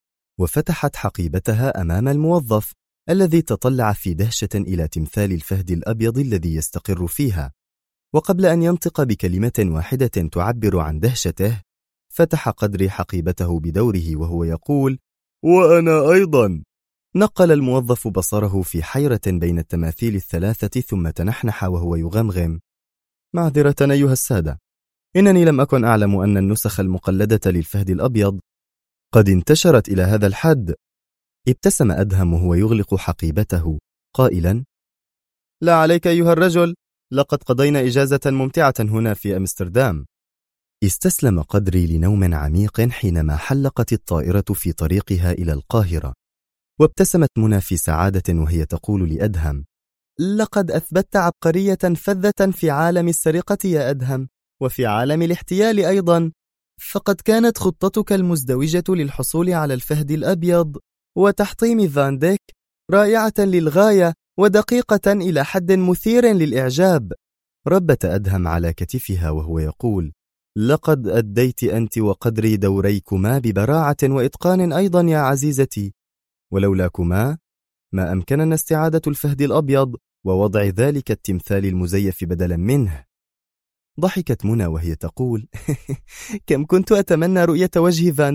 وفتحت حقيبتها أمام الموظف الذي تطلع في دهشة إلى تمثال الفهد الأبيض الذي يستقر فيها، وقبل أن ينطق بكلمة واحدة تعبر عن دهشته فتح قدري حقيبته بدوره وهو يقول: وأنا أيضا. نقل الموظف بصره في حيرة بين التماثيل الثلاثة ثم تنحنح وهو يغمغم: معذرة أيها السادة، إنني لم أكن أعلم أن النسخ المقلدة للفهد الأبيض قد انتشرت إلى هذا الحد. ابتسم أدهم وهو يغلق حقيبته قائلا: لا عليك أيها الرجل، لقد قضينا إجازة ممتعة هنا في أمستردام. استسلم قدري لنوم عميق حينما حلقت الطائرة في طريقها إلى القاهرة، وابتسمت منى في سعادة وهي تقول لأدهم: لقد أثبتت عبقرية فذة في عالم السرقة يا أدهم، وفي عالم الاحتيال أيضا، فقد كانت خطتك المزدوجة للحصول على الفهد الأبيض وتحطيم فان ديك رائعة للغاية ودقيقة إلى حد مثير للإعجاب. ربت أدهم على كتفها وهو يقول: لقد أديت أنت وقدري دوريكما ببراعة وإتقان أيضا يا عزيزتي، ولولاكما ما أمكننا استعادة الفهد الأبيض ووضع ذلك التمثال المزيف بدلا منه. ضحكت منى وهي تقول: كم كنت أتمنى رؤية وجه فان ديك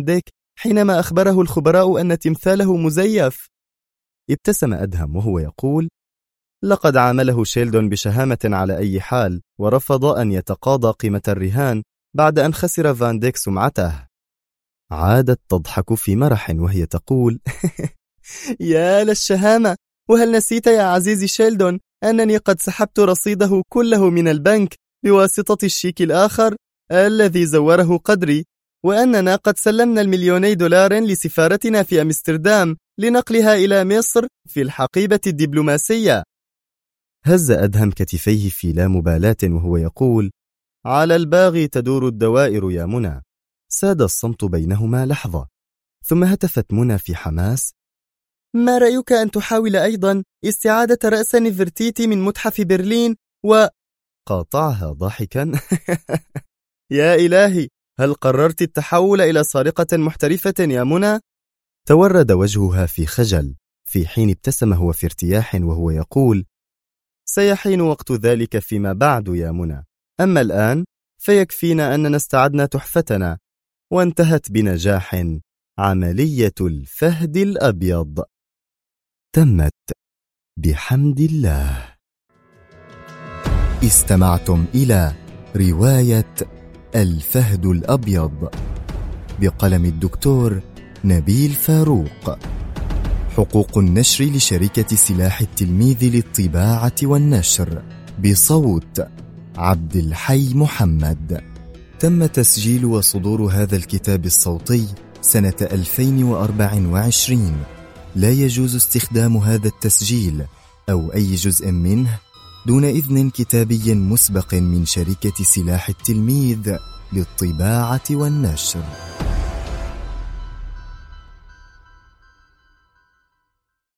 حينما أخبره الخبراء أن تمثاله مزيف. ابتسم أدهم وهو يقول: لقد عامله شيلدون بشهامة على أي حال، ورفض أن يتقاضى قيمة الرهان بعد أن خسر فان ديك سمعته. عادت تضحك في مرح وهي تقول: يا للشهامة، وهل نسيت يا عزيزي شيلدون أنني قد سحبت رصيده كله من البنك بواسطة الشيك الآخر الذي زوره قدري، وأننا قد سلمنا $2,000,000 لسفارتنا في أمستردام لنقلها إلى مصر في الحقيبة الدبلوماسية. هز أدهم كتفيه في لا مبالاة وهو يقول: على الباغي تدور الدوائر يا منى. ساد الصمت بينهما لحظة، ثم هتفت منى في حماس: ما رأيك أن تحاول أيضا استعادة رأس نفرتيتي من متحف برلين؟ قاطعها ضاحكا: يا إلهي، هل قررت التحول إلى سارقة محترفة يا منى؟ تورد وجهها في خجل، في حين ابتسم هو في ارتياح وهو يقول: سيحين وقت ذلك فيما بعد يا منى، أما الآن فيكفينا أننا استعدنا تحفتنا، وانتهت بنجاح عملية الفهد الأبيض. تمت بحمد الله. استمعتم إلى رواية الفهد الأبيض بقلم الدكتور نبيل فاروق. حقوق النشر لشركة سلاح التلميذ للطباعة والنشر، بصوت عبد الحي محمد. تم تسجيل وصدور هذا الكتاب الصوتي سنة 2024. لا يجوز استخدام هذا التسجيل أو أي جزء منه دون إذن كتابي مسبق من شركة سلاح التلميذ للطباعة والنشر.